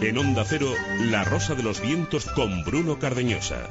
En Onda Cero, La Rosa de los Vientos con Bruno Cardeñosa.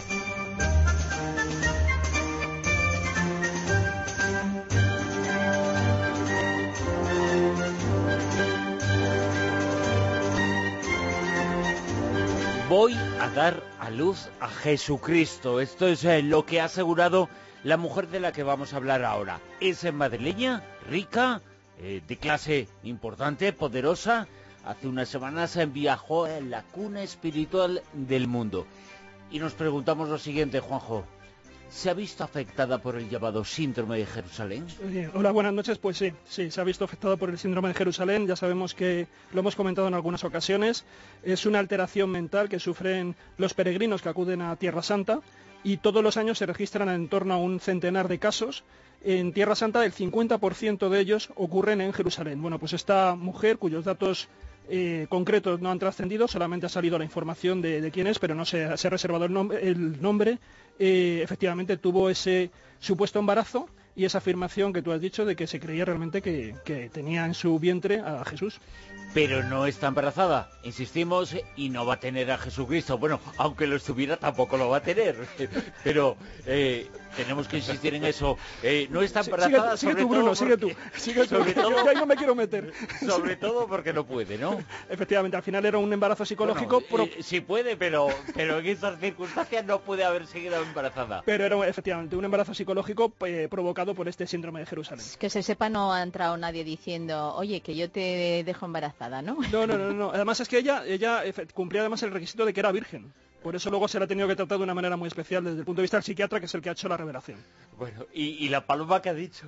Voy a dar a luz a Jesucristo. Esto es lo que ha asegurado la mujer de la que vamos a hablar ahora. Es madrileña, rica, de clase importante, poderosa. Hace unas semanas viajó a la cuna espiritual del mundo. Y nos preguntamos lo siguiente, Juanjo. ¿Se ha visto afectada por el llamado síndrome de Jerusalén? Hola, buenas noches. Pues sí, se ha visto afectada por el síndrome de Jerusalén. Ya sabemos que lo hemos comentado en algunas ocasiones. Es una alteración mental que sufren los peregrinos que acuden a Tierra Santa y todos los años se registran en torno a un centenar de casos. En Tierra Santa el 50% de ellos ocurren en Jerusalén. Bueno, pues esta mujer, cuyos datos concretos no han trascendido, solamente ha salido la información de quién es, pero no se ha reservado el nombre. Efectivamente tuvo ese supuesto embarazo y esa afirmación que tú has dicho de que se creía realmente que tenía en su vientre a Jesús. Pero no está embarazada, insistimos, y no va a tener a Jesucristo. Bueno, aunque lo estuviera, tampoco lo va a tener. Pero tenemos que insistir en eso. No está embarazada, sigue tú, Bruno, sigue tú. Sobre todo, yo ahí no me quiero meter. Sobre todo porque no puede, ¿no? Efectivamente, al final era un embarazo psicológico. Bueno, sí puede, pero en esas circunstancias no puede haber seguido embarazada. Pero era efectivamente un embarazo psicológico provocado por este síndrome de Jerusalén. Que se sepa, no ha entrado nadie diciendo, oye, que yo te dejo embarazada. ¿No? No. Además es que ella cumplía además el requisito de que era virgen. Por eso luego se la ha tenido que tratar de una manera muy especial desde el punto de vista del psiquiatra, que es el que ha hecho la revelación. Bueno, ¿y la paloma qué ha dicho?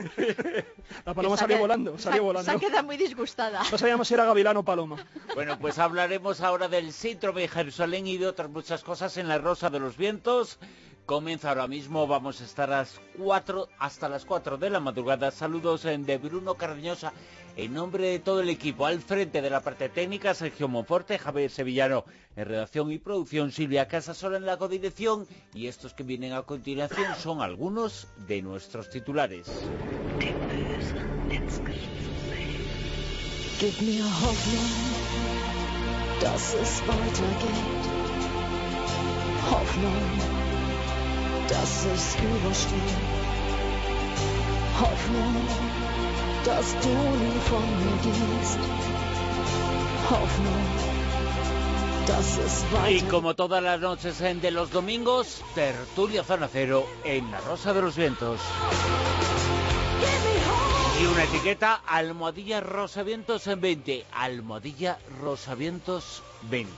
La paloma salió volando. Se ha quedado muy disgustada. No sabíamos si era gavilán o paloma. Bueno, pues hablaremos ahora del síndrome de Jerusalén y de otras muchas cosas en La Rosa de los Vientos. Comienza ahora mismo, vamos a estar hasta las 4 de la madrugada. Saludos de Bruno Cardeñosa, en nombre de todo el equipo. Al frente de la parte técnica, Sergio Monforte, Javier Sevillano en redacción y producción, Silvia Casasola en la codirección. Y estos que vienen a continuación son algunos de nuestros titulares. Gib mir Hoffnung, dass es weitergeht. Hoffnung, dass es übersteht. Hoffnung, dass du nie von mir gehst. Hoffnung, dass es weitergeht. Y como todas las noches de los domingos, tertulia Zona Cero en La Rosa de los Vientos. Y una etiqueta, almohadilla Rosavientos en 20. Almohadilla Rosavientos 20.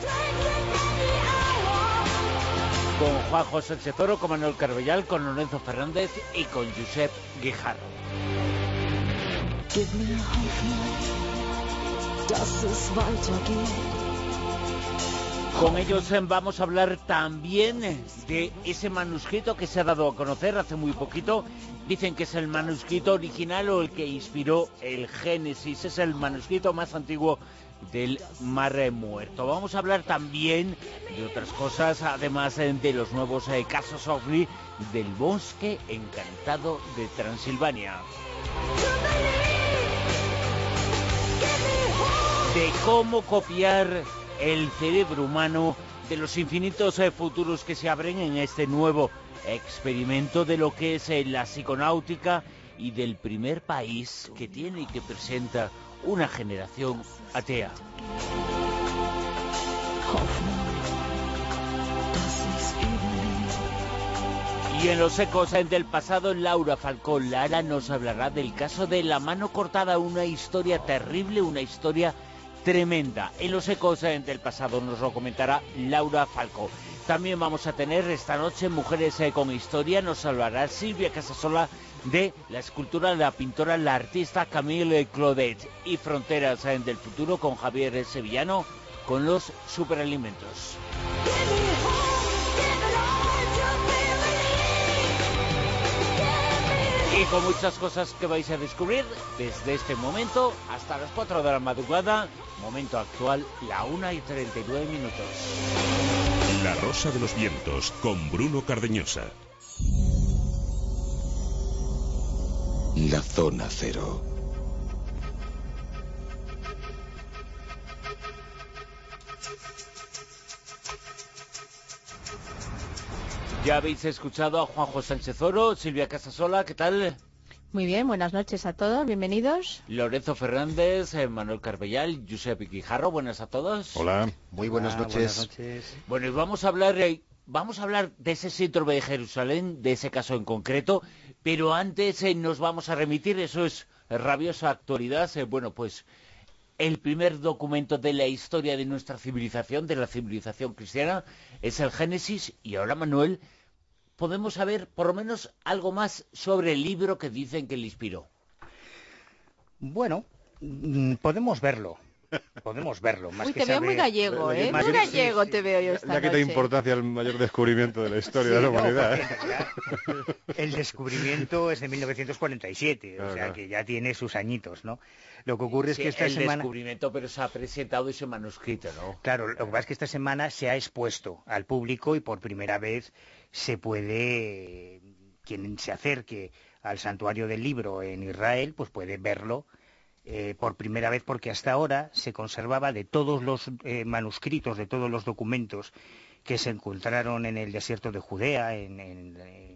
Con Juan José Chezoro, con Manuel Carbellal, con Lorenzo Fernández y con Josep Guijarro. Con ellos vamos a hablar también de ese manuscrito que se ha dado a conocer hace muy poquito. Dicen que es el manuscrito original o el que inspiró el Génesis. Es el manuscrito más antiguo del Mar Muerto. Vamos a hablar también de otras cosas, además de los nuevos casos OVNI del bosque encantado de Transilvania. De cómo copiar el cerebro humano, de los infinitos futuros que se abren en este nuevo experimento de lo que es la psiconáutica y del primer país que tiene y que presenta una generación atea. Y en los ecos del pasado, Laura Falcón Lara nos hablará del caso de la mano cortada, una historia terrible, una historia tremenda. En los ecos del pasado nos lo comentará Laura Falcón. También vamos a tener esta noche Mujeres con Historia. Nos hablará Silvia Casasola de la escultura de la pintora, la artista Camille Claudet. Y Fronteras del Futuro con Javier Sevillano, con los superalimentos. Y con muchas cosas que vais a descubrir desde este momento hasta las 4 de la madrugada, momento actual, la 1:39. La Rosa de los Vientos, con Bruno Cardeñosa. La Zona Cero. Ya habéis escuchado a Juanjo Sánchez Oro, Silvia Casasola, ¿qué tal? Muy bien, buenas noches a todos, bienvenidos. Lorenzo Fernández, Manuel Carbellal, Josep Guijarro, buenas a todos. Hola. Muy buenas noches. Bueno, y vamos a hablar de ese síndrome de Jerusalén, de ese caso en concreto, pero antes nos vamos a remitir, eso es rabiosa actualidad, bueno, pues el primer documento de la historia de nuestra civilización, de la civilización cristiana, es el Génesis, y ahora, Manuel, podemos saber por lo menos algo más sobre el libro que dicen que le inspiró. Bueno, podemos verlo. Más Uy, que te veo saber... muy gallego, ¿eh? Muy Sí, gallego sí. te veo yo esta La que noche. da importancia al mayor descubrimiento de la historia Sí, de la no, humanidad. porque el descubrimiento es de 1947, Claro, o sea claro. que ya tiene sus añitos, ¿no? Lo que ocurre Sí, es que esta el semana... descubrimiento, pero se ha presentado ese manuscrito, ¿no? Claro, lo que pasa es que esta semana se ha expuesto al público y por primera vez se puede... Quien se acerque al santuario del libro en Israel, pues puede verlo por primera vez, porque hasta ahora se conservaba de todos los manuscritos, de todos los documentos que se encontraron en el desierto de Judea en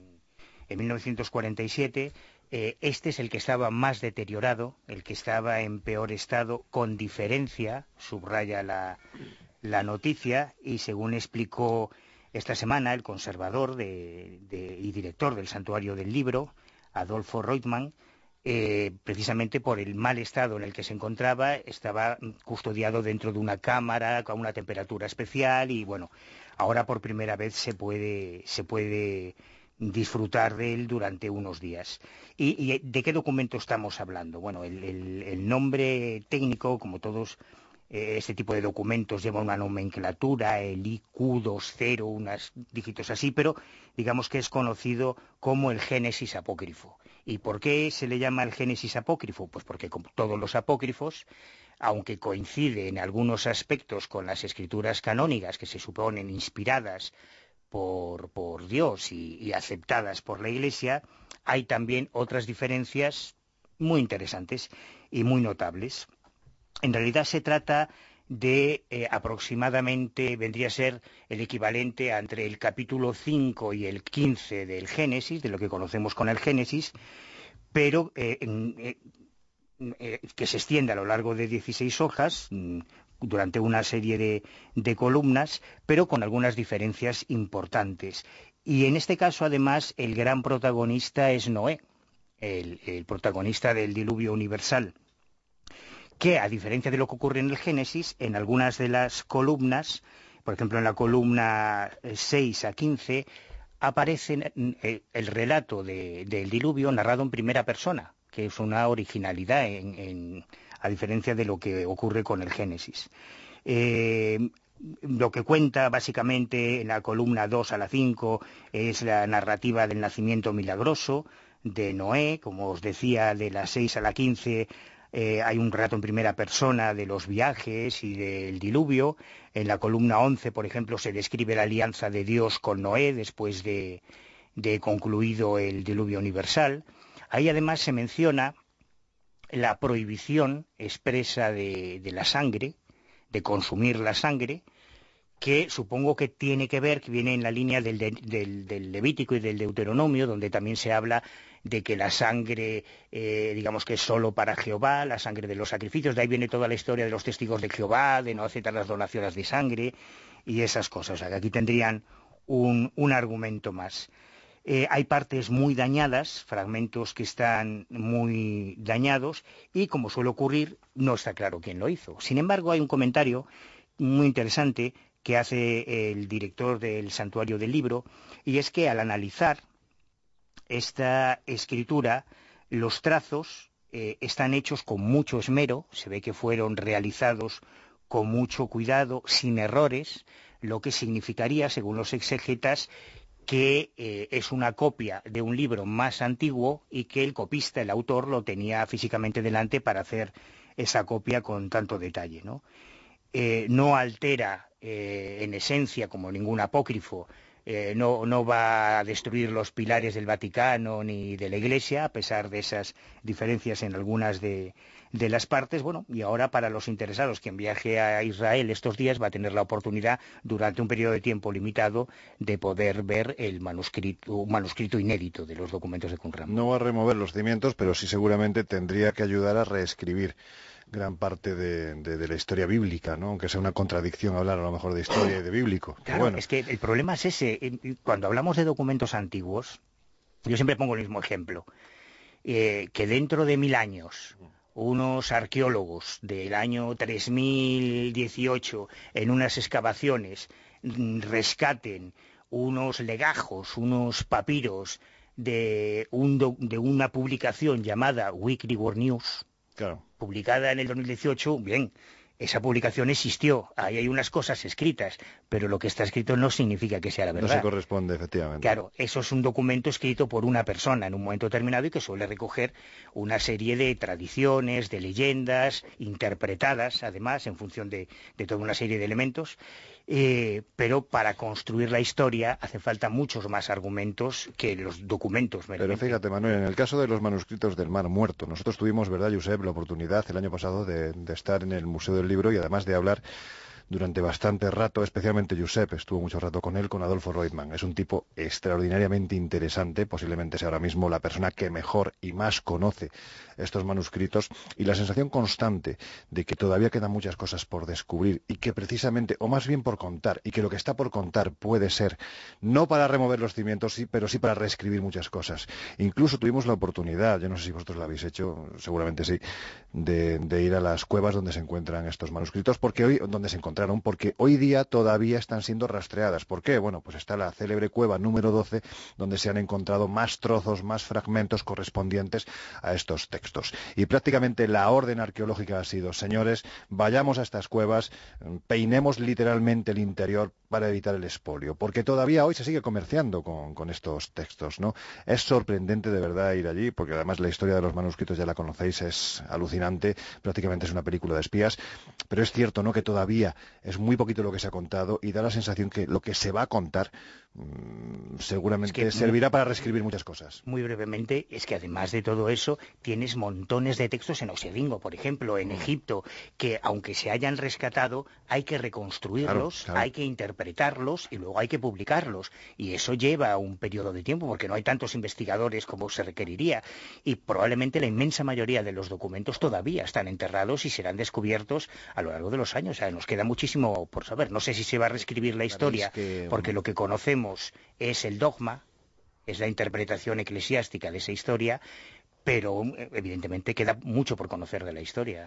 1947, este es el que estaba más deteriorado, el que estaba en peor estado, con diferencia, subraya la noticia, y según explicó esta semana el conservador y director del Santuario del Libro, Adolfo Reutemann, precisamente por el mal estado en el que se encontraba, estaba custodiado dentro de una cámara con una temperatura especial y bueno, ahora por primera vez se puede disfrutar de él durante unos días. ¿Y de qué documento estamos hablando? Bueno, el nombre técnico, como todos este tipo de documentos, lleva una nomenclatura, el IQ20, unos dígitos así, pero digamos que es conocido como el Génesis apócrifo. ¿Y por qué se le llama el Génesis apócrifo? Pues porque, como todos los apócrifos, aunque coincide en algunos aspectos con las escrituras canónicas que se suponen inspiradas por Dios y aceptadas por la Iglesia, hay también otras diferencias muy interesantes y muy notables. En realidad se trata de aproximadamente, vendría a ser el equivalente entre el capítulo 5 y el 15 del Génesis, de lo que conocemos con el Génesis, pero que se extiende a lo largo de 16 hojas, durante una serie de columnas, pero con algunas diferencias importantes. Y en este caso, además, el gran protagonista es Noé, el protagonista del diluvio universal, que, a diferencia de lo que ocurre en el Génesis, en algunas de las columnas, por ejemplo en la columna 6 a 15, aparece el relato del diluvio narrado en primera persona, que es una originalidad a diferencia de lo que ocurre con el Génesis. Lo que cuenta básicamente en la columna 2 a la 5 es la narrativa del nacimiento milagroso de Noé, como os decía, de la 6 a la 15 hay un relato en primera persona de los viajes y del diluvio. En la columna 11, por ejemplo, se describe la alianza de Dios con Noé después de concluido el diluvio universal. Ahí además se menciona la prohibición expresa de la sangre, de consumir la sangre, que supongo que tiene que ver, que viene en la línea del Levítico y del Deuteronomio, donde también se habla de que la sangre, digamos que es solo para Jehová, la sangre de los sacrificios. De ahí viene toda la historia de los testigos de Jehová, de no aceptar las donaciones de sangre y esas cosas. O sea, que aquí tendrían un argumento más. Hay partes muy dañadas, fragmentos que están muy dañados y, como suele ocurrir, no está claro quién lo hizo. Sin embargo, hay un comentario muy interesante que hace el director del Santuario del Libro, y es que al analizar esta escritura, los trazos están hechos con mucho esmero, se ve que fueron realizados con mucho cuidado, sin errores, lo que significaría, según los exegetas, que es una copia de un libro más antiguo y que el copista, el autor, lo tenía físicamente delante para hacer esa copia con tanto detalle, ¿no? No altera en esencia, como ningún apócrifo, no va a destruir los pilares del Vaticano ni de la Iglesia, a pesar de esas diferencias en algunas de las partes. Bueno, y ahora para los interesados, quien viaje a Israel estos días va a tener la oportunidad, durante un periodo de tiempo limitado, de poder ver un manuscrito inédito de los documentos de Qumran. No va a remover los cimientos, pero sí seguramente tendría que ayudar a reescribir gran parte de la historia bíblica, ¿no? Aunque sea una contradicción hablar a lo mejor de historia y de bíblico. Claro, bueno, es que el problema es ese. Cuando hablamos de documentos antiguos, yo siempre pongo el mismo ejemplo, que dentro de 1000 años unos arqueólogos del año 3018 en unas excavaciones rescaten unos legajos, unos papiros de una publicación llamada Weekly World News, claro, publicada en el 2018, bien, esa publicación existió, ahí hay unas cosas escritas, pero lo que está escrito no significa que sea la verdad. No se corresponde, efectivamente. Claro, eso es un documento escrito por una persona en un momento determinado y que suele recoger una serie de tradiciones, de leyendas, interpretadas, además, en función de toda una serie de elementos. Pero para construir la historia hace falta muchos más argumentos que los documentos. Pero fíjate, Manuel, en el caso de los manuscritos del Mar Muerto, nosotros tuvimos, ¿verdad, Josep?, la oportunidad el año pasado de estar en el Museo del Libro y además de hablar durante bastante rato, especialmente Josep, estuvo mucho rato con él, con Adolfo Reutemann. Es un tipo extraordinariamente interesante, posiblemente sea ahora mismo la persona que mejor y más conoce estos manuscritos, y la sensación constante de que todavía quedan muchas cosas por descubrir y que precisamente, o más bien por contar, y que lo que está por contar puede ser, no para remover los cimientos, sí, pero sí para reescribir muchas cosas. Incluso tuvimos la oportunidad, yo no sé si vosotros lo habéis hecho, seguramente sí, de ir a las cuevas donde se encuentran estos manuscritos, porque hoy día todavía están siendo rastreadas. ¿Por qué? Bueno, pues está la célebre cueva número 12, donde se han encontrado más trozos, más fragmentos correspondientes a estos textos. Y prácticamente la orden arqueológica ha sido, señores, vayamos a estas cuevas, peinemos literalmente el interior para evitar el expolio, porque todavía hoy se sigue comerciando con estos textos, ¿no? Es sorprendente de verdad ir allí, porque además la historia de los manuscritos ya la conocéis, es alucinante, prácticamente es una película de espías, pero es cierto, ¿no?, que todavía es muy poquito lo que se ha contado y da la sensación que lo que se va a contar seguramente servirá para reescribir muchas cosas. Muy brevemente, es que además de todo eso, tienes montones de textos en Oxirringo, por ejemplo, en Egipto, que aunque se hayan rescatado, hay que reconstruirlos, claro. Hay que interpretarlos y luego hay que publicarlos. Y eso lleva un periodo de tiempo, porque no hay tantos investigadores como se requeriría. Y probablemente la inmensa mayoría de los documentos todavía están enterrados y serán descubiertos a lo largo de los años. O sea, nos queda muchísimo por saber. No sé si se va a reescribir la historia, porque lo que conocemos es el dogma, es la interpretación eclesiástica de esa historia, pero evidentemente queda mucho por conocer de la historia.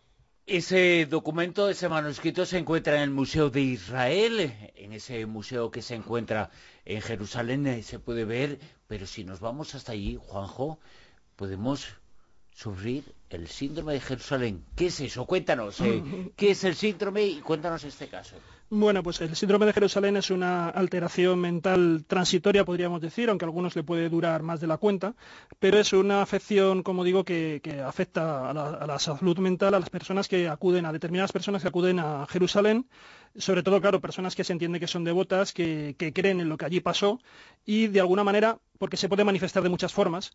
Ese documento, ese manuscrito se encuentra en el Museo de Israel, en ese museo que se encuentra en Jerusalén, se puede ver, pero si nos vamos hasta allí, Juanjo, podemos sufrir el síndrome de Jerusalén. ¿Qué es eso? Cuéntanos, ¿qué es el síndrome? Y cuéntanos este caso. Bueno, pues el síndrome de Jerusalén es una alteración mental transitoria, podríamos decir, aunque a algunos le puede durar más de la cuenta, pero es una afección, como digo, que afecta a la salud mental a las personas que acuden, a determinadas personas que acuden a Jerusalén, sobre todo, claro, personas que se entiende que son devotas, que creen en lo que allí pasó y, de alguna manera, porque se puede manifestar de muchas formas,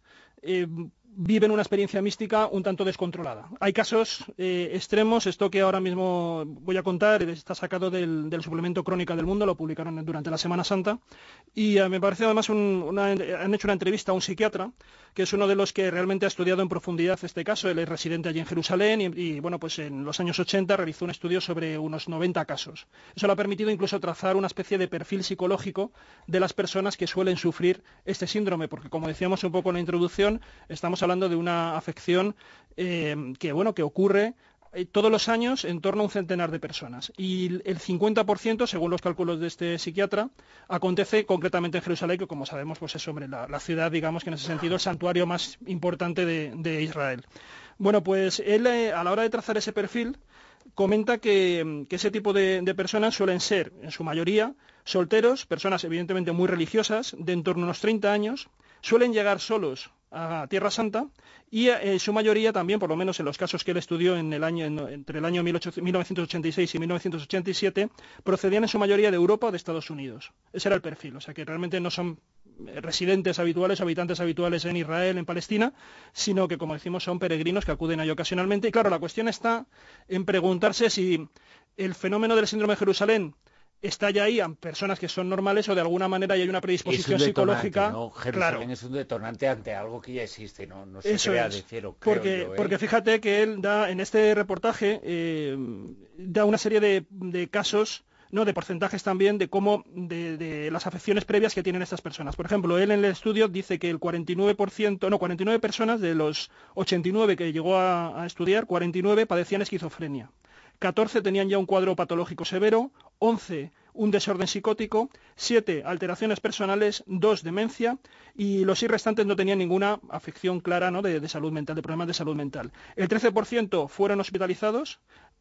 viven una experiencia mística un tanto descontrolada. Hay casos extremos, esto que ahora mismo voy a contar está sacado del suplemento Crónica del Mundo, lo publicaron durante la Semana Santa, y me parece además han hecho una entrevista a un psiquiatra, que es uno de los que realmente ha estudiado en profundidad este caso. Él es residente allí en Jerusalén y bueno, pues en los años 80 realizó un estudio sobre unos 90 casos. Eso le ha permitido incluso trazar una especie de perfil psicológico de las personas que suelen sufrir este síndrome, porque como decíamos un poco en la introducción, estamos hablando de una afección que ocurre todos los años en torno a un centenar de personas. Y el 50%, según los cálculos de este psiquiatra, acontece concretamente en Jerusalén, que como sabemos pues es la ciudad, digamos que en ese sentido, el santuario más importante de Israel. Bueno, pues él a la hora de trazar ese perfil comenta que ese tipo de personas suelen ser, en su mayoría, solteros, personas evidentemente muy religiosas, de en torno a unos 30 años, suelen llegar solos a Tierra Santa, y en su mayoría también, por lo menos en los casos que él estudió entre el año 1986 y 1987, procedían en su mayoría de Europa o de Estados Unidos. Ese era el perfil, o sea que realmente no son residentes habituales o habitantes habituales en Israel, en Palestina, sino que, como decimos, son peregrinos que acuden allí ocasionalmente. Y claro, la cuestión está en preguntarse si el fenómeno del síndrome de Jerusalén está ya ahí a personas que son normales o de alguna manera ya hay una predisposición psicológica. ¿No? Jerusalén es un detonante ante algo que ya existe, no se Eso crea es, de cero, porque fíjate que él da en este reportaje da una serie de casos, no, de porcentajes también de cómo de las afecciones previas que tienen estas personas. Por ejemplo, él en el estudio dice que el 49 personas de los 89 que llegó a estudiar, 49 padecían esquizofrenia. 14 tenían ya un cuadro patológico severo, 11 un desorden psicótico, 7 alteraciones personales, 2 demencia, y los 6 restantes no tenían ninguna afección clara, ¿no?, de salud mental, de problemas de salud mental. El 13% fueron hospitalizados,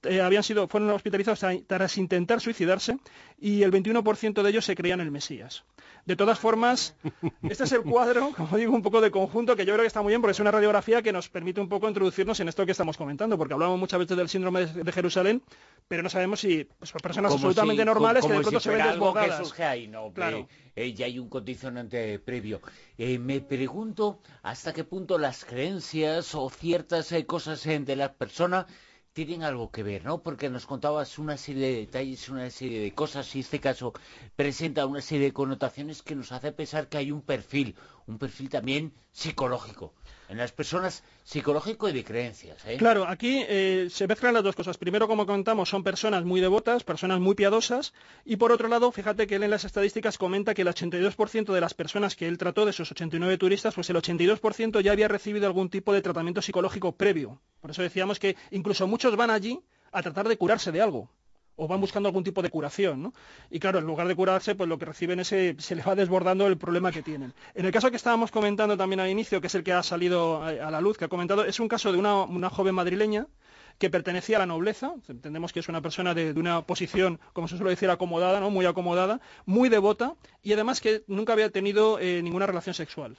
fueron hospitalizados tras intentar suicidarse, y el 21% de ellos se creían el Mesías. De todas formas, este es el cuadro, como digo, un poco de conjunto, que yo creo que está muy bien, porque es una radiografía que nos permite un poco introducirnos en esto que estamos comentando, porque hablamos muchas veces del síndrome de Jerusalén, pero no sabemos si son personas absolutamente normales que de pronto se ven desbordadas. Algo que surge ahí, no, claro. Ya hay un condicionante previo. Me pregunto hasta qué punto las creencias o ciertas cosas de las personas tienen algo que ver, ¿no? Porque nos contabas una serie de detalles, una serie de cosas, y este caso presenta una serie de connotaciones que nos hace pensar que hay un perfil también psicológico, en las personas, psicológico y de creencias, ¿eh? Claro, aquí se mezclan las dos cosas. Primero, como contamos, son personas muy devotas, personas muy piadosas, y por otro lado, fíjate que él en las estadísticas comenta que el 82% de las personas que él trató, de esos 89 turistas, pues el 82% ya había recibido algún tipo de tratamiento psicológico previo. Por eso decíamos que incluso muchos van allí a tratar de curarse de algo, o van buscando algún tipo de curación, ¿no? Y claro, en lugar de curarse, pues lo que reciben se les va desbordando el problema que tienen. En el caso que estábamos comentando también al inicio, que es el que ha salido a la luz, que ha comentado, es un caso de una joven madrileña que pertenecía a la nobleza. Entendemos que es una persona de una posición, como se suele decir, acomodada, ¿no?, muy acomodada, muy devota, y además que nunca había tenido ninguna relación sexual.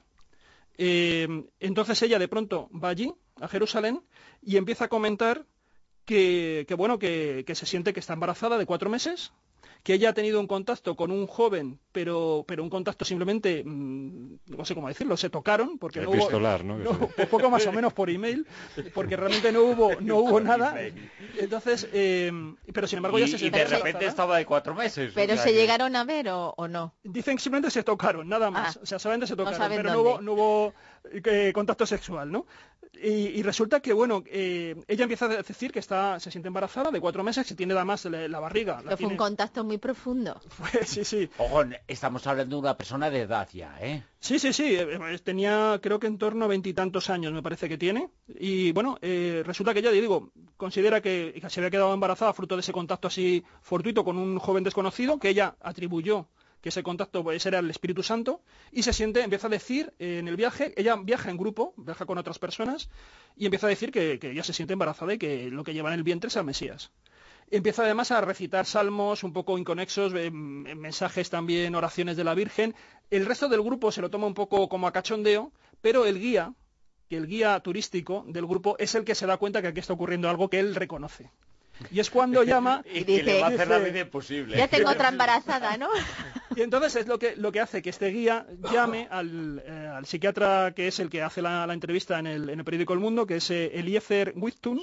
Entonces ella de pronto va allí, a Jerusalén, y empieza a comentar que se siente que está embarazada de 4 meses, que ella ha tenido un contacto con un joven, pero un contacto simplemente, no sé cómo decirlo, se tocaron, porque no epistolar, hubo, ¿no? Poco más o menos por email, porque realmente no hubo nada. Entonces, pero sin embargo ya se siente. Y de repente estaba de 4 meses. ¿Pero se llegaron a ver o no? Dicen que simplemente se tocaron, nada más. O sea, solamente se tocaron, pero no hubo contacto sexual, ¿no? Y resulta que, ella empieza a decir que se siente embarazada de 4 meses, que tiene además la barriga. Fue un contacto muy profundo. Pues sí. Ojo, estamos hablando de una persona de edad ya, ¿eh? Sí. Tenía, creo que en torno a 20 y tantos años, me parece que tiene. Y resulta que ella, considera que se había quedado embarazada fruto de ese contacto así fortuito con un joven desconocido, que ella atribuyó que ese contacto era el Espíritu Santo, y empieza a decir en el viaje, ella viaja en grupo, viaja con otras personas, y empieza a decir que ella se siente embarazada y que lo que lleva en el vientre es el Mesías. Empieza además a recitar salmos un poco inconexos, mensajes también, oraciones de la Virgen. El resto del grupo se lo toma un poco como a cachondeo, pero el guía turístico del grupo es el que se da cuenta que aquí está ocurriendo algo que él reconoce. Y es cuando llama y dice, que le va a hacer la vida imposible. Ya tengo otra embarazada, ¿no? Y entonces es lo que hace que este guía llame al psiquiatra que es el que hace la entrevista en el periódico El Mundo, que es Eliezer Wittun,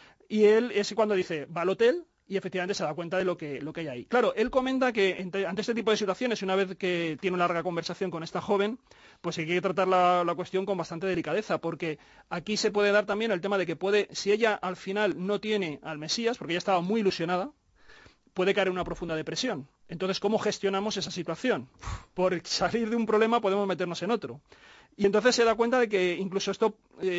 y él es cuando dice, va al hotel, y efectivamente se da cuenta de lo que hay ahí. Claro, él comenta que ante este tipo de situaciones, una vez que tiene una larga conversación con esta joven, pues hay que tratar la cuestión con bastante delicadeza, porque aquí se puede dar también el tema de que si ella al final no tiene al Mesías, porque ella estaba muy ilusionada, puede caer en una profunda depresión. Entonces, ¿cómo gestionamos esa situación? Por salir de un problema podemos meternos en otro. Y entonces se da cuenta de que incluso esto,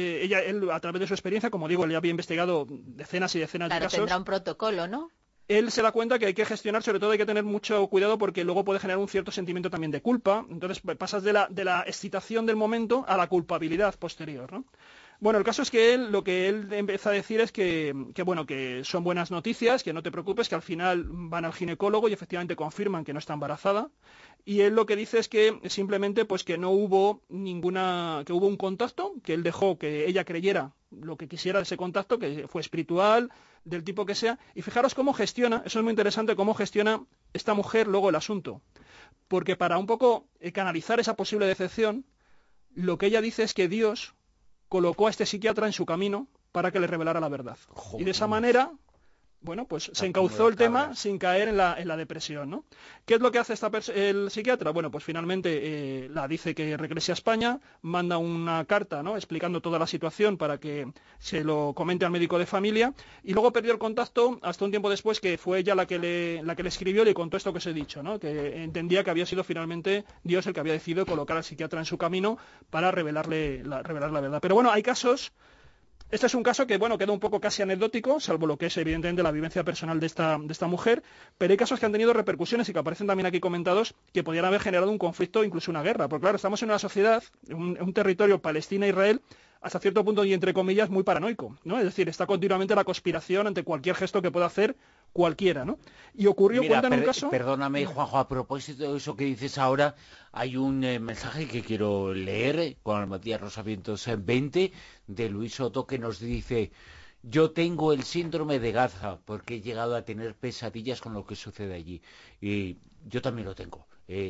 él a través de su experiencia, como digo, él ya había investigado decenas y decenas de casos. Claro, tendrá un protocolo, ¿no? Él se da cuenta que hay que gestionar, sobre todo hay que tener mucho cuidado porque luego puede generar un cierto sentimiento también de culpa. Entonces pasas de la excitación del momento a la culpabilidad posterior, ¿no? Bueno, el caso es que lo que él empieza a decir es que bueno, que son buenas noticias, que no te preocupes, que al final van al ginecólogo y efectivamente confirman que no está embarazada. Y él lo que dice es que simplemente pues que no hubo que hubo un contacto, que él dejó que ella creyera lo que quisiera de ese contacto, que fue espiritual, del tipo que sea. Y fijaros cómo gestiona, eso es muy interesante, cómo gestiona esta mujer luego el asunto. Porque para un poco canalizar esa posible decepción, lo que ella dice es que Dios colocó a este psiquiatra en su camino para que le revelara la verdad. Joder. Y de esa manera, bueno, pues se encauzó el tema sin caer en la depresión, ¿no? ¿Qué es lo que hace el psiquiatra? Bueno, pues finalmente la dice que regrese a España, manda una carta, ¿no?, explicando toda la situación para que se lo comente al médico de familia, y luego perdió el contacto hasta un tiempo después, que fue ella la que le escribió y le contó esto que os he dicho, ¿no?, que entendía que había sido finalmente Dios el que había decidido colocar al psiquiatra en su camino para revelar la verdad. Pero bueno, hay casos. Este es un caso que, bueno, queda un poco casi anecdótico, salvo lo que es evidentemente la vivencia personal de esta mujer, pero hay casos que han tenido repercusiones y que aparecen también aquí comentados, que podrían haber generado un conflicto, incluso una guerra. Porque claro, estamos en una sociedad, un territorio Palestina-Israel, hasta cierto punto y entre comillas muy paranoico, ¿no? Es decir, está continuamente la conspiración ante cualquier gesto que pueda hacer cualquiera, ¿no? Y ocurrió, cuentan un caso... Perdóname, Juanjo, a propósito de eso que dices ahora, hay un mensaje que quiero leer con Almadía Rosavientos 20 de Luis Soto, que nos dice: yo tengo el síndrome de Gaza porque he llegado a tener pesadillas con lo que sucede allí. Y yo también lo tengo.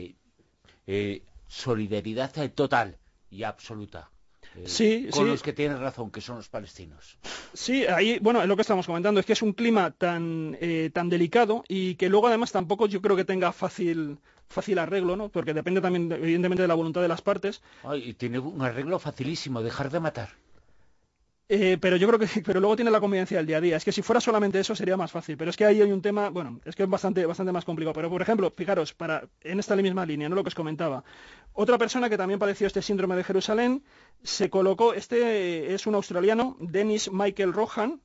Solidaridad total y absoluta. Con los que tienen razón, que son los palestinos. Sí, ahí, bueno, es lo que estamos comentando, es que es un clima tan delicado, y que luego además tampoco yo creo que tenga fácil arreglo, ¿no? Porque depende también, evidentemente, de la voluntad de las partes. Y tiene un arreglo facilísimo: dejar de matar. Pero yo creo que luego tiene la convivencia del día a día. Es que si fuera solamente eso sería más fácil, pero es que ahí hay un tema, bueno, es que es bastante más complicado. Pero por ejemplo, fijaros, en esta misma línea, no lo que os comentaba, otra persona que también padeció este síndrome de Jerusalén se colocó, es un australiano, Dennis Michael Rohan,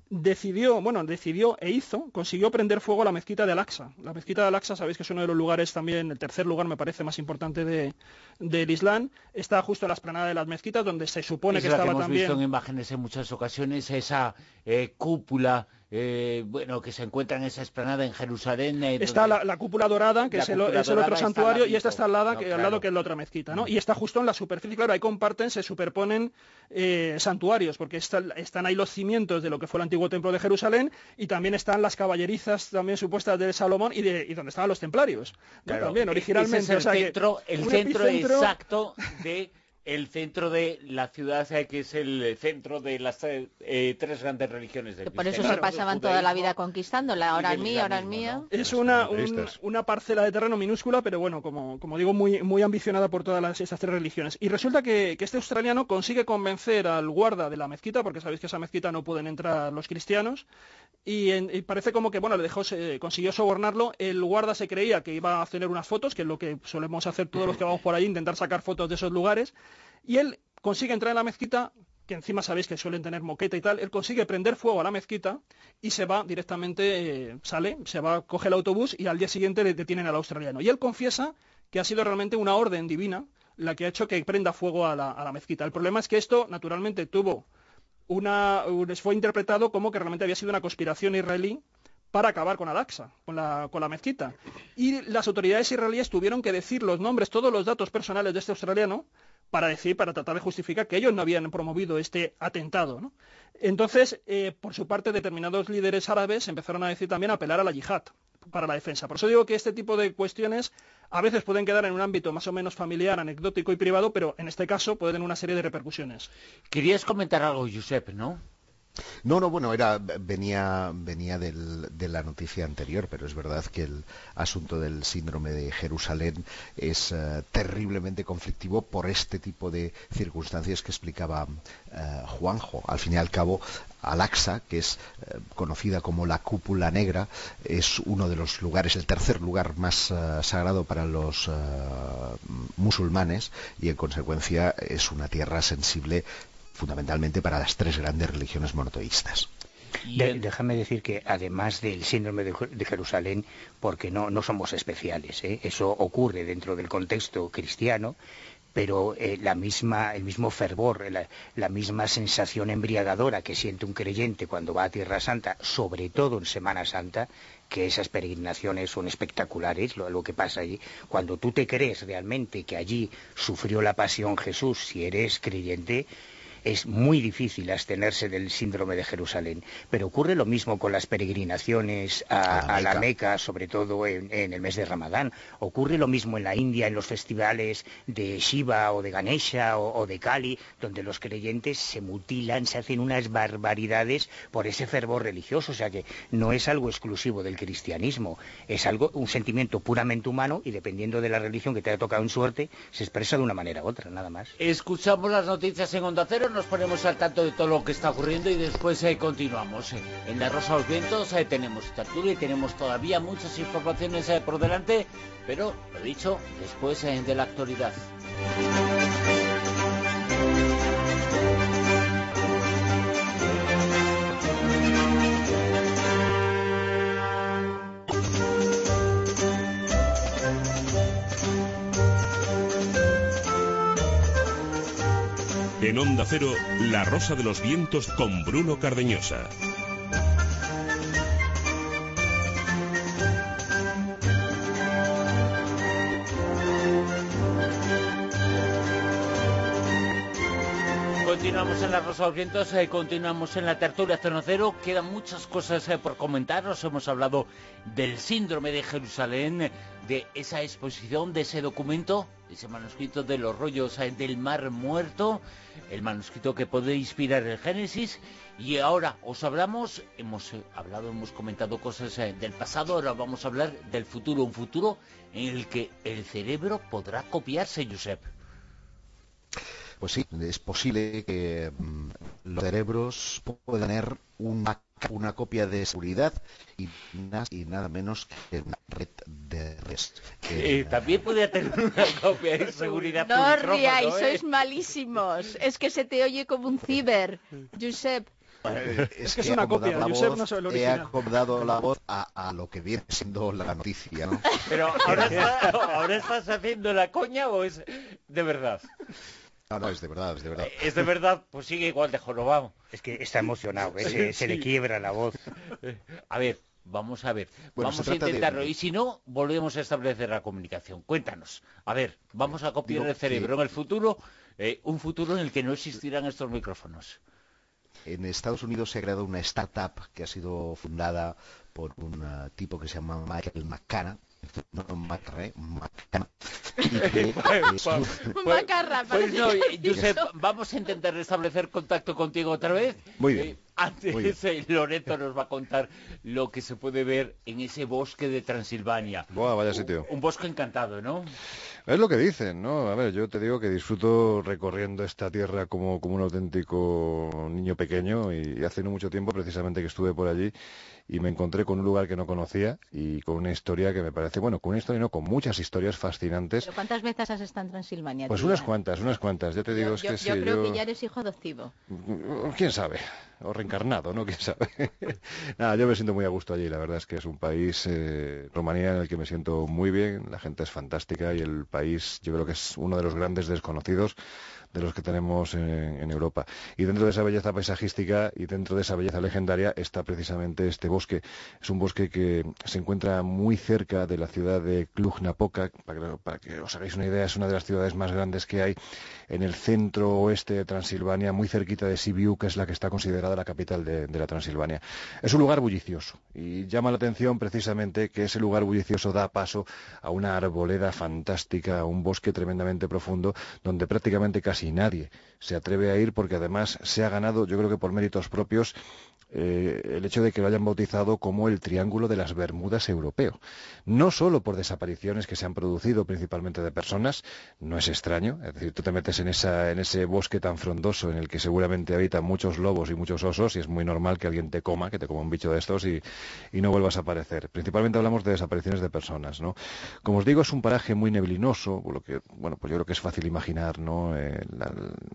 consiguió prender fuego a la mezquita de Al-Aqsa. La mezquita de Al-Aqsa, sabéis que es uno de los lugares también, el tercer lugar me parece más importante del Islam. Está justo en la explanada de las mezquitas, donde se supone que estaba también... hemos visto en imágenes en muchas ocasiones, esa cúpula, que se encuentra en esa explanada en Jerusalén. Está la cúpula dorada, que es el otro santuario, y esta está al lado, que es la otra mezquita, ¿no? Y está justo en la superficie, claro, ahí se superponen santuarios, porque están ahí los cimientos de lo que fue el antiguo templo de Jerusalén, y también están las caballerizas también supuestas de Salomón y donde estaban los templarios, ¿no? Claro, también originalmente. Ese es el centro exacto de... El centro de la ciudad, que es el centro de las tres grandes religiones del Por eso se pasaban toda la vida conquistándola, ahora es mía. ¿No? Es una parcela de terreno minúscula, pero bueno, como digo, muy ambicionada por todas esas tres religiones. Y resulta que este australiano consigue convencer al guarda de la mezquita, porque sabéis que esa mezquita no pueden entrar los cristianos, y parece como que, bueno, consiguió sobornarlo. El guarda se creía que iba a hacer unas fotos, que es lo que solemos hacer todos los que vamos por ahí, intentar sacar fotos de esos lugares. Y él consigue entrar en la mezquita, que encima sabéis que suelen tener moqueta y tal. Él consigue prender fuego a la mezquita y se va directamente, coge el autobús, y al día siguiente le detienen al australiano. Y él confiesa que ha sido realmente una orden divina la que ha hecho que prenda fuego a la mezquita. El problema es que esto, naturalmente, fue interpretado como que realmente había sido una conspiración israelí para acabar con Al-Aqsa, con la mezquita. Y las autoridades israelíes tuvieron que decir los nombres, todos los datos personales de este australiano, para tratar de justificar que ellos no habían promovido este atentado, ¿no? Entonces, por su parte, determinados líderes árabes empezaron a decir también, a apelar a la yihad para la defensa. Por eso digo que este tipo de cuestiones a veces pueden quedar en un ámbito más o menos familiar, anecdótico y privado, pero en este caso pueden tener una serie de repercusiones. Querías comentar algo, Josep, ¿no? No, bueno, venía de la noticia anterior, pero es verdad que el asunto del síndrome de Jerusalén es terriblemente conflictivo por este tipo de circunstancias que explicaba Juanjo. Al fin y al cabo, Al-Aqsa, que es conocida como la cúpula negra, es uno de los lugares, el tercer lugar más sagrado para los musulmanes, y en consecuencia es una tierra sensible fundamentalmente para las tres grandes religiones monoteístas. Déjame decir que además del síndrome de Jerusalén, porque no somos especiales, eso ocurre dentro del contexto cristiano, pero el mismo fervor, la misma sensación embriagadora que siente un creyente cuando va a Tierra Santa, sobre todo en Semana Santa, que esas peregrinaciones son espectaculares, lo que pasa allí. Cuando tú te crees realmente que allí sufrió la pasión Jesús, si eres creyente, es muy difícil abstenerse del síndrome de Jerusalén. Pero ocurre lo mismo con las peregrinaciones a la Meca, sobre todo en el mes de Ramadán. Ocurre lo mismo en la India, en los festivales de Shiva o de Ganesha o de Kali, donde los creyentes se mutilan, se hacen unas barbaridades por ese fervor religioso. O sea que no es algo exclusivo del cristianismo, es un sentimiento puramente humano, y dependiendo de la religión que te haya tocado en suerte, se expresa de una manera u otra, nada más. Escuchamos las noticias en Onda Cero, nos ponemos al tanto de todo lo que está ocurriendo y después continuamos. En La Rosa de los Vientos tenemos tertulia y tenemos todavía muchas informaciones por delante, pero, lo dicho, después de la actualidad. En Onda Cero, La Rosa de los Vientos con Bruno Cardeñosa. Continuamos en La Rosa de los Vientos, continuamos en la tertulia Zona Cero. Quedan muchas cosas por comentar. Nos hemos hablado del síndrome de Jerusalén, de esa exposición, de ese documento, ese manuscrito de los rollos del Mar Muerto, el manuscrito que puede inspirar el Génesis. Y ahora hemos comentado cosas del pasado, ahora vamos a hablar del futuro, un futuro en el que el cerebro podrá copiarse, Josep. Pues sí, es posible que los cerebros puedan tener una copia de seguridad y nada menos que una red de redes. También podría tener una copia de seguridad. No os riáis, sois malísimos. Es que se te oye como un ciber, Josep. Es que es una copia, Josep no sabe lo original. He acomodado la voz a lo que viene siendo la noticia, ¿no? Pero ¿ahora estás haciendo la coña o es de verdad? No, es de verdad, es de verdad. Es de verdad, pues sigue igual de jorobado. Es que está emocionado, se le quiebra la voz. A ver, vamos a Bueno, intentarlo. Y si no, volvemos a establecer la comunicación. Cuéntanos. A ver, vamos a copiar el cerebro en el futuro, un futuro en el que no existirán estos micrófonos. En Estados Unidos se ha creado una startup que ha sido fundada por un tipo que se llama Michael McCann. Pues no, Josep, vamos a intentar restablecer contacto contigo otra vez. Muy bien. Antes Loreto nos va a contar lo que se puede ver en ese bosque de Transilvania. Buah, vaya sitio. Un bosque encantado, ¿no? Es lo que dicen, ¿no? A ver, yo te digo que disfruto recorriendo esta tierra como un auténtico niño pequeño, y hace no mucho tiempo precisamente que estuve por allí y me encontré con un lugar que no conocía y con una historia que me parece, bueno, con una historia no, con muchas historias fascinantes. ¿Pero cuántas veces has estado en Transilvania? Pues unas cuantas, ya te digo, yo creo que ya eres hijo adoptivo. ¿Quién sabe? O reencarnado, ¿no? ¿Quién sabe? Nada, yo me siento muy a gusto allí, la verdad es que es un país, Rumanía, en el que me siento muy bien, la gente es fantástica y el país yo creo que es uno de los grandes desconocidos de los que tenemos en Europa. Y dentro de esa belleza paisajística y dentro de esa belleza legendaria está precisamente este bosque. Es un bosque que se encuentra muy cerca de la ciudad de Cluj-Napoca. Para que os hagáis una idea, es una de las ciudades más grandes que hay en el centro oeste de Transilvania, muy cerquita de Sibiu, que es la que está considerada la capital de la Transilvania. Es un lugar bullicioso y llama la atención precisamente que ese lugar bullicioso da paso a una arboleda fantástica, a un bosque tremendamente profundo, donde prácticamente casi nadie se atreve a ir, porque además se ha ganado, yo creo que por méritos propios, el hecho de que lo hayan bautizado como el Triángulo de las Bermudas europeo. No solo por desapariciones que se han producido principalmente de personas, no es extraño, es decir, tú te metes en ese bosque tan frondoso en el que seguramente habitan muchos lobos y muchos osos, y es muy normal que alguien te coma un bicho de estos y no vuelvas a aparecer. Principalmente hablamos de desapariciones de personas, ¿no? Como os digo, es un paraje muy neblinoso, por lo que, bueno, pues yo creo que es fácil imaginar, ¿no?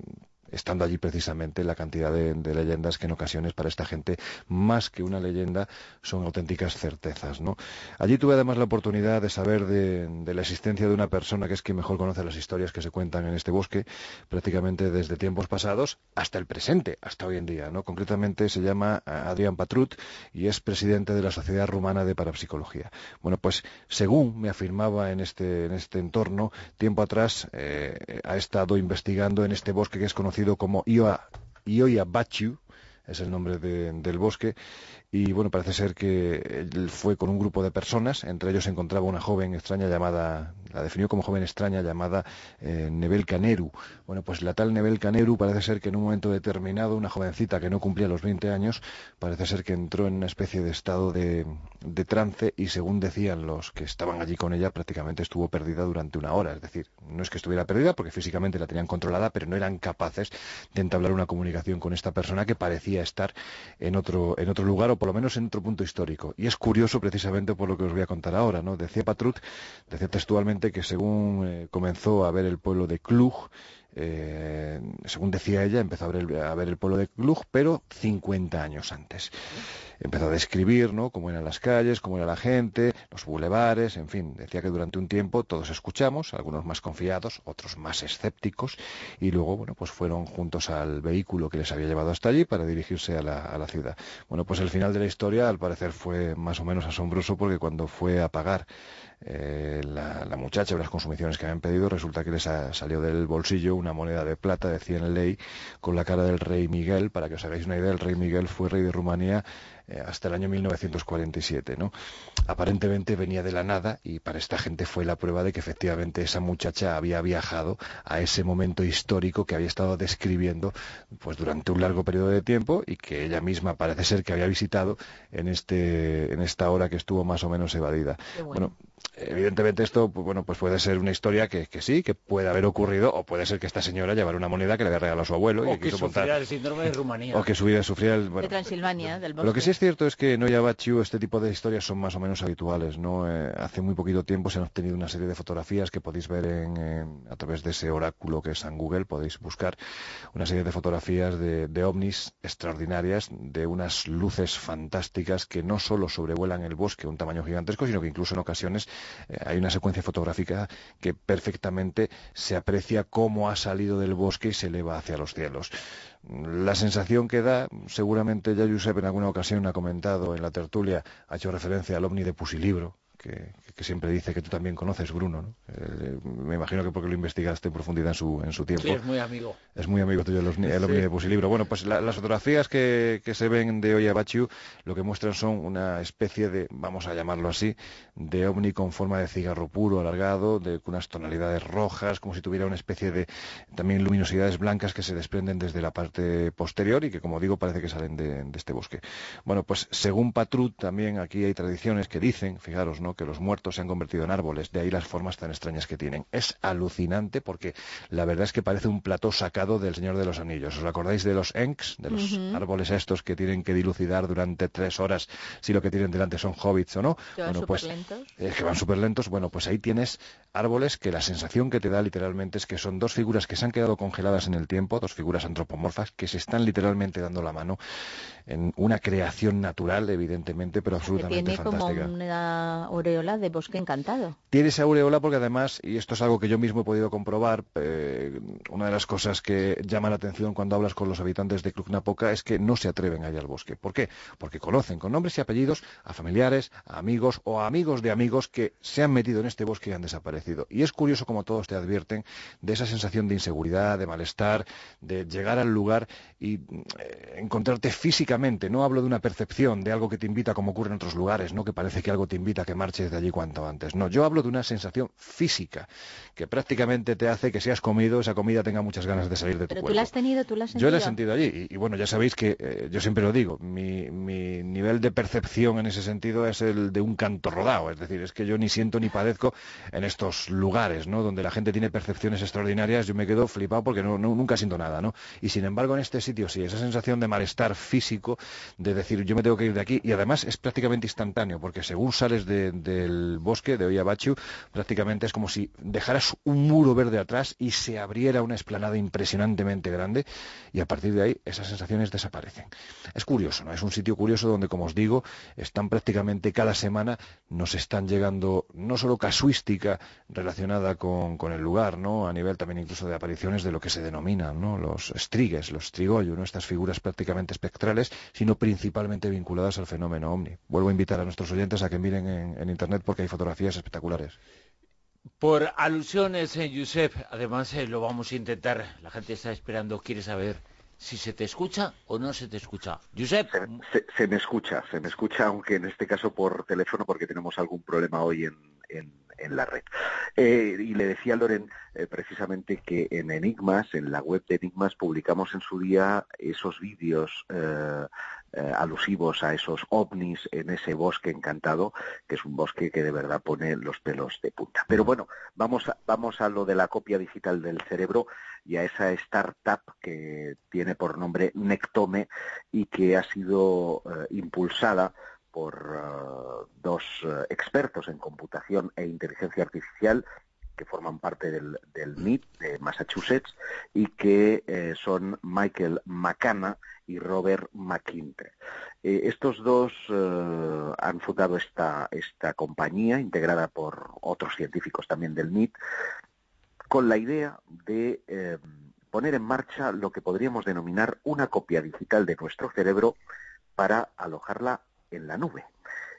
estando allí precisamente la cantidad de leyendas que en ocasiones para esta gente, más que una leyenda, son auténticas certezas, ¿no? Allí tuve además la oportunidad de saber de la existencia de una persona que es quien mejor conoce las historias que se cuentan en este bosque, prácticamente desde tiempos pasados hasta el presente, hasta hoy en día, ¿no? Concretamente se llama Adrian Patrut y es presidente de la Sociedad Rumana de Parapsicología. Bueno, pues según me afirmaba en este entorno, tiempo atrás ha estado investigando en este bosque que es conocido como Ioia Baciu, es el nombre del bosque, y bueno, parece ser que él fue con un grupo de personas, entre ellos se encontraba una joven extraña llamada, la definió como joven extraña llamada Nebelka Neru. Bueno, pues la tal Nebelka Neru parece ser que en un momento determinado, una jovencita que no cumplía los 20 años, parece ser que entró en una especie de estado de trance y según decían los que estaban allí con ella, prácticamente estuvo perdida durante una hora. Es decir, no es que estuviera perdida porque físicamente la tenían controlada, pero no eran capaces de entablar una comunicación con esta persona que parecía estar en otro lugar o por lo menos en otro punto histórico. Y es curioso precisamente por lo que os voy a contar ahora, ¿no? Decía Patrut, decía textualmente que según comenzó a ver el pueblo de Cluj, según decía ella, empezó a ver el pueblo de Cluj, pero 50 años antes. Empezó a describir, ¿no?, cómo eran las calles, cómo era la gente, los bulevares, en fin. Decía que durante un tiempo todos escuchamos, algunos más confiados, otros más escépticos, y luego, bueno, pues fueron juntos al vehículo que les había llevado hasta allí para dirigirse a la ciudad. Bueno, pues el final de la historia, al parecer, fue más o menos asombroso porque cuando fue a pagar la muchacha las consumiciones que habían pedido, resulta que les salió del bolsillo una moneda de plata de 100 lei con la cara del rey Miguel. Para que os hagáis una idea, el rey Miguel fue rey de Rumanía hasta el año 1947, ¿no? Aparentemente venía de la nada y para esta gente fue la prueba de que efectivamente esa muchacha había viajado a ese momento histórico que había estado describiendo pues durante un largo periodo de tiempo y que ella misma parece ser que había visitado en esta hora que estuvo más o menos evadida. Bueno, evidentemente esto, pues, bueno, pues puede ser una historia que sí, que puede haber ocurrido, o puede ser que esta señora llevara una moneda que le había regalado a su abuelo o que sufriera el síndrome de Rumanía, o que sufriera el, bueno, de Transilvania, del bosque. Lo que sí es cierto es que en Ioia Baciu este tipo de historias son más o menos habituales, ¿no? Hace muy poquito tiempo se han obtenido una serie de fotografías que podéis ver a través de ese oráculo que es en Google, podéis buscar una serie de fotografías de ovnis extraordinarias, de unas luces fantásticas que no solo sobrevuelan el bosque a un tamaño gigantesco, sino que incluso en ocasiones hay una secuencia fotográfica que perfectamente se aprecia cómo ha salido del bosque y se eleva hacia los cielos. La sensación que da, seguramente ya Josep en alguna ocasión ha comentado en la tertulia, ha hecho referencia al ovni de Pusilibro, que siempre dice que tú también conoces, Bruno, ¿no? Me imagino que porque lo investigaste en profundidad en su tiempo. Sí, es muy amigo. Es muy amigo tuyo el ovni de Pusilibro. Bueno, pues las fotografías que se ven de Ioia Baciu lo que muestran son una especie de, vamos a llamarlo así, de ovni con forma de cigarro puro, alargado, con unas tonalidades rojas, como si tuviera una especie de también luminosidades blancas que se desprenden desde la parte posterior y que, como digo, parece que salen de este bosque. Bueno, pues según Patrut, también aquí hay tradiciones que dicen, fijaros, ¿no?, que los muertos se han convertido en árboles, de ahí las formas tan extrañas que tienen. Es alucinante porque la verdad es que parece un plató sacado del Señor de los Anillos. ¿Os acordáis de los Enks, de los árboles estos que tienen que dilucidar durante 3 horas si lo que tienen delante son hobbits o no? Bueno, pues que van súper lentos. Bueno, pues ahí tienes árboles que la sensación que te da literalmente es que son dos figuras que se han quedado congeladas en el tiempo, dos figuras antropomorfas que se están literalmente dando la mano en una creación natural, evidentemente, pero absolutamente fantástica. Tiene como una aureola de bosque encantado. Tiene esa aureola porque además, y esto es algo que yo mismo he podido comprobar, una de las cosas que llama la atención cuando hablas con los habitantes de Cluj-Napoca es que no se atreven a ir al bosque. ¿Por qué? Porque conocen con nombres y apellidos a familiares, a amigos o a amigos de amigos que se han metido en este bosque y han desaparecido. Y es curioso como todos te advierten de esa sensación de inseguridad, de malestar, de llegar al lugar y encontrarte físicamente. No hablo de una percepción, de algo que te invita, como ocurre en otros lugares, ¿no?, que parece que algo te invita a que marches de allí cuanto antes. No, yo hablo de una sensación física que prácticamente te hace que si has comido, esa comida tenga muchas ganas de salir de tu cuerpo. ¿Pero tú la has tenido? ¿Tú la has sentido? Yo la he sentido allí y bueno, ya sabéis que yo siempre lo digo, mi nivel de percepción en ese sentido es el de un canto rodado, es decir, es que yo ni siento ni padezco en estos lugares, ¿no?, donde la gente tiene percepciones extraordinarias. Yo me quedo flipado porque nunca siento nada, ¿no? Y sin embargo en este sitio sí, esa sensación de malestar físico, de decir yo me tengo que ir de aquí, y además es prácticamente instantáneo porque según sales de del bosque de Oiabachu, prácticamente es como si dejaras un muro verde atrás y se abriera una explanada impresionantemente grande, y a partir de ahí esas sensaciones desaparecen. Es curioso, ¿no? Es un sitio curioso donde, como os digo, están prácticamente cada semana, nos están llegando no solo casuística relacionada con el lugar, ¿no? A nivel también incluso de apariciones de lo que se denominan, ¿no? Los strigues, los strigoi, ¿no? Estas figuras prácticamente espectrales, sino principalmente vinculadas al fenómeno ovni. Vuelvo a invitar a nuestros oyentes a que miren en internet porque hay fotografías espectaculares. Por alusiones, Josep, además lo vamos a intentar, la gente está esperando, quiere saber si se te escucha o no se te escucha. Josep. Se me escucha, aunque en este caso por teléfono, porque tenemos algún problema hoy en la red. Y le decía a Loren precisamente que en Enigmas, en la web de Enigmas, publicamos en su día esos vídeos alusivos a esos ovnis en ese bosque encantado, que es un bosque que de verdad pone los pelos de punta. Pero bueno, vamos a lo de la copia digital del cerebro y a esa startup que tiene por nombre Nectome y que ha sido impulsada por dos expertos en computación e inteligencia artificial que forman parte del MIT de Massachusetts y que son Michael McCanna y Robert McIntyre. Estos dos han fundado esta compañía integrada por otros científicos también del MIT con la idea de poner en marcha lo que podríamos denominar una copia digital de nuestro cerebro para alojarla en la nube.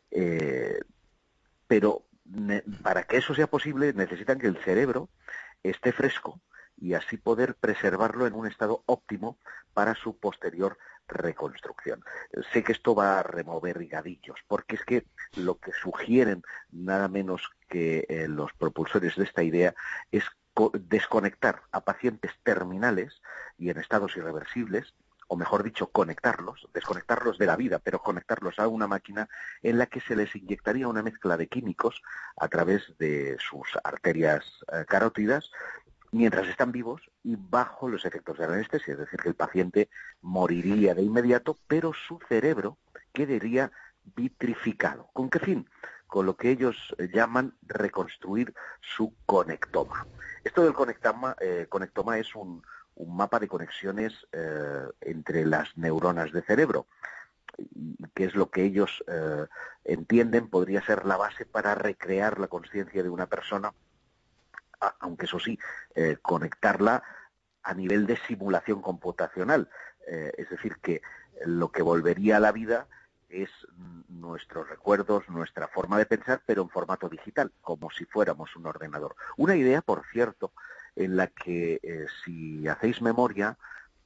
Pero para que eso sea posible necesitan que el cerebro esté fresco y así poder preservarlo en un estado óptimo para su posterior reconstrucción. Sé que esto va a remover higadillos, porque es que lo que sugieren nada menos que los propulsores de esta idea es desconectar a pacientes terminales y en estados irreversibles, o mejor dicho, desconectarlos de la vida, pero conectarlos a una máquina en la que se les inyectaría una mezcla de químicos a través de sus arterias carótidas mientras están vivos y bajo los efectos de la anestesia, es decir, que el paciente moriría de inmediato, pero su cerebro quedaría vitrificado. ¿Con qué fin? Con lo que ellos llaman reconstruir su conectoma. Esto del conectoma es un mapa de conexiones entre las neuronas de cerebro, que es lo que ellos entienden podría ser la base para recrear la conciencia de una persona, aunque eso sí, conectarla a nivel de simulación computacional, es decir, que lo que volvería a la vida es nuestros recuerdos, nuestra forma de pensar, pero en formato digital, como si fuéramos un ordenador. Una idea, por cierto, en la que, si hacéis memoria,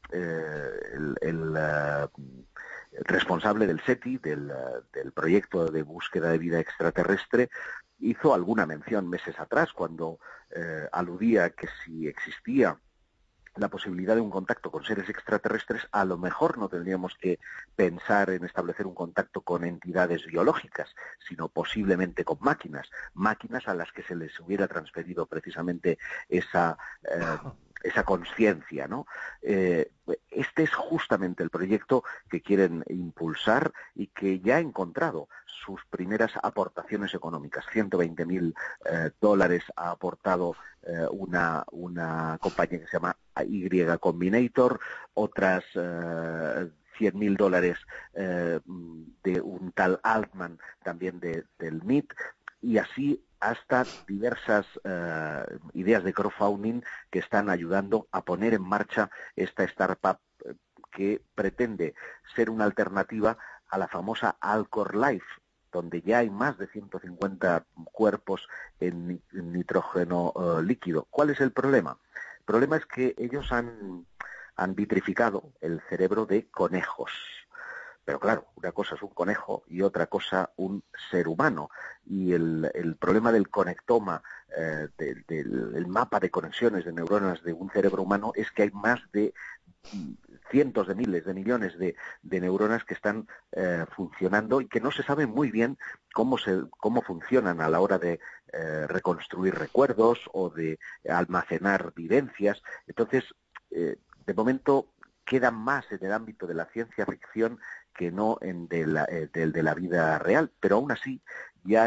el responsable del SETI, del proyecto de búsqueda de vida extraterrestre, hizo alguna mención meses atrás cuando aludía que si existía la posibilidad de un contacto con seres extraterrestres, a lo mejor no tendríamos que pensar en establecer un contacto con entidades biológicas, sino posiblemente con máquinas a las que se les hubiera transferido precisamente esa conciencia, ¿no? Este es justamente el proyecto que quieren impulsar y que ya ha encontrado sus primeras aportaciones económicas. $120,000 ha aportado una compañía que se llama Y Combinator, otras $100,000 de un tal Altman, también del MIT, y así hasta diversas ideas de crowdfunding que están ayudando a poner en marcha esta startup que pretende ser una alternativa a la famosa Alcor Life, donde ya hay más de 150 cuerpos en nitrógeno líquido. ¿Cuál es el problema? El problema es que ellos han vitrificado el cerebro de conejos. Pero claro, una cosa es un conejo y otra cosa un ser humano. Y el problema del conectoma, del mapa de conexiones de neuronas de un cerebro humano, es que hay más de cientos de miles, de millones de neuronas que están funcionando y que no se sabe muy bien cómo funcionan a la hora de reconstruir recuerdos o de almacenar vivencias. Entonces, de momento quedan más en el ámbito de la ciencia ficción que no en del de la vida real, pero aún así ya hay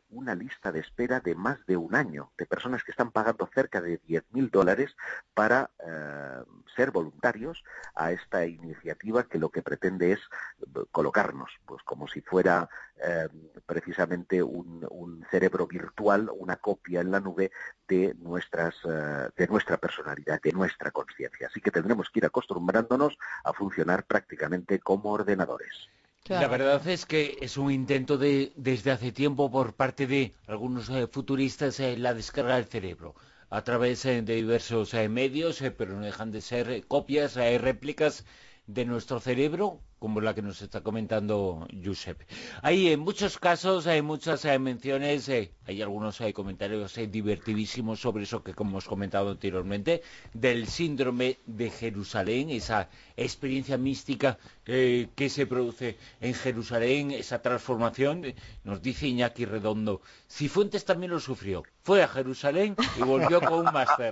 una lista de espera de más de un año, de personas que están pagando cerca de $10.000 para ser voluntarios a esta iniciativa que lo que pretende es colocarnos, pues como si fuera precisamente un cerebro virtual, una copia en la nube de nuestra personalidad, de nuestra conciencia. Así que tendremos que ir acostumbrándonos a funcionar prácticamente como ordenadores. La verdad es que es un intento desde hace tiempo por parte de algunos futuristas la descarga del cerebro a través de diversos medios, pero no dejan de ser copias, réplicas de nuestro cerebro, como la que nos está comentando Josep. Hay muchos casos, hay muchas menciones, hay algunos comentarios divertidísimos sobre eso que hemos comentado anteriormente, del síndrome de Jerusalén, esa experiencia mística que se produce en Jerusalén, esa transformación. Nos dice Iñaki Redondo, Cifuentes también lo sufrió, fue a Jerusalén y volvió con un máster.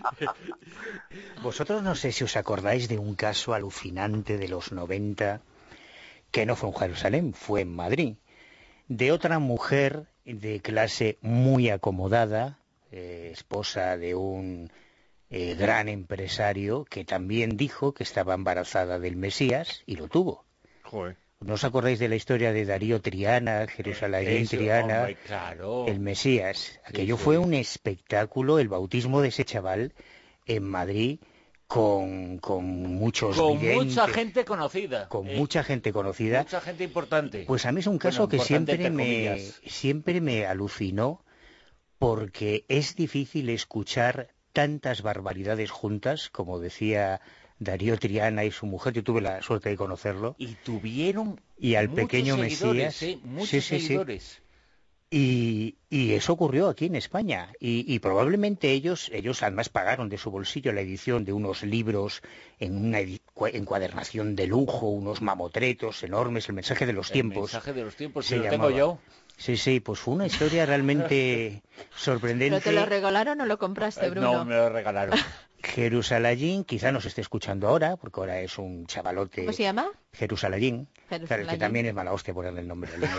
Vosotros no sé si os acordáis de un caso alucinante de los 90, que no fue en Jerusalén, fue en Madrid, de otra mujer de clase muy acomodada, esposa de un gran empresario, que también dijo que estaba embarazada del Mesías y lo tuvo. Joder. ¿No os acordáis de la historia de Darío Triana, Jerusalén Triana, hombre, claro. el Mesías? Aquello Sí. fue un espectáculo, el bautismo de ese chaval en Madrid, con muchos videntes, mucha gente conocida. con mucha gente conocida. Mucha gente importante. Pues a mí es un caso que importante entre siempre comillas. me alucinó, porque es difícil escuchar tantas barbaridades juntas, como decía Darío Triana y su mujer. Yo tuve la suerte de conocerlo. Y tuvieron Y al muchos pequeño seguidores, Mesías. muchos Sí. seguidores. Y eso ocurrió aquí en España, y probablemente ellos además pagaron de su bolsillo la edición de unos libros en una encuadernación de lujo, unos mamotretos enormes, el mensaje de los tiempos. El mensaje de los tiempos, se si lo llamaba. tengo yo. Sí, pues fue una historia realmente sorprendente. ¿Pero te lo regalaron o lo compraste, Bruno? No, me lo regalaron. Jerusalén, quizá nos esté escuchando ahora, porque ahora es un chavalote. ¿Cómo se llama? Jerusalén. Claro, el que Jerusalén. también es mala hostia ponerle el nombre al niño.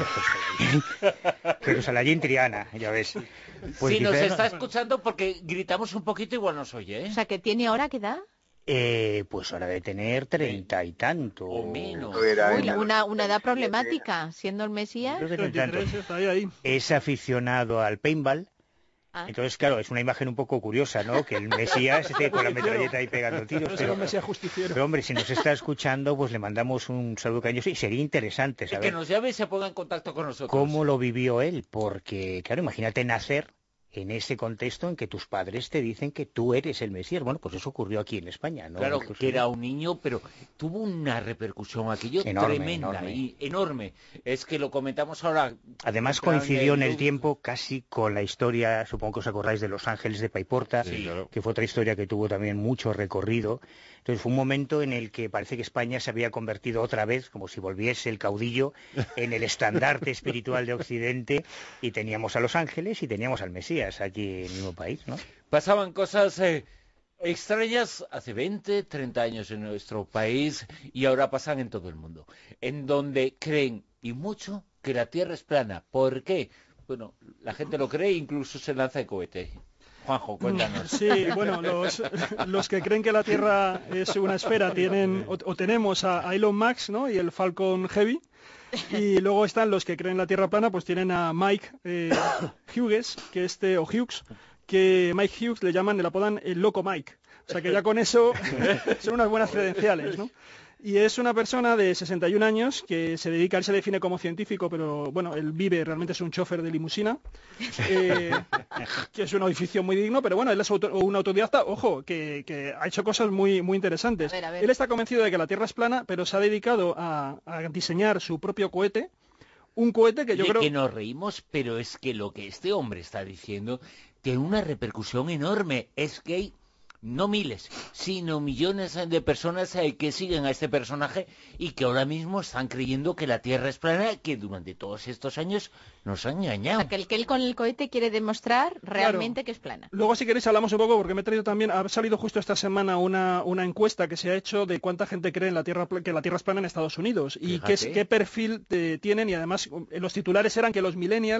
Jerusalén Triana, ya ves. Pues Si nos quizá está escuchando, porque gritamos un poquito, igual nos oye, O sea, que tiene ahora, ¿qué edad? pues ahora de tener 30 y tanto. O menos. Uy, una edad problemática, siendo el Mesías. Creo que 30 y tantos. 33, ahí. Es aficionado al paintball. Ah. Entonces, claro, es una imagen un poco curiosa, ¿no? Que el Mesías esté con la metralleta ahí pegando tiros. Pero es un Mesías justiciero. Pero hombre, si nos está escuchando, pues le mandamos un saludo cariñoso y sería interesante Que saber nos llame y se ponga en contacto con nosotros. cómo lo vivió él, porque, claro, imagínate nacer en ese contexto en que tus padres te dicen que tú eres el Mesías. Bueno, pues eso ocurrió aquí en España, ¿no? Claro, Pues, que era un niño, pero tuvo una repercusión aquello Enorme, tremenda enorme. y enorme. Es que lo comentamos ahora. Además plan coincidió en de el Luz. tiempo casi con la historia, supongo que os acordáis, de Los Ángeles de Paiporta, Sí, claro. que fue otra historia que tuvo también mucho recorrido. Entonces fue un momento en el que parece que España se había convertido otra vez, como si volviese el caudillo, en el estandarte espiritual de Occidente, y teníamos a Los Ángeles y teníamos al Mesías aquí en el mismo país, ¿no? Pasaban cosas extrañas hace 20, 30 años en nuestro país y ahora pasan en todo el mundo, en donde creen, y mucho, que la Tierra es plana. ¿Por qué? Bueno, la gente lo cree e incluso se lanza el cohete. Juanjo, cuéntanos. Sí, bueno, los que creen que la Tierra es una esfera tienen o tenemos a Elon Musk, ¿no? Y el Falcon Heavy. Y luego están los que creen la Tierra plana, pues tienen a Mike Hughes, o Hughes, que Mike Hughes le apodan el Loco Mike. O sea que ya con eso son unas buenas credenciales, ¿no? Y es una persona de 61 años que él se define como científico, pero bueno, él realmente es un chofer de limusina, que es un oficio muy digno, pero bueno, él es un autodidacta, ojo, que ha hecho cosas muy, muy interesantes. A ver. Él está convencido de que la Tierra es plana, pero se ha dedicado a diseñar su propio cohete, un cohete que yo creo... que nos reímos, pero es que lo que este hombre está diciendo tiene una repercusión enorme. Es que hay no miles, sino millones de personas que siguen a este personaje y que ahora mismo están creyendo que la Tierra es plana, que durante todos estos años nos han engañado. O sea, que él con el cohete quiere demostrar realmente que es plana. Luego, si queréis, hablamos un poco, porque me he traído también, ha salido justo esta semana una encuesta que se ha hecho de cuánta gente cree que la Tierra es plana en Estados Unidos y Fíjate. qué perfil tienen, y además los titulares eran que los millennials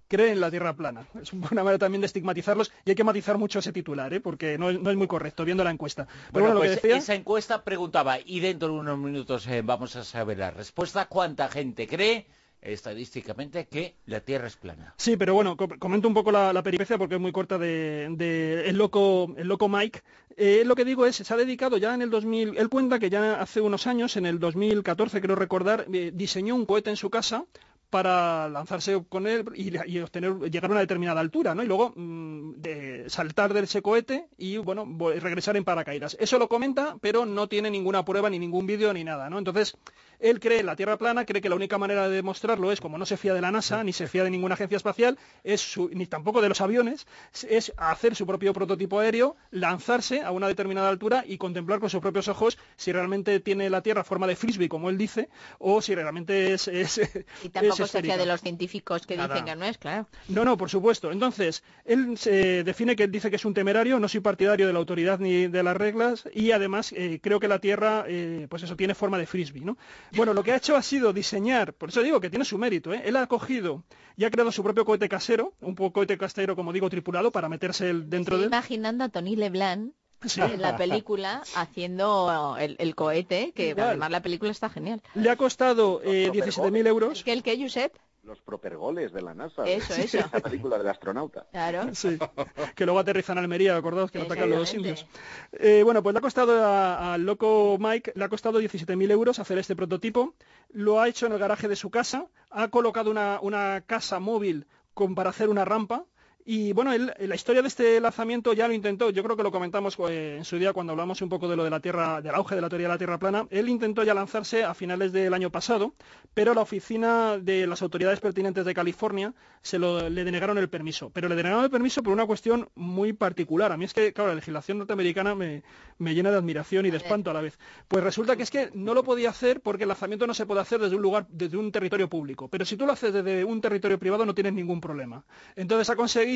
cree en la Tierra plana. Es una manera también de estigmatizarlos y hay que matizar mucho ese titular, porque no es muy correcto viendo la encuesta. Pero Bueno, lo que pues decía... esa encuesta preguntaba, y dentro de unos minutos vamos a saber la respuesta, ¿cuánta gente cree estadísticamente que la Tierra es plana? Sí, pero bueno, comento un poco la peripecia porque es muy corta de el loco Mike. Lo que digo es, se ha dedicado ya en el 2000, él cuenta que ya hace unos años, en el 2014 creo recordar, diseñó un cohete en su casa para lanzarse con él y llegar a una determinada altura, ¿no? Y luego saltar de ese cohete y, bueno, regresar en paracaídas. Eso lo comenta, pero no tiene ninguna prueba, ni ningún vídeo, ni nada, ¿no? Entonces, él cree en la Tierra plana, cree que la única manera de demostrarlo es, como no se fía de la NASA, ni se fía de ninguna agencia espacial, ni tampoco de los aviones, es hacer su propio prototipo aéreo, lanzarse a una determinada altura y contemplar con sus propios ojos si realmente tiene la Tierra forma de frisbee, como él dice, o si realmente es y tampoco se esférica. fía de los científicos que Nada. dicen que no es, claro. No, por supuesto. Entonces, él se define que él dice que es un temerario, no soy partidario de la autoridad ni de las reglas, y además creo que la Tierra, pues eso, tiene forma de frisbee, ¿no? Bueno, lo que ha hecho ha sido diseñar, por eso digo que tiene su mérito, ¿eh? Él ha cogido y ha creado su propio cohete casero, un cohete casero, como digo, tripulado, para meterse dentro de él. Imaginando a Tony Leblanc Sí. en la película haciendo el cohete, que Igual. además la película está genial. Le ha costado 17.000 euros. ¿El qué, Josep? Los propergoles de la NASA. Eso. La película del astronauta. Claro. Sí, que luego aterrizan en Almería, acordaos que atacan los Exactamente. indios. Bueno, pues le ha costado al loco Mike, le ha costado 17.000 euros hacer este prototipo. Lo ha hecho en el garaje de su casa, ha colocado una casa móvil para hacer una rampa. Y bueno, la historia de este lanzamiento ya lo intentó, yo creo que lo comentamos en su día cuando hablamos un poco de lo de la Tierra, del auge de la teoría de la Tierra plana. Él intentó ya lanzarse a finales del año pasado, pero la oficina de las autoridades pertinentes de California le denegaron el permiso. Pero le denegaron el permiso por una cuestión muy particular. A mí es que, claro, la legislación norteamericana me llena de admiración y de espanto a la vez. Pues resulta que es que no lo podía hacer porque el lanzamiento no se puede hacer desde un territorio público. Pero si tú lo haces desde un territorio privado no tienes ningún problema. Entonces ha conseguido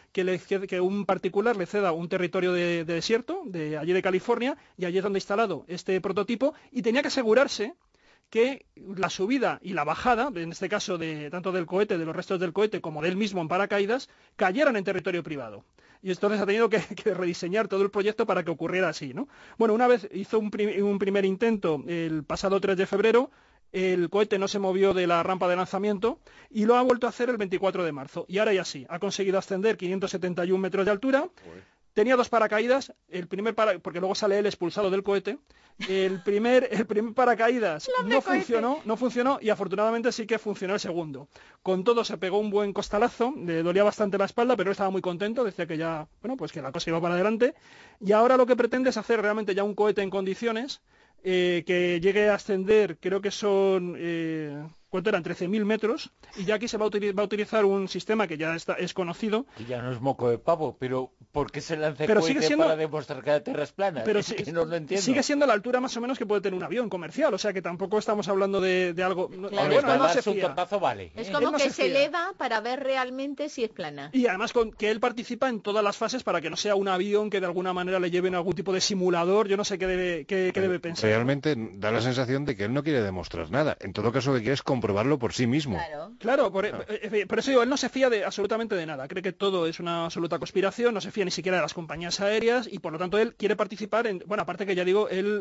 que un particular le ceda un territorio de desierto, de allí de California, y allí es donde ha instalado este prototipo, y tenía que asegurarse que la subida y la bajada, en este caso tanto del cohete, de los restos del cohete, como de él mismo en paracaídas, cayeran en territorio privado. Y entonces ha tenido que rediseñar todo el proyecto para que ocurriera así, ¿no? Bueno, una vez hizo un primer intento el pasado 3 de febrero, el cohete no se movió de la rampa de lanzamiento y lo ha vuelto a hacer el 24 de marzo. Y ahora ya sí, ha conseguido ascender 571 metros de altura. Tenía dos paracaídas, porque luego sale él expulsado del cohete. El primer paracaídas no funcionó y afortunadamente sí que funcionó el segundo. Con todo se pegó un buen costalazo, le dolía bastante la espalda, pero él estaba muy contento, decía que ya, bueno, pues que la cosa iba para adelante. Y ahora lo que pretende es hacer realmente ya un cohete en condiciones, que llegue a ascender, creo que son, ¿cuánto eran? 13.000 metros, y ya aquí se va a utilizar un sistema que ya es conocido. Que ya no es moco de pavo, pero ¿por qué se lanza el Pero cohete sigue siendo, para demostrar que la Tierra es plana? pero es que no lo entiendo. Sigue siendo la altura más o menos que puede tener un avión comercial, o sea que tampoco estamos hablando de algo... Claro. Hombre, Bueno, para no se darse un fía. tortazo vale. Es ¿eh? como Él no que se se fía. eleva para ver realmente si es plana. Y además que él participa en todas las fases para que no sea un avión que de alguna manera le lleven a algún tipo de simulador, yo no sé qué debe pensar. Realmente da la sensación de que él no quiere demostrar nada. En todo caso, lo que quiere es comprobarlo por sí mismo. Claro. Por eso digo, él no se fía absolutamente de nada. Cree que todo es una absoluta conspiración, no se fía ni siquiera de las compañías aéreas y por lo tanto él quiere participar en... Bueno, aparte que ya digo, él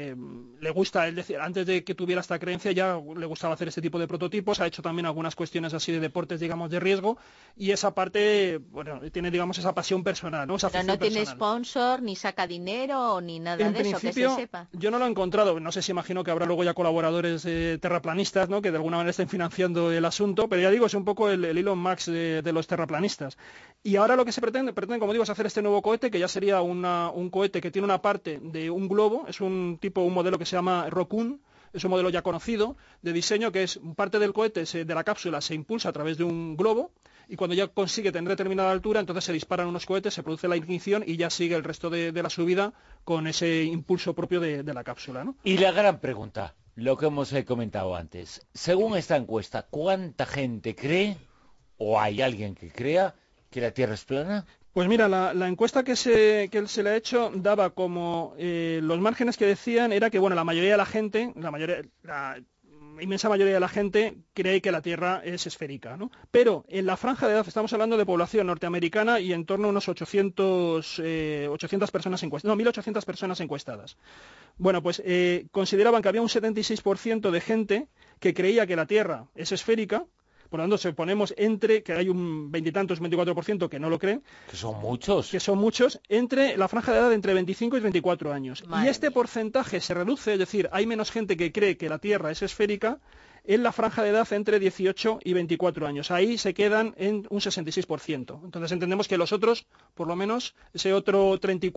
le gusta, él decía, antes de que tuviera esta creencia ya le gustaba hacer este tipo de prototipos, ha hecho también algunas cuestiones así de deportes, digamos, de riesgo y esa parte, bueno, tiene, digamos, esa pasión personal, ¿no? Esa Pero no afición tiene personal. sponsor, ni saca dinero, ni nada En de eso, que principio, se sepa. yo no lo he encontrado. No sé si imagino que habrá luego ya colaboradores terraplanistas, ¿no? Que de alguna manera estén financiando el asunto, pero ya digo, es un poco el Elon Musk de los terraplanistas. Y ahora lo que se pretende, como digo, es hacer este nuevo cohete, que ya sería un cohete que tiene una parte de un globo, es un modelo que se llama Rockoon, es un modelo ya conocido de diseño, que es parte del cohete, de la cápsula, se impulsa a través de un globo, y cuando ya consigue tener determinada altura, entonces se disparan unos cohetes, se produce la ignición y ya sigue el resto de la subida con ese impulso propio de la cápsula, ¿no? Y la gran pregunta, lo que hemos comentado antes, según esta encuesta, ¿cuánta gente cree, o hay alguien que crea, que la Tierra es plana? Pues mira, la encuesta que se le ha hecho daba como los márgenes que decían era que, bueno, la mayoría de la gente, inmensa mayoría de la gente cree que la Tierra es esférica, ¿no? Pero en la franja de edad estamos hablando de población norteamericana y en torno a unos 800 personas encuestadas, no, 1.800 personas encuestadas. Bueno, pues consideraban que había un 76% de gente que creía que la Tierra es esférica. Por lo tanto, si ponemos entre, que hay un 20 y tantos, 24% que no lo creen. Que son muchos. Que son muchos, entre la franja de edad de entre 25 y 24 años. Madre y este mía. porcentaje se reduce, es decir, hay menos gente que cree que la Tierra es esférica en la franja de edad entre 18 y 24 años. Ahí se quedan en un 66%. Entonces entendemos que los otros, por lo menos, ese otro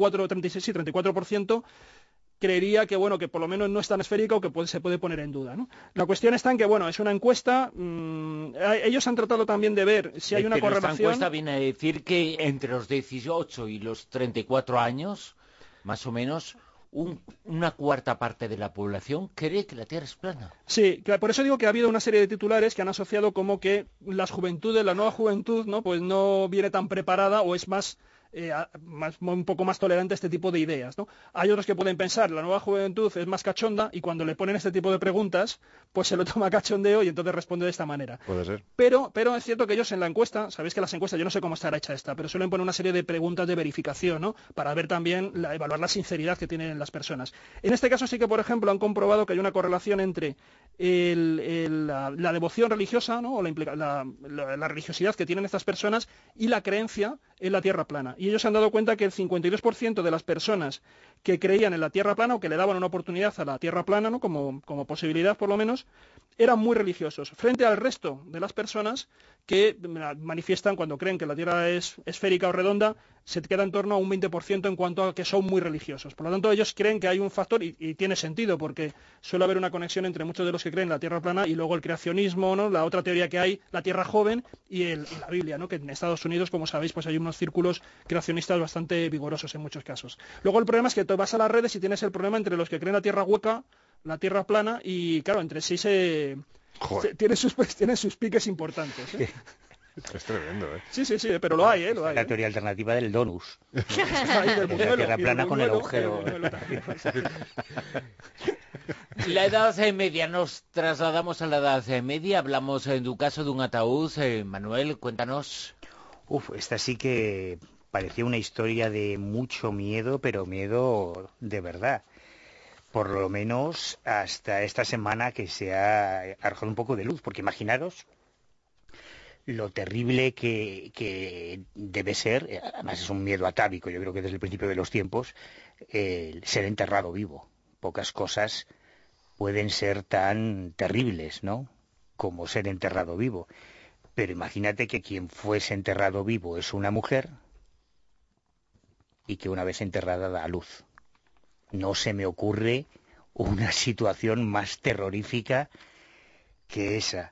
34% creería que bueno, que por lo menos no es tan esférica o que se puede poner en duda, ¿no? La cuestión está en que bueno, es una encuesta. Ellos han tratado también de ver si hay una Pero esta correlación. encuesta viene a decir que entre los 18 y los 34 años, más o menos, una cuarta parte de la población cree que la Tierra es plana. Sí, por eso digo que ha habido una serie de titulares que han asociado como que las juventudes, la nueva juventud, ¿no? Pues no viene tan preparada o es más un poco más tolerante a este tipo de ideas, ¿no? Hay otros que pueden pensar, la nueva juventud es más cachonda y cuando le ponen este tipo de preguntas, pues se lo toma cachondeo y entonces responde de esta manera. Puede ser. Pero es cierto que ellos en la encuesta, sabéis que las encuestas, yo no sé cómo estará hecha esta, pero suelen poner una serie de preguntas de verificación, ¿no? Para ver también, evaluar la sinceridad que tienen las personas. En este caso sí que, por ejemplo, han comprobado que hay una correlación entre la devoción religiosa, ¿no? O la religiosidad que tienen estas personas y la creencia en la Tierra plana. Y ellos se han dado cuenta que el 52% de las personas que creían en la Tierra plana o que le daban una oportunidad a la Tierra plana, ¿no? como posibilidad por lo menos, eran muy religiosos, frente al resto de las personas que manifiestan cuando creen que la Tierra es esférica o redonda, se queda en torno a un 20% en cuanto a que son muy religiosos. Por lo tanto, ellos creen que hay un factor, y tiene sentido, porque suele haber una conexión entre muchos de los que creen en la Tierra plana y luego el creacionismo, ¿no? La otra teoría que hay, la Tierra joven y la Biblia, ¿no? Que en Estados Unidos, como sabéis, pues hay unos círculos creacionistas bastante vigorosos en muchos casos. Luego el problema es que te vas a las redes y tienes el problema entre los que creen la Tierra hueca, la Tierra plana, y claro, entre sí tiene sus piques importantes, ¿eh? Es tremendo, ¿eh? Sí, pero lo hay, ¿eh? Lo hay, La teoría alternativa del donus. Ahí del La buñuelo, Tierra y plana con el buñuelo, agujero. buñuelo también. La Edad Media, nos trasladamos a la Edad Media, hablamos en tu caso de un ataúd. Manuel, cuéntanos. Esta sí que parecía una historia de mucho miedo, pero miedo de verdad. Por lo menos hasta esta semana que se ha arrojado un poco de luz, porque imaginaros lo terrible que debe ser, además es un miedo atávico, yo creo que desde el principio de los tiempos, el ser enterrado vivo. Pocas cosas pueden ser tan terribles, ¿no?, como ser enterrado vivo. Pero imagínate que quien fuese enterrado vivo es una mujer y que una vez enterrada da a luz. No se me ocurre una situación más terrorífica que esa.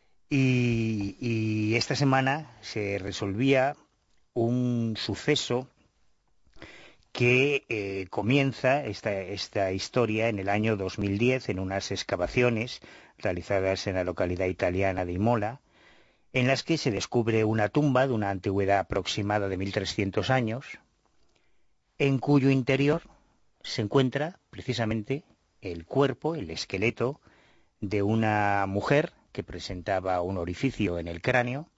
Y esta semana se resolvía un suceso que comienza esta historia en el año 2010 en unas excavaciones realizadas en la localidad italiana de Imola, en las que se descubre una tumba de una antigüedad aproximada de 1300 años, en cuyo interior se encuentra precisamente el cuerpo, el esqueleto de una mujer que presentaba un orificio en el cráneo,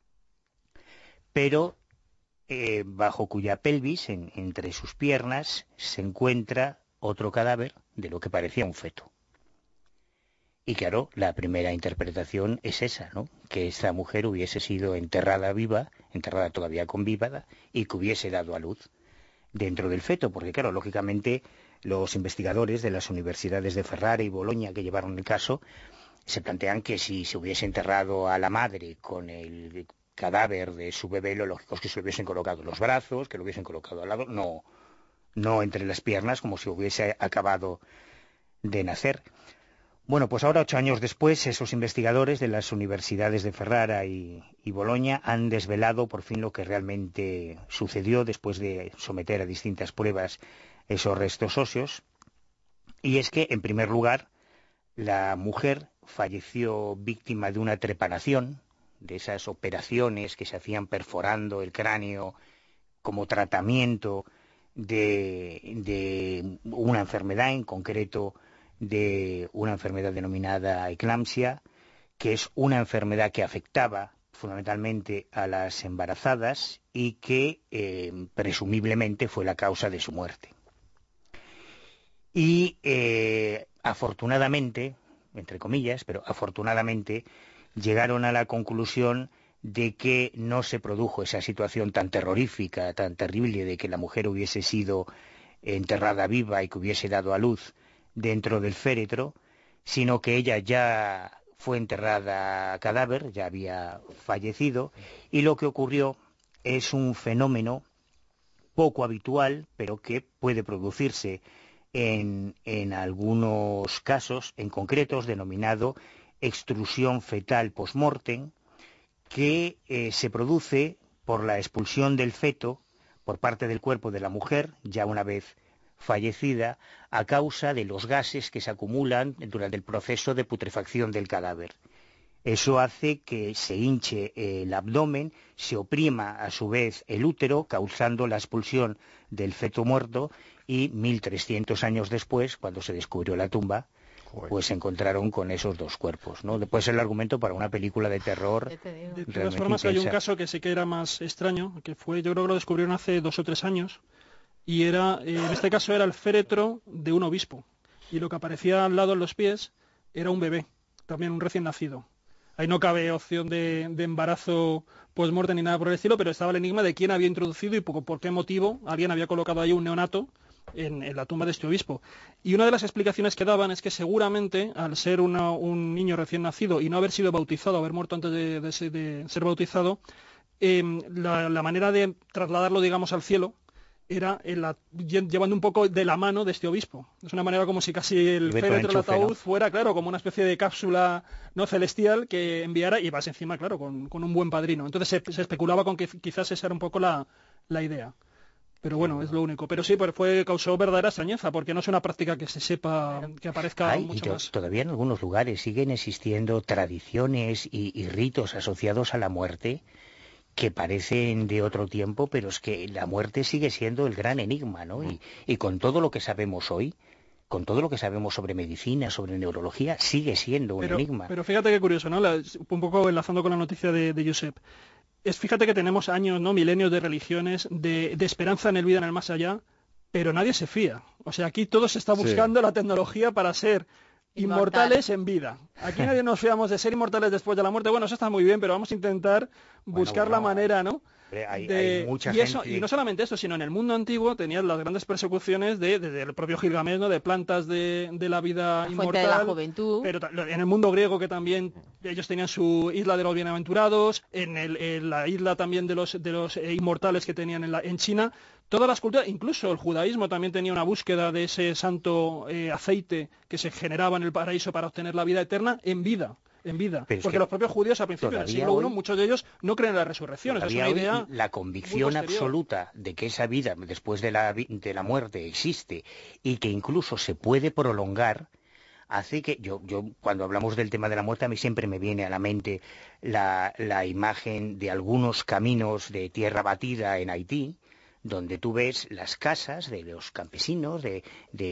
pero bajo cuya pelvis, entre sus piernas, se encuentra otro cadáver de lo que parecía un feto. Y claro, la primera interpretación es esa, ¿no?, que esta mujer hubiese sido enterrada viva, enterrada todavía con vida, y que hubiese dado a luz dentro del feto, porque claro, lógicamente los investigadores de las universidades de Ferrara y Bolonia que llevaron el caso se plantean que si se hubiese enterrado a la madre con el cadáver de su bebé, lo lógico es que se lo hubiesen colocado en los brazos, que lo hubiesen colocado al lado, no entre las piernas, como si hubiese acabado de nacer. Bueno, pues ahora, 8 años después, esos investigadores de las universidades de Ferrara y Bolonia han desvelado por fin lo que realmente sucedió después de someter a distintas pruebas esos restos óseos. Y es que, en primer lugar, la mujer falleció víctima de una trepanación, de esas operaciones que se hacían perforando el cráneo como tratamiento de una enfermedad, en concreto de una enfermedad denominada eclampsia, que es una enfermedad que afectaba fundamentalmente a las embarazadas y que presumiblemente fue la causa de su muerte. Y afortunadamente, entre comillas, pero afortunadamente llegaron a la conclusión de que no se produjo esa situación tan terrorífica, tan terrible, de que la mujer hubiese sido enterrada viva y que hubiese dado a luz dentro del féretro, sino que ella ya fue enterrada a cadáver, ya había fallecido, y lo que ocurrió es un fenómeno poco habitual, pero que puede producirse en algunos casos, en concretos, denominado extrusión fetal post-mortem, que se produce por la expulsión del feto por parte del cuerpo de la mujer, ya una vez fallecida, a causa de los gases que se acumulan durante el proceso de putrefacción del cadáver. Eso hace que se hinche el abdomen, se oprima a su vez el útero, causando la expulsión del feto muerto, y 1300 años después, cuando se descubrió la tumba, pues se encontraron con esos dos cuerpos, ¿no? Después el argumento para una película de terror. De todas formas, hay un caso que sí que era más extraño, que fue, yo creo que lo descubrieron hace 2 o 3 años, y era, en este caso era el féretro de un obispo, y lo que aparecía al lado en los pies era un bebé, también un recién nacido. Ahí no cabe opción de embarazo post-mortem ni nada por el estilo, pero estaba el enigma de quién había introducido y por qué motivo alguien había colocado ahí un neonato en la tumba de este obispo. Y una de las explicaciones que daban es que seguramente, al ser un niño recién nacido y no haber sido bautizado, haber muerto antes de ser bautizado, la manera de trasladarlo, digamos, al cielo era llevando un poco de la mano de este obispo. Es una manera como si casi el féretro del ataúd fuera, claro, como una especie de cápsula no celestial que enviara, y vas encima, claro, con un buen padrino. Entonces se especulaba con que quizás esa era un poco la idea. Pero bueno, es lo único. Pero sí, causó verdadera extrañeza, porque no es una práctica que se sepa, que aparezca mucho más. Todavía en algunos lugares siguen existiendo tradiciones y ritos asociados a la muerte que parecen de otro tiempo, pero es que la muerte sigue siendo el gran enigma, ¿no? Y con todo lo que sabemos hoy, con todo lo que sabemos sobre medicina, sobre neurología, sigue siendo un enigma. Pero fíjate qué curioso, ¿no? Un poco enlazando con la noticia de Josep. Fíjate que tenemos años, ¿no? Milenios de religiones, de esperanza en el vida, en el más allá, pero nadie se fía. O sea, aquí todo se está buscando la tecnología para ser inmortales en vida. Aquí nadie nos fiamos de ser inmortales después de la muerte. Bueno, eso está muy bien, pero vamos a intentar buscar la manera, ¿no? Hay mucha gente... Y no solamente eso, sino en el mundo antiguo tenías las grandes persecuciones del propio Gilgamesh, ¿no? De plantas de la vida inmortal. De la juventud. Pero en el mundo griego, que también ellos tenían su isla de los bienaventurados, en la isla también de los inmortales que tenían en China. Todas las culturas, incluso el judaísmo también tenía una búsqueda de ese santo aceite que se generaba en el paraíso para obtener la vida eterna en vida. Porque los propios judíos al principio del siglo I, muchos de ellos no creen en la resurrección. Esa es una idea la convicción absoluta de que esa vida después de la muerte existe y que incluso se puede prolongar, hace que yo cuando hablamos del tema de la muerte, a mí siempre me viene a la mente la imagen de algunos caminos de tierra batida en Haití, donde tú ves las casas de los campesinos, de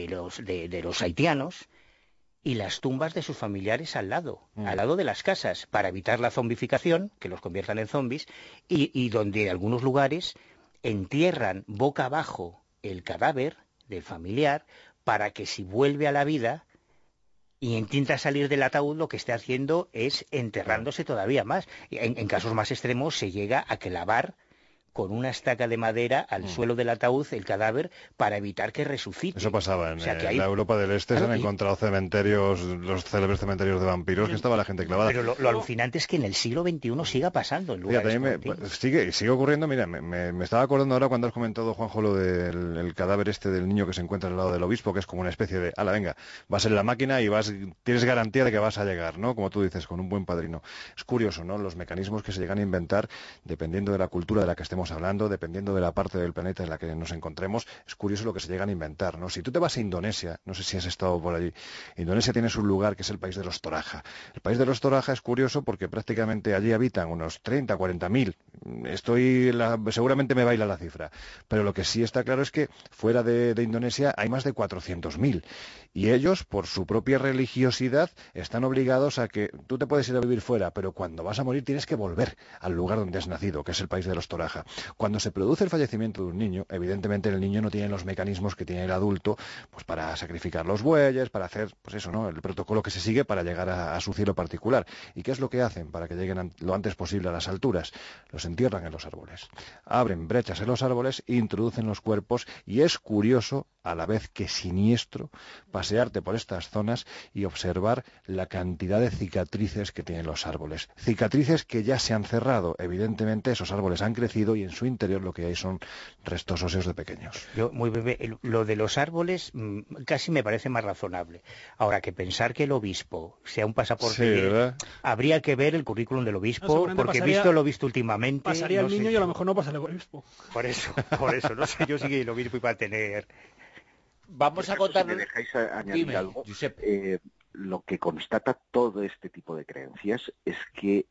los haitianos, y las tumbas de sus familiares al lado de las casas, para evitar la zombificación, que los conviertan en zombies, y donde en algunos lugares entierran boca abajo el cadáver del familiar para que si vuelve a la vida y intenta salir del ataúd, lo que esté haciendo es enterrándose todavía más. En casos más extremos se llega a clavar con una estaca de madera al suelo del ataúd el cadáver para evitar que resucite. Eso pasaba en la Europa del Este, se han encontrado cementerios, los célebres cementerios de vampiros, que estaba la gente clavada. Pero lo alucinante es que en el siglo XXI siga pasando en lugares sigue ocurriendo. Mira, me estaba acordando ahora cuando has comentado, Juanjo, lo del cadáver del niño que se encuentra al lado del obispo, que es como una especie de, venga, vas en la máquina y tienes garantía de que vas a llegar, ¿no? Como tú dices, con un buen padrino. Es curioso, ¿no? Los mecanismos que se llegan a inventar dependiendo de la cultura de la que estemos estemos hablando, dependiendo de la parte del planeta en la que nos encontremos, es curioso lo que se llegan a inventar, ¿no? Si tú te vas a Indonesia, no sé si has estado por allí, Indonesia tiene un lugar que es el país de los Toraja. El país de los Toraja es curioso porque prácticamente allí habitan unos 30, 40.000. Seguramente me baila la cifra, pero lo que sí está claro es que fuera de Indonesia hay más de 400.000. Y ellos, por su propia religiosidad, están obligados a que tú te puedes ir a vivir fuera, pero cuando vas a morir tienes que volver al lugar donde has nacido, que es el país de los Toraja. Cuando se produce el fallecimiento de un niño, evidentemente el niño no tiene los mecanismos que tiene el adulto, pues para sacrificar los bueyes, para hacer, pues eso, ¿no? El protocolo que se sigue para llegar a su cielo particular. ¿Y qué es lo que hacen para que lleguen lo antes posible a las alturas? Los entierran en los árboles. Abren brechas en los árboles, introducen los cuerpos, y es curioso, a la vez que siniestro, pasearte por estas zonas y observar la cantidad de cicatrices que tienen los árboles. Cicatrices que ya se han cerrado. Evidentemente esos árboles han crecido y en su interior lo que hay son restos óseos de pequeños. Yo, muy breve, lo de los árboles casi me parece más razonable. Ahora, que pensar que el obispo sea un pasaporte, sí, ¿verdad? Habría que ver el currículum del obispo, porque lo he visto últimamente. Pasaría el niño y a lo mejor no pasaría el obispo. Por eso, no sé yo si el obispo iba a tener... Vamos a contar... Si me dejáis añadir algo, lo que constata todo este tipo de creencias es que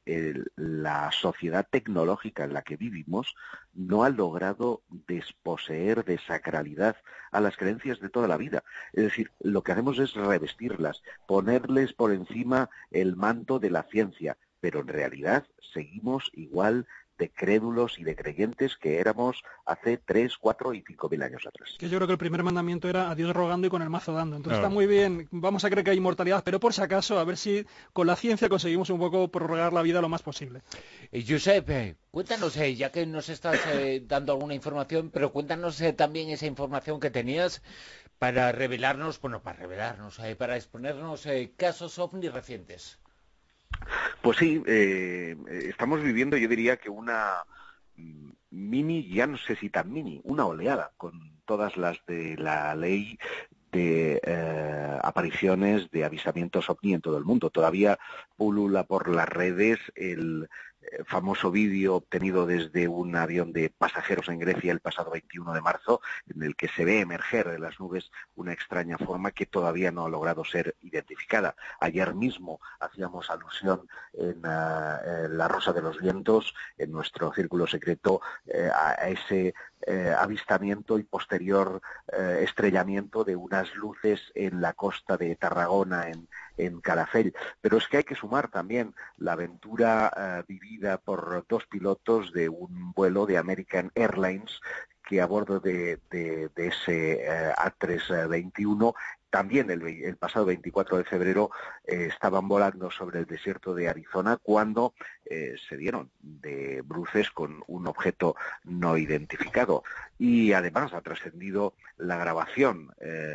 la sociedad tecnológica en la que vivimos no ha logrado desposeer de sacralidad a las creencias de toda la vida. Es decir, lo que hacemos es revestirlas, ponerles por encima el manto de la ciencia, pero en realidad seguimos igual de crédulos y de creyentes que éramos hace 3, 4 y 5.000 años atrás. Que yo creo que el primer mandamiento era a Dios rogando y con el mazo dando. Entonces está muy bien, vamos a creer que hay inmortalidad, pero por si acaso, a ver si con la ciencia conseguimos un poco prorrogar la vida lo más posible. Josep, cuéntanos, ya que nos estás dando alguna información, pero cuéntanos también esa información que tenías para revelarnos, para exponernos casos ovni recientes. Pues sí, estamos viviendo, yo diría que una mini, ya no sé si tan mini, una oleada con todas las de la ley de apariciones de avisamientos ovni en todo el mundo. Todavía pulula por las redes el famoso vídeo obtenido desde un avión de pasajeros en Grecia el pasado 21 de marzo, en el que se ve emerger de las nubes una extraña forma que todavía no ha logrado ser identificada. Ayer mismo hacíamos alusión en La Rosa de los Vientos, en nuestro círculo secreto, a ese avistamiento y posterior estrellamiento de unas luces en la costa de Tarragona, en Calafell. Pero es que hay que sumar también la aventura vivida por 2 pilotos de un vuelo de American Airlines que a bordo de ese A321 también el pasado 24 de febrero estaban volando sobre el desierto de Arizona cuando se dieron de bruces con un objeto no identificado. Y además ha trascendido la grabación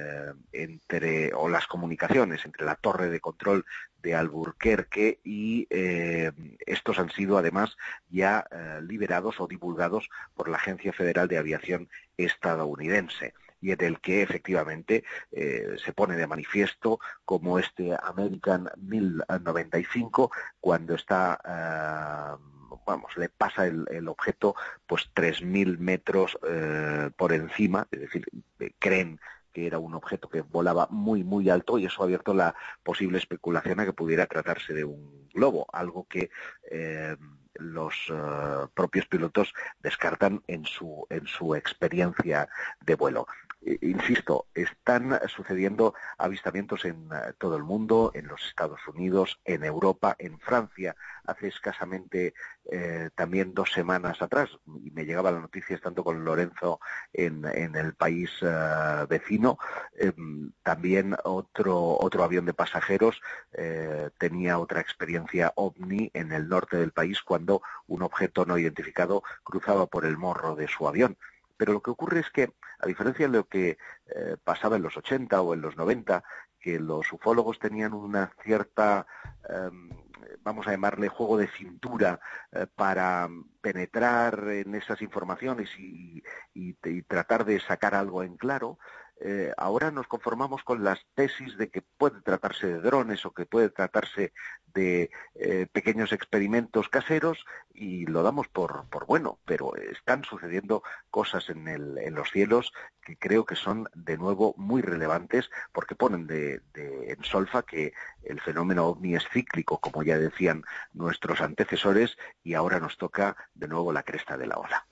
o las comunicaciones entre la torre de control de Alburquerque y estos han sido además ya liberados o divulgados por la Agencia Federal de Aviación estadounidense, y en el que efectivamente se pone de manifiesto como este American 1095, cuando está, le pasa el objeto pues 3.000 metros por encima, es decir, creen que era un objeto que volaba muy, muy alto, y eso ha abierto la posible especulación a que pudiera tratarse de un globo, algo que los propios pilotos descartan en su experiencia de vuelo. Insisto, están sucediendo avistamientos en todo el mundo, en los Estados Unidos, en Europa, en Francia. Hace escasamente también 2 semanas atrás, y me llegaba la noticia estando con Lorenzo en el país vecino, también otro avión de pasajeros tenía otra experiencia ovni en el norte del país cuando un objeto no identificado cruzaba por el morro de su avión. Pero lo que ocurre es que, a diferencia de lo que pasaba en los 80 o en los 90, que los ufólogos tenían una cierta, vamos a llamarle juego de cintura, para penetrar en esas informaciones y tratar de sacar algo en claro, ahora nos conformamos con las tesis de que puede tratarse de drones o que puede tratarse de pequeños experimentos caseros y lo damos por bueno, pero están sucediendo cosas en los cielos que creo que son de nuevo muy relevantes porque ponen en solfa que el fenómeno ovni es cíclico, como ya decían nuestros antecesores, y ahora nos toca de nuevo la cresta de la ola.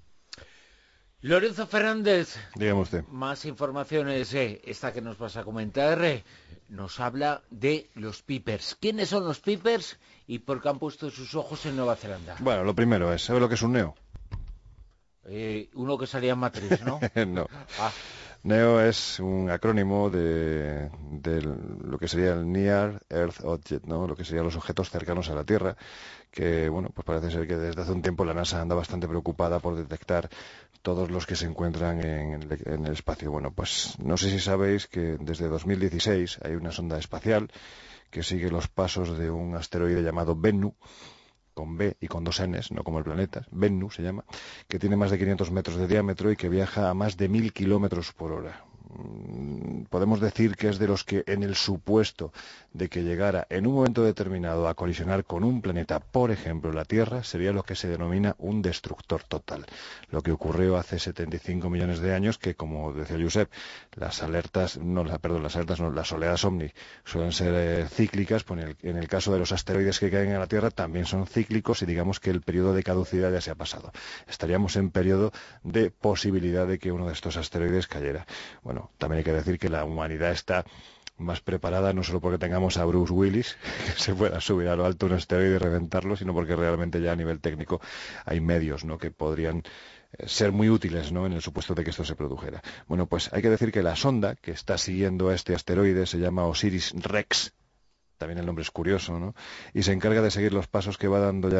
Lorenzo Fernández, dígame usted. Más informaciones, esta que nos vas a comentar, nos habla de los Pipers. ¿Quiénes son los Pipers y por qué han puesto sus ojos en Nueva Zelanda? Bueno, lo primero es, ¿sabe lo que es un NEO? Uno que salía en Matrix, ¿no? No. NEO es un acrónimo de lo que sería el Near Earth Object, ¿no? Lo que serían los objetos cercanos a la Tierra, que, bueno, pues parece ser que desde hace un tiempo la NASA anda bastante preocupada por detectar todos los que se encuentran en el espacio. Bueno, pues no sé si sabéis que desde 2016 hay una sonda espacial que sigue los pasos de un asteroide llamado Bennu, con B y con 2 Ns, no como el planeta, Bennu se llama, que tiene más de 500 metros de diámetro y que viaja a más de 1000 kilómetros por hora. Podemos decir que es de los que, en el supuesto de que llegara en un momento determinado a colisionar con un planeta, por ejemplo la Tierra, sería lo que se denomina un destructor total. Lo que ocurrió hace 75 millones de años, que, como decía Josep, las oleadas ovni suelen ser cíclicas, pues en el caso de los asteroides que caen en la Tierra también son cíclicos y digamos que el periodo de caducidad ya se ha pasado. Estaríamos en periodo de posibilidad de que uno de estos asteroides cayera. Bueno, también hay que decir que la humanidad está más preparada, no solo porque tengamos a Bruce Willis, que se pueda subir a lo alto un asteroide y reventarlo, sino porque realmente ya a nivel técnico hay medios, ¿no?, que podrían ser muy útiles, ¿no?, en el supuesto de que esto se produjera. Bueno, pues hay que decir que la sonda que está siguiendo a este asteroide se llama OSIRIS-REx, también el nombre es curioso, ¿no?, y se encarga de seguir los pasos que va dando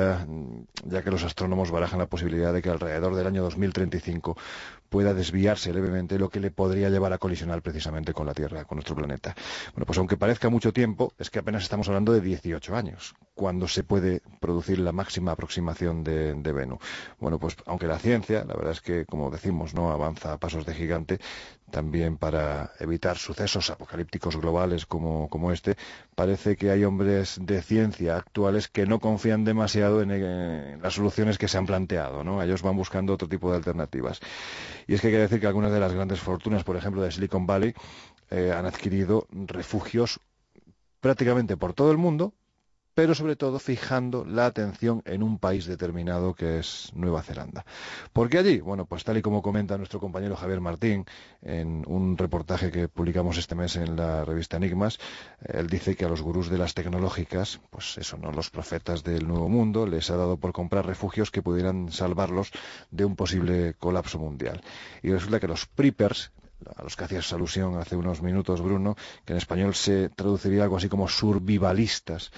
ya que los astrónomos barajan la posibilidad de que alrededor del año 2035 pueda desviarse levemente, lo que le podría llevar a colisionar precisamente con la Tierra, con nuestro planeta. Bueno, pues aunque parezca mucho tiempo, es que apenas estamos hablando de 18 años, cuando se puede producir la máxima aproximación de Bennu. Bueno, pues aunque la ciencia, la verdad es que, como decimos, no avanza a pasos de gigante, también para evitar sucesos apocalípticos globales como este, parece que hay hombres de ciencia actuales que no confían demasiado en las soluciones que se han planteado, ¿no? Ellos van buscando otro tipo de alternativas. Y es que hay que decir que algunas de las grandes fortunas, por ejemplo, de Silicon Valley, han adquirido refugios prácticamente por todo el mundo, pero sobre todo fijando la atención en un país determinado que es Nueva Zelanda. ¿Por qué allí? Bueno, pues tal y como comenta nuestro compañero Javier Martín en un reportaje que publicamos este mes en la revista Enigmas, él dice que a los gurús de las tecnológicas, pues eso, no, los profetas del Nuevo Mundo, les ha dado por comprar refugios que pudieran salvarlos de un posible colapso mundial. Y resulta que los preppers, a los que hacías alusión hace unos minutos, Bruno, que en español se traduciría algo así como survivalistas,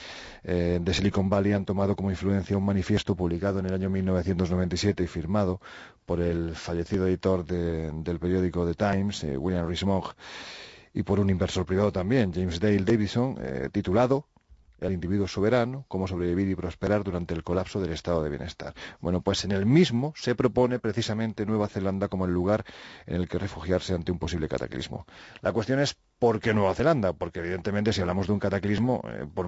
de Silicon Valley, han tomado como influencia un manifiesto publicado en el año 1997 y firmado por el fallecido editor del periódico The Times, William Rees-Mogg, y por un inversor privado también, James Dale Davison, titulado El individuo soberano, cómo sobrevivir y prosperar durante el colapso del estado de bienestar. Bueno, pues en el mismo se propone precisamente Nueva Zelanda como el lugar en el que refugiarse ante un posible cataclismo. La cuestión es ¿por qué Nueva Zelanda? Porque evidentemente si hablamos de un cataclismo, por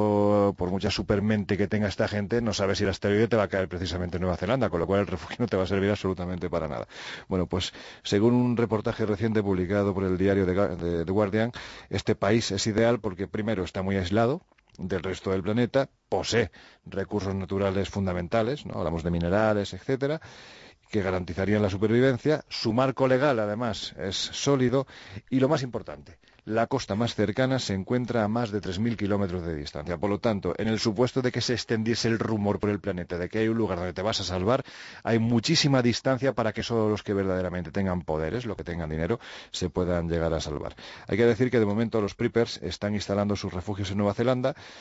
mucha supermente que tenga esta gente, no sabes si el asteroide te va a caer precisamente en Nueva Zelanda, con lo cual el refugio no te va a servir absolutamente para nada. Bueno, pues según un reportaje reciente publicado por el diario The Guardian, este país es ideal porque primero está muy aislado del resto del planeta, posee recursos naturales fundamentales, ¿no? Hablamos de minerales, etcétera, que garantizarían la supervivencia. Su marco legal, además, es sólido y, lo más importante, la costa más cercana se encuentra a más de 3.000 kilómetros de distancia. Por lo tanto, en el supuesto de que se extendiese el rumor por el planeta de que hay un lugar donde te vas a salvar, hay muchísima distancia para que solo los que verdaderamente tengan poderes, los que tengan dinero, se puedan llegar a salvar. Hay que decir que de momento los preppers están instalando sus refugios en Nueva Zelanda.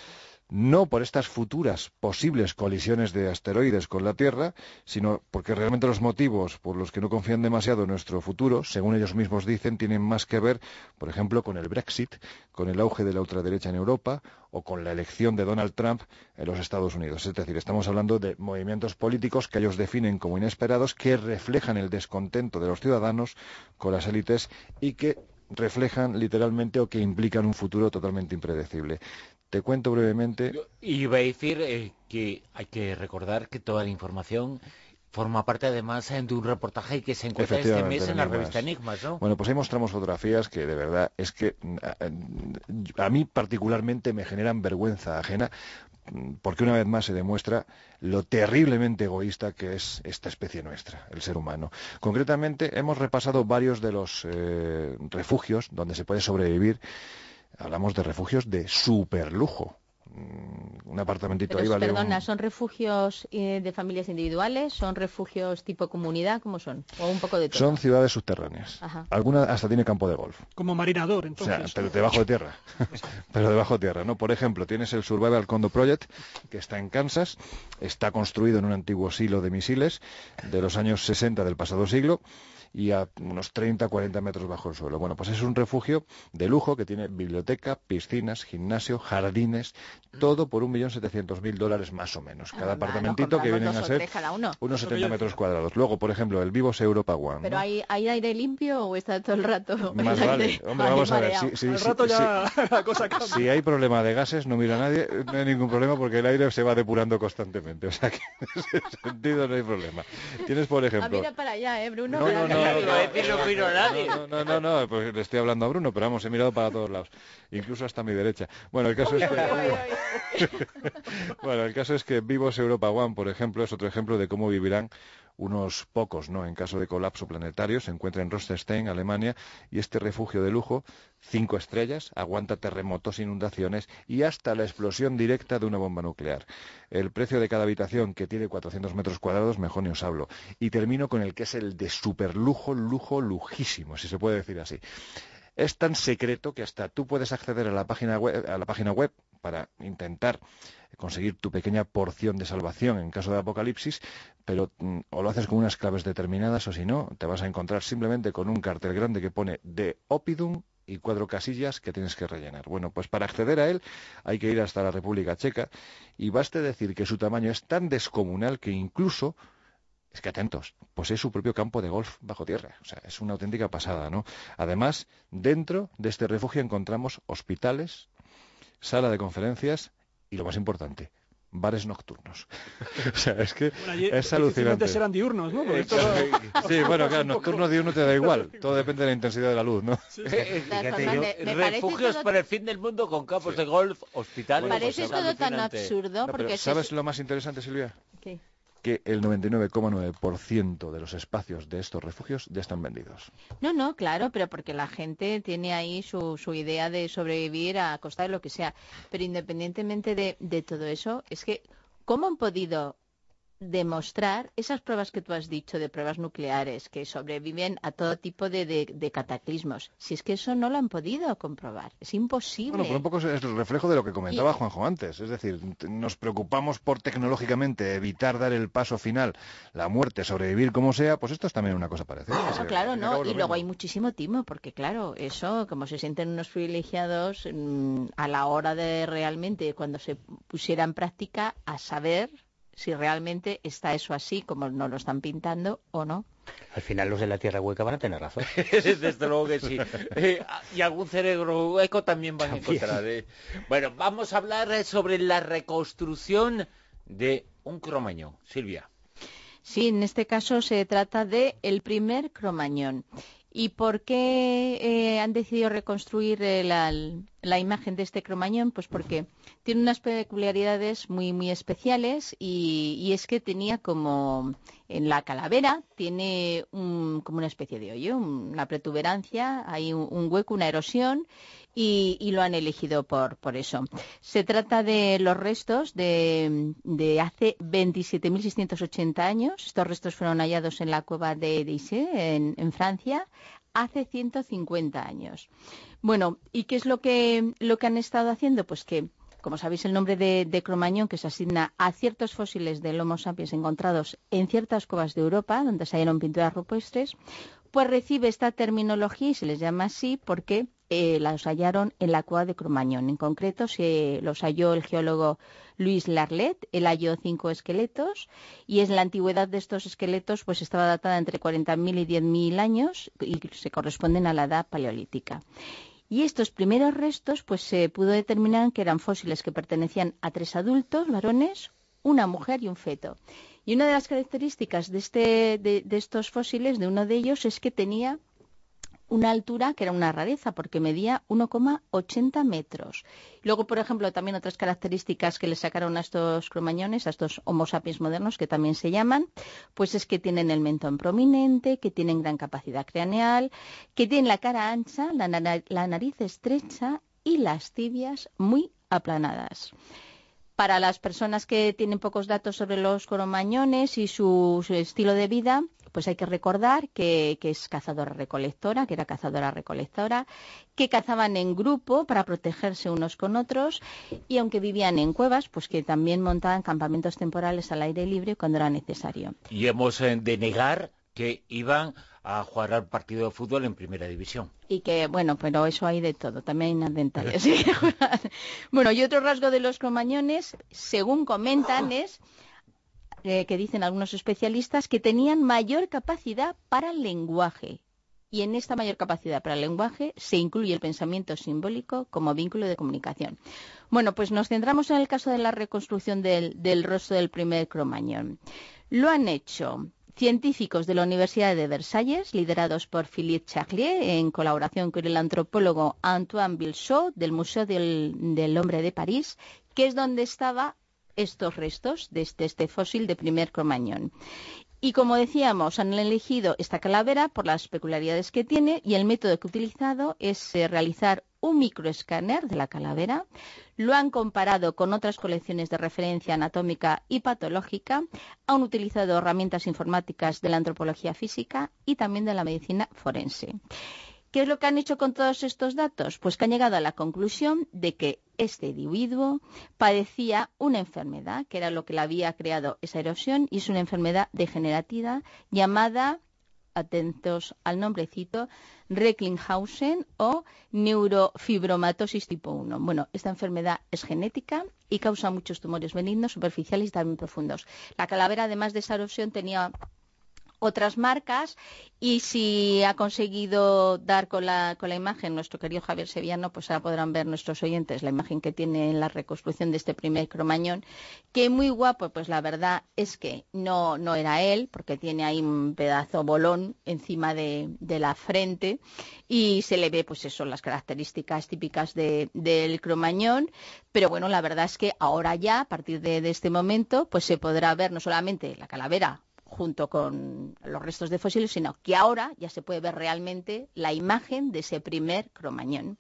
no por estas futuras posibles colisiones de asteroides con la Tierra, sino porque realmente los motivos por los que no confían demasiado en nuestro futuro, según ellos mismos dicen, tienen más que ver, por ejemplo, con el Brexit, con el auge de la ultraderecha en Europa o con la elección de Donald Trump en los Estados Unidos. Es decir, estamos hablando de movimientos políticos que ellos definen como inesperados, que reflejan el descontento de los ciudadanos con las élites y que reflejan literalmente o que implican un futuro totalmente impredecible. Te cuento brevemente. Y iba a decir que hay que recordar que toda la información forma parte además de un reportaje que se encuentra este mes en la revista Enigmas, ¿no? Bueno, pues ahí mostramos fotografías que de verdad es que a mí particularmente me generan vergüenza ajena, porque una vez más se demuestra lo terriblemente egoísta que es esta especie nuestra, el ser humano. Concretamente, hemos repasado varios de los refugios donde se puede sobrevivir. Hablamos de refugios de superlujo. Un apartamentito pero, ahí vale perdona, ¿son refugios de familias individuales? ¿Son refugios tipo comunidad? ¿Cómo son? ¿O un poco de todo? Son ciudades subterráneas. Ajá. Alguna hasta tiene campo de golf. Como marinador, entonces. O sea, pero debajo de tierra. Pero debajo de tierra, ¿no? Por ejemplo, tienes el Survival Condo Project, que está en Kansas. Está construido en un antiguo silo de misiles de los años 60 del pasado siglo, y a unos 30-40 metros bajo el suelo. Bueno, pues es un refugio de lujo que tiene biblioteca, piscinas, gimnasio, jardines, todo por $1.700.000 más o menos. Cada apartamentito que vienen a ser unos 70 metros cuadrados. Luego, por ejemplo, el Vivos Europa One. ¿Pero ¿no? ¿hay aire limpio o está todo el rato? Más vale. Hombre, vamos a ver. Al rato ya la cosa cambia. Si hay problema de gases, no mira a nadie, no hay ningún problema porque el aire se va depurando constantemente. O sea que en ese sentido no hay problema. Tienes, por ejemplo... mira para allá, Bruno. No, pues le estoy hablando a Bruno, pero vamos, he mirado para todos lados, incluso hasta mi derecha. Bueno, el caso es que... Bueno, el caso es que Vivos Europa One, por ejemplo, es otro ejemplo de cómo vivirán unos pocos, ¿no? En caso de colapso planetario. Se encuentra en Rosenstein, Alemania, y este refugio de lujo, 5 estrellas, aguanta terremotos, inundaciones y hasta la explosión directa de una bomba nuclear. El precio de cada habitación, que tiene 400 metros cuadrados, mejor ni os hablo. Y termino con el que es el de superlujo, lujísimo, si se puede decir así. Es tan secreto que hasta tú puedes acceder a la página web para intentar conseguir tu pequeña porción de salvación en caso de apocalipsis, pero o lo haces con unas claves determinadas o si no, te vas a encontrar simplemente con un cartel grande que pone de Oppidum y 4 casillas que tienes que rellenar. Bueno, pues para acceder a él hay que ir hasta la República Checa y baste decir que su tamaño es tan descomunal que incluso... Es que atentos, posee su propio campo de golf bajo tierra. O sea, es una auténtica pasada, ¿no? Además, dentro de este refugio encontramos hospitales, sala de conferencias y, lo más importante, bares nocturnos. O sea, es que es alucinante. Serán diurnos, ¿no? Sí, bueno, claro, nocturno, diurno te da igual. Todo depende de la intensidad de la luz, ¿no? Sí. Refugios para el fin del mundo con campos de golf, hospitales... Me parece todo tan absurdo. No, porque ¿sabes lo más interesante, Silvia? ¿Qué? Que el 99,9% de los espacios de estos refugios ya están vendidos. No, claro, pero porque la gente tiene ahí su idea de sobrevivir a costa de lo que sea. Pero independientemente de todo eso, es que ¿cómo han podido demostrar esas pruebas que tú has dicho de pruebas nucleares que sobreviven a todo tipo de cataclismos? Si es que eso no lo han podido comprobar, es imposible. Bueno, por un poco es el reflejo de lo que comentaba Juanjo antes, es decir, nos preocupamos por tecnológicamente evitar dar el paso final, la muerte, sobrevivir como sea, pues esto es también una cosa parecida. Claro, no, y luego hay muchísimo timo, porque claro, eso, como se sienten unos privilegiados a la hora de realmente, cuando se pusiera en práctica, a saber si realmente está eso así como nos lo están pintando o no. Al final los de la Tierra Hueca van a tener razón. Desde luego que sí. Y algún cerebro hueco también van a encontrar. Bueno, vamos a hablar sobre la reconstrucción de un cromañón. Silvia. Sí, en este caso se trata de el primer cromañón. ¿Y por qué han decidido reconstruir la imagen de este cromañón? Pues porque tiene unas peculiaridades muy, muy especiales y es que tenía como en la calavera, tiene como una especie de hoyo, una protuberancia, hay un hueco, una erosión y lo han elegido por eso. Se trata de los restos de hace 27.680 años. Estos restos fueron hallados en la cueva de Deissé, en Francia, hace 150 años. Bueno, ¿y qué es lo que han estado haciendo? Pues que como sabéis, el nombre de Cromañón, que se asigna a ciertos fósiles del Homo sapiens encontrados en ciertas cuevas de Europa, donde se hallaron pinturas rupestres, pues recibe esta terminología y se les llama así porque los hallaron en la cueva de Cromañón. En concreto, se los halló el geólogo Louis Larlet. Él halló 5 esqueletos y la antigüedad de estos esqueletos pues estaba datada entre 40.000 y 10.000 años y se corresponden a la edad paleolítica. Y estos primeros restos pues se pudo determinar que eran fósiles que pertenecían a 3 adultos, varones, una mujer y un feto. Y una de las características de estos fósiles, de uno de ellos, es que tenía una altura que era una rareza porque medía 1,80 metros. Luego, por ejemplo, también otras características que le sacaron a estos cromañones, a estos Homo sapiens modernos, que también se llaman, pues es que tienen el mentón prominente, que tienen gran capacidad craneal, que tienen la cara ancha, la nariz estrecha y las tibias muy aplanadas. Para las personas que tienen pocos datos sobre los cromañones y su estilo de vida, pues hay que recordar que es cazadora-recolectora, que era cazadora-recolectora, que cazaban en grupo para protegerse unos con otros y aunque vivían en cuevas, pues que también montaban campamentos temporales al aire libre cuando era necesario. Y hemos de negar que iban a jugar al partido de fútbol en primera división. Y que, bueno, pero eso hay de todo, también hay inadentales. Bueno, y otro rasgo de los cromañones, según comentan, es que dicen algunos especialistas que tenían mayor capacidad para el lenguaje. Y en esta mayor capacidad para el lenguaje se incluye el pensamiento simbólico como vínculo de comunicación. Bueno, pues nos centramos en el caso de la reconstrucción del rostro del primer cromañón. Lo han hecho científicos de la Universidad de Versalles, liderados por Philippe Charlier, en colaboración con el antropólogo Antoine Bilchaud del Museo del Hombre de París, que es donde estaba estos restos de este fósil de primer cromañón. Y como decíamos, han elegido esta calavera por las peculiaridades que tiene y el método que ha utilizado es realizar un microescáner de la calavera. Lo han comparado con otras colecciones de referencia anatómica y patológica. Han utilizado herramientas informáticas de la antropología física y también de la medicina forense. ¿Qué es lo que han hecho con todos estos datos? Pues que han llegado a la conclusión de que este individuo padecía una enfermedad, que era lo que le había creado esa erosión, y es una enfermedad degenerativa llamada, atentos al nombrecito, Recklinghausen o neurofibromatosis tipo 1. Bueno, esta enfermedad es genética y causa muchos tumores benignos, superficiales y también profundos. La calavera, además de esa erosión, tenía otras marcas y si ha conseguido dar con la imagen nuestro querido Javier Sevillano, pues ahora podrán ver nuestros oyentes la imagen que tiene en la reconstrucción de este primer cromañón, que muy guapo, pues la verdad es que no era él, porque tiene ahí un pedazo bolón encima de la frente y se le ve pues eso, las características típicas del cromañón, pero bueno, la verdad es que ahora ya, a partir de este momento, pues se podrá ver no solamente la calavera junto con los restos de fósiles, sino que ahora ya se puede ver realmente la imagen de ese primer cromañón.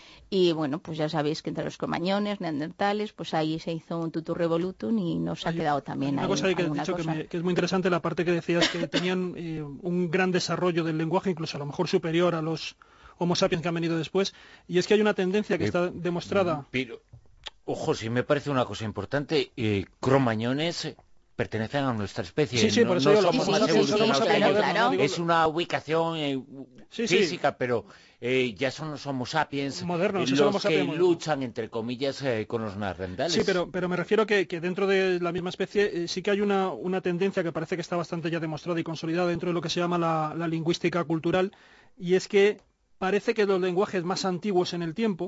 Y bueno, pues ya sabéis que entre los cromañones, neandertales, pues ahí se hizo un tutu revolutum y nos ha quedado también una cosa ahí que has dicho que es muy interesante, la parte que decías que tenían un gran desarrollo del lenguaje, incluso a lo mejor superior a los Homo sapiens que han venido después, y es que hay una tendencia que está demostrada. Pero, ojo, sí me parece una cosa importante, cromañones pertenecen a nuestra especie. Sí, por eso no somos más evolucionados que ellos. Claro. Es una ubicación física, pero ya son los Homo sapiens modernos, los que luchan, entre comillas, con los neandertales. Sí, pero me refiero que dentro de la misma especie sí que hay una tendencia que parece que está bastante ya demostrada y consolidada dentro de lo que se llama la lingüística cultural, y es que parece que los lenguajes más antiguos en el tiempo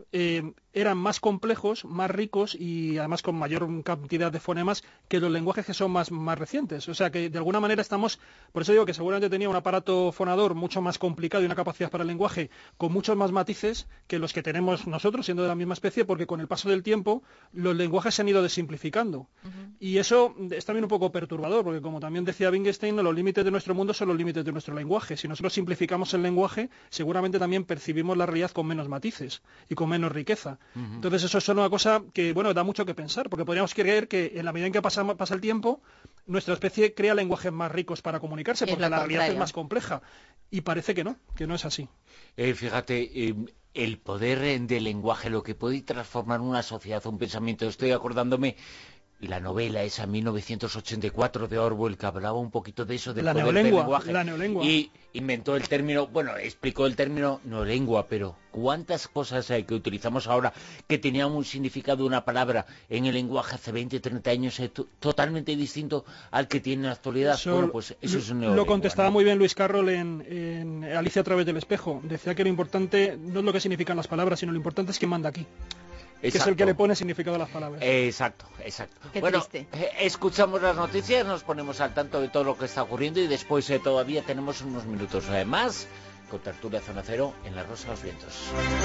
eran más complejos, más ricos y además con mayor cantidad de fonemas que los lenguajes que son más recientes. O sea que de alguna manera estamos, por eso digo que seguramente tenía un aparato fonador mucho más complicado y una capacidad para el lenguaje con muchos más matices que los que tenemos nosotros siendo de la misma especie, porque con el paso del tiempo los lenguajes se han ido desimplificando. Y eso es también un poco perturbador, porque como también decía Wittgenstein, los límites de nuestro mundo son los límites de nuestro lenguaje. Si nosotros simplificamos el lenguaje, seguramente también percibimos la realidad con menos matices y con menos riqueza. Entonces eso es una cosa que, bueno, da mucho que pensar, porque podríamos creer que en la medida en que pasa el tiempo, nuestra especie crea lenguajes más ricos para comunicarse, porque la realidad es más compleja. Y parece que no es así. Fíjate, el poder del lenguaje, lo que puede transformar una sociedad, un pensamiento. Estoy acordándome la novela esa 1984 de Orwell, que hablaba un poquito de eso, del poder del lenguaje. La neolengua. Y inventó el término, explicó el término neolengua, pero ¿cuántas cosas hay que utilizamos ahora que tenían un significado, una palabra en el lenguaje hace 20, 30 años, totalmente distinto al que tiene en la actualidad? Eso es un neolengua. Lo contestaba, ¿no? muy bien Luis Carroll en Alicia a través del espejo. Decía que lo importante no es lo que significan las palabras, sino lo importante es quién manda aquí. Exacto. Que es el que le pone significado a las palabras. Exacto. Qué triste. Escuchamos las noticias, nos ponemos al tanto de todo lo que está ocurriendo y después todavía tenemos unos minutos más con Tertulia Zona Cero en La Rosa de los Vientos.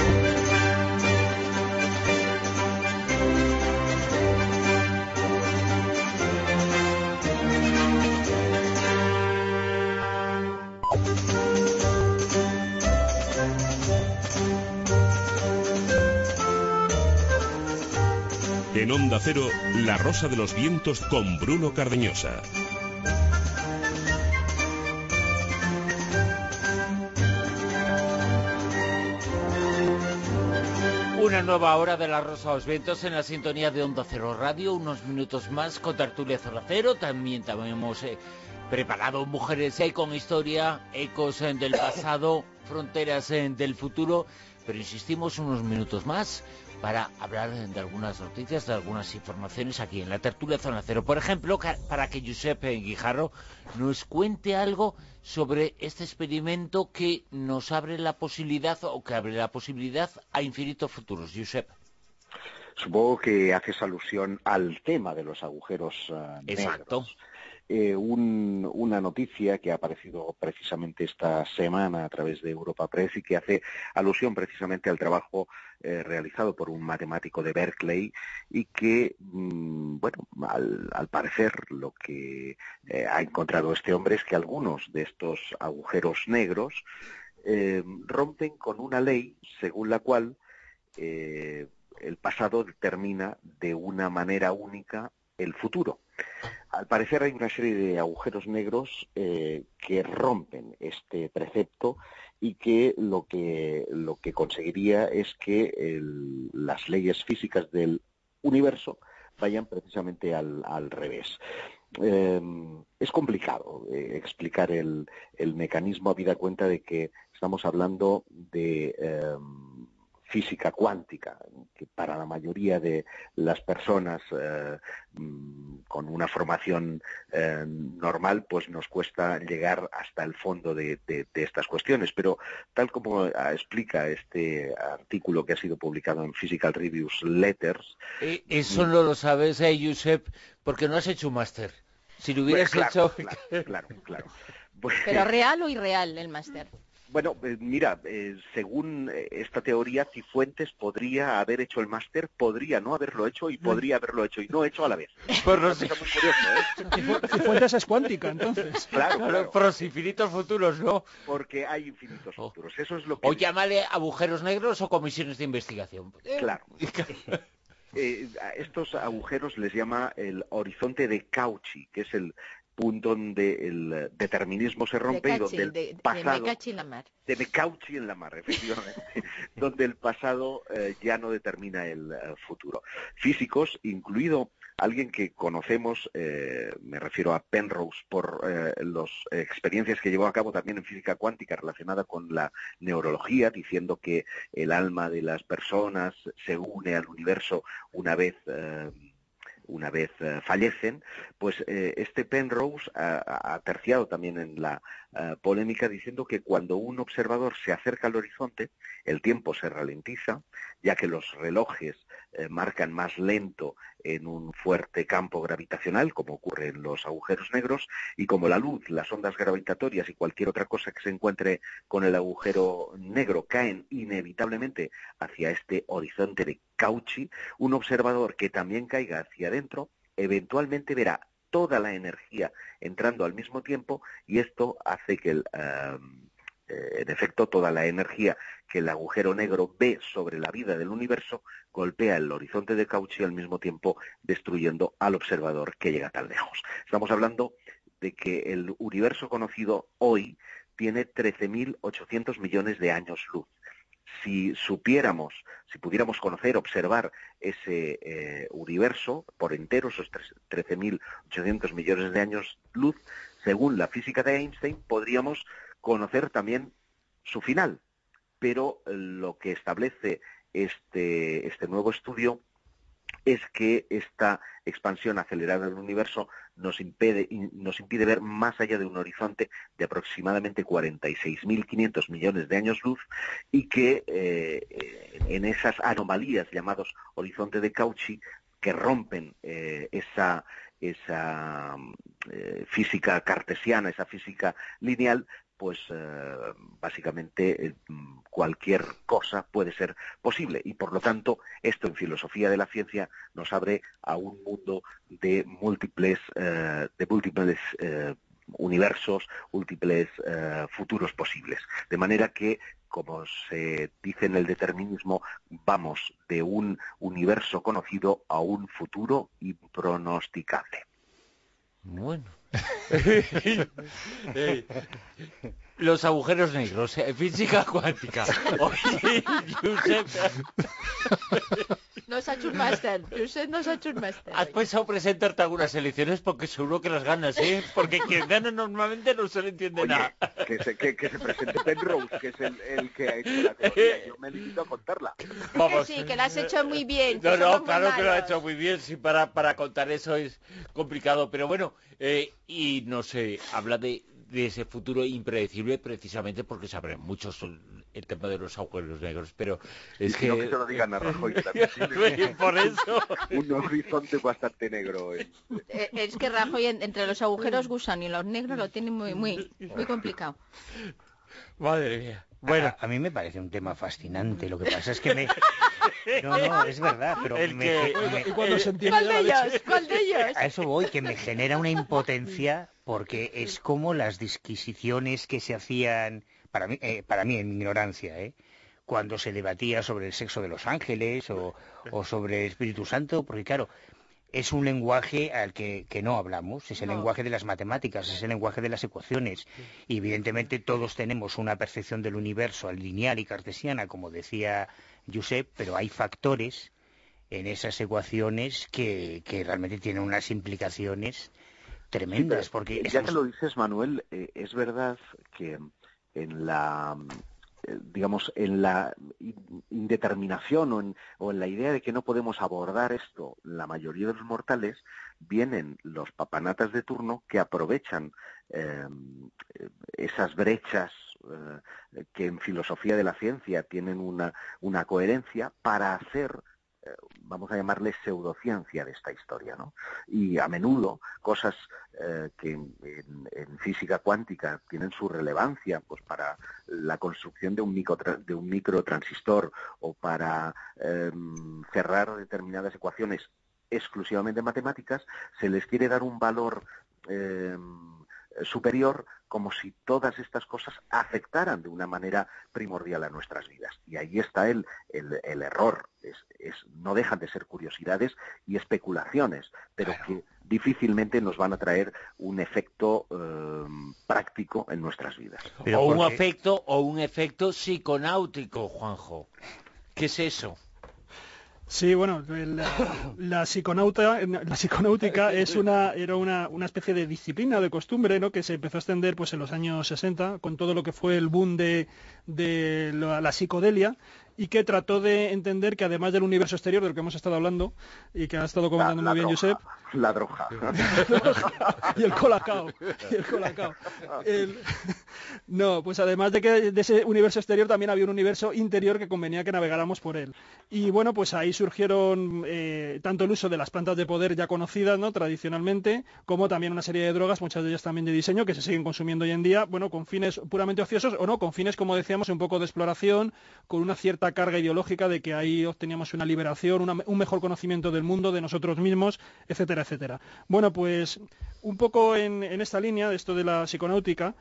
En Onda Cero, La Rosa de los Vientos con Bruno Cardeñosa. Una nueva hora de La Rosa de los Vientos en la sintonía de Onda Cero Radio, unos minutos más con Tertulia Zona Cero. También hemos preparado Mujeres con Historia, ecos del pasado, fronteras del futuro, pero insistimos unos minutos más para hablar de algunas noticias, de algunas informaciones aquí en la Tertulia Zona Cero. Por ejemplo, para que Josep Guijarro nos cuente algo sobre este experimento que nos abre la posibilidad, o que abre la posibilidad a infinitos futuros. Josep. Supongo que haces alusión al tema de los agujeros Exacto. negros. Una noticia que ha aparecido precisamente esta semana a través de Europa Press y que hace alusión precisamente al trabajo realizado por un matemático de Berkeley y que, al parecer lo que ha encontrado este hombre es que algunos de estos agujeros negros rompen con una ley según la cual el pasado determina de una manera única el futuro. Al parecer hay una serie de agujeros negros que rompen este precepto y que lo que conseguiría es que las leyes físicas del universo vayan precisamente al revés. Es complicado explicar el mecanismo, habida cuenta de que estamos hablando de física cuántica, que para la mayoría de las personas con una formación normal, pues nos cuesta llegar hasta el fondo de estas cuestiones, pero tal como explica este artículo que ha sido publicado en Physical Reviews Letters... Eso no lo sabes, Josep, porque no has hecho un máster. Si lo hubieras hecho... Claro. ¿Pero real o irreal el máster? Bueno, mira, según esta teoría, Cifuentes podría haber hecho el máster, podría no haberlo hecho y podría haberlo hecho y no hecho a la vez. Por no sé. Es muy curioso, Cifuentes es cuántica, entonces. Claro. Por los infinitos futuros, ¿no? Porque hay infinitos futuros. Eso es lo que... O llámale agujeros negros o comisiones de investigación. Claro. A estos agujeros les llama el horizonte de Cauchy, que es el punto donde el determinismo se rompe y donde el pasado... De Mecauchi en la mar. De Mecauchi en la mar, efectivamente. Donde el pasado ya no determina el futuro. Físicos, incluido alguien que conocemos, me refiero a Penrose, por las experiencias que llevó a cabo también en física cuántica relacionada con la neurología, diciendo que el alma de las personas se une al universo una vez fallecen, pues este Penrose ha terciado también en la polémica diciendo que cuando un observador se acerca al horizonte, el tiempo se ralentiza, ya que los relojes marcan más lento en un fuerte campo gravitacional, como ocurre en los agujeros negros, y como la luz, las ondas gravitatorias y cualquier otra cosa que se encuentre con el agujero negro caen inevitablemente hacia este horizonte de Cauchy, un observador que también caiga hacia adentro eventualmente verá toda la energía entrando al mismo tiempo y esto hace que En efecto, toda la energía que el agujero negro ve sobre la vida del universo golpea el horizonte de Cauchy, al mismo tiempo destruyendo al observador que llega tan lejos. Estamos hablando de que el universo conocido hoy tiene 13.800 millones de años luz. Si pudiéramos conocer, observar ese universo por entero, esos 13.800 millones de años luz, según la física de Einstein, podríamos conocer también su final. Pero lo que establece este nuevo estudio es que esta expansión acelerada del universo nos impide ver más allá de un horizonte de aproximadamente 46.500 millones de años luz, y que en esas anomalías llamados horizonte de Cauchy, que rompen esa física cartesiana, esa física lineal, pues básicamente cualquier cosa puede ser posible, y por lo tanto esto en filosofía de la ciencia nos abre a un mundo de múltiples universos, múltiples futuros posibles, de manera que, como se dice en el determinismo, vamos de un universo conocido a un futuro impronosticable. Bueno. Los agujeros negros, física cuántica. Oye, Josep, Nos ha hecho un máster. Josep nos ha hecho un máster. has pensado presentarte a algunas elecciones porque seguro que las ganas, ¿eh? Porque quien gana normalmente no se le entiende nada. Que se presente Penrose, que es el que ha hecho la economía. Yo me limito a contarla. Vamos. Que sí, que lo has hecho muy bien. No, que somos muy claro que lo ha malos. hecho muy bien, sí, para contar eso es complicado, pero bueno, y no sé, habla de ese futuro impredecible precisamente porque sabrán muchos el tema de los agujeros negros, pero es que... No que se lo digan a Rajoy también. Por eso... Un horizonte bastante negro. Es que Rajoy entre los agujeros gusano y los negros lo tiene muy complicado. Madre mía. Bueno, a mí me parece un tema fascinante. Lo que pasa es que No, es verdad, pero ¿Cuál de ellos? A eso voy, que me genera una impotencia, porque es como las disquisiciones que se hacían, para mí en mi ignorancia, cuando se debatía sobre el sexo de los ángeles o sobre el Espíritu Santo, porque claro, es un lenguaje al que no hablamos, es el lenguaje de las matemáticas, es el lenguaje de las ecuaciones, y evidentemente todos tenemos una percepción del universo lineal y cartesiana, como decía Josep, pero hay factores en esas ecuaciones que realmente tienen unas implicaciones tremendas. Sí, porque ya que lo dices, Manuel, es verdad que en la indeterminación o en la idea de que no podemos abordar esto, la mayoría de los mortales, vienen los papanatas de turno que aprovechan esas brechas que en filosofía de la ciencia tienen una coherencia para hacer, vamos a llamarle pseudociencia de esta historia, ¿no? Y a menudo cosas que en física cuántica tienen su relevancia, pues para la construcción de un microtransistor o para cerrar determinadas ecuaciones exclusivamente matemáticas, se les quiere dar un valor superior, como si todas estas cosas afectaran de una manera primordial a nuestras vidas. Y ahí está el error. No dejan de ser curiosidades y especulaciones, pero que difícilmente nos van a traer un efecto práctico en nuestras vidas. O un efecto psiconáutico, Juanjo. ¿Qué es eso? Sí, bueno, la psiconáutica era una especie de disciplina, de costumbre, ¿no?, que se empezó a extender pues en los años 60 con todo lo que fue el boom de la psicodelia, y que trató de entender que además del universo exterior del que hemos estado hablando y que ha estado comentando muy bien Josep, la droga y el colacao, no, pues además de ese universo exterior también había un universo interior que convenía que navegáramos por él. Y bueno, pues ahí surgieron tanto el uso de las plantas de poder ya conocidas, ¿no?, tradicionalmente, como también una serie de drogas, muchas de ellas también de diseño, que se siguen consumiendo hoy en día, bueno, con fines puramente ociosos o no, con fines, como decíamos, un poco de exploración, con una cierta carga ideológica de que ahí obteníamos una liberación, un mejor conocimiento del mundo, de nosotros mismos, etcétera, etcétera. Bueno, pues Un poco en esta línea de esto de la psiconáutica,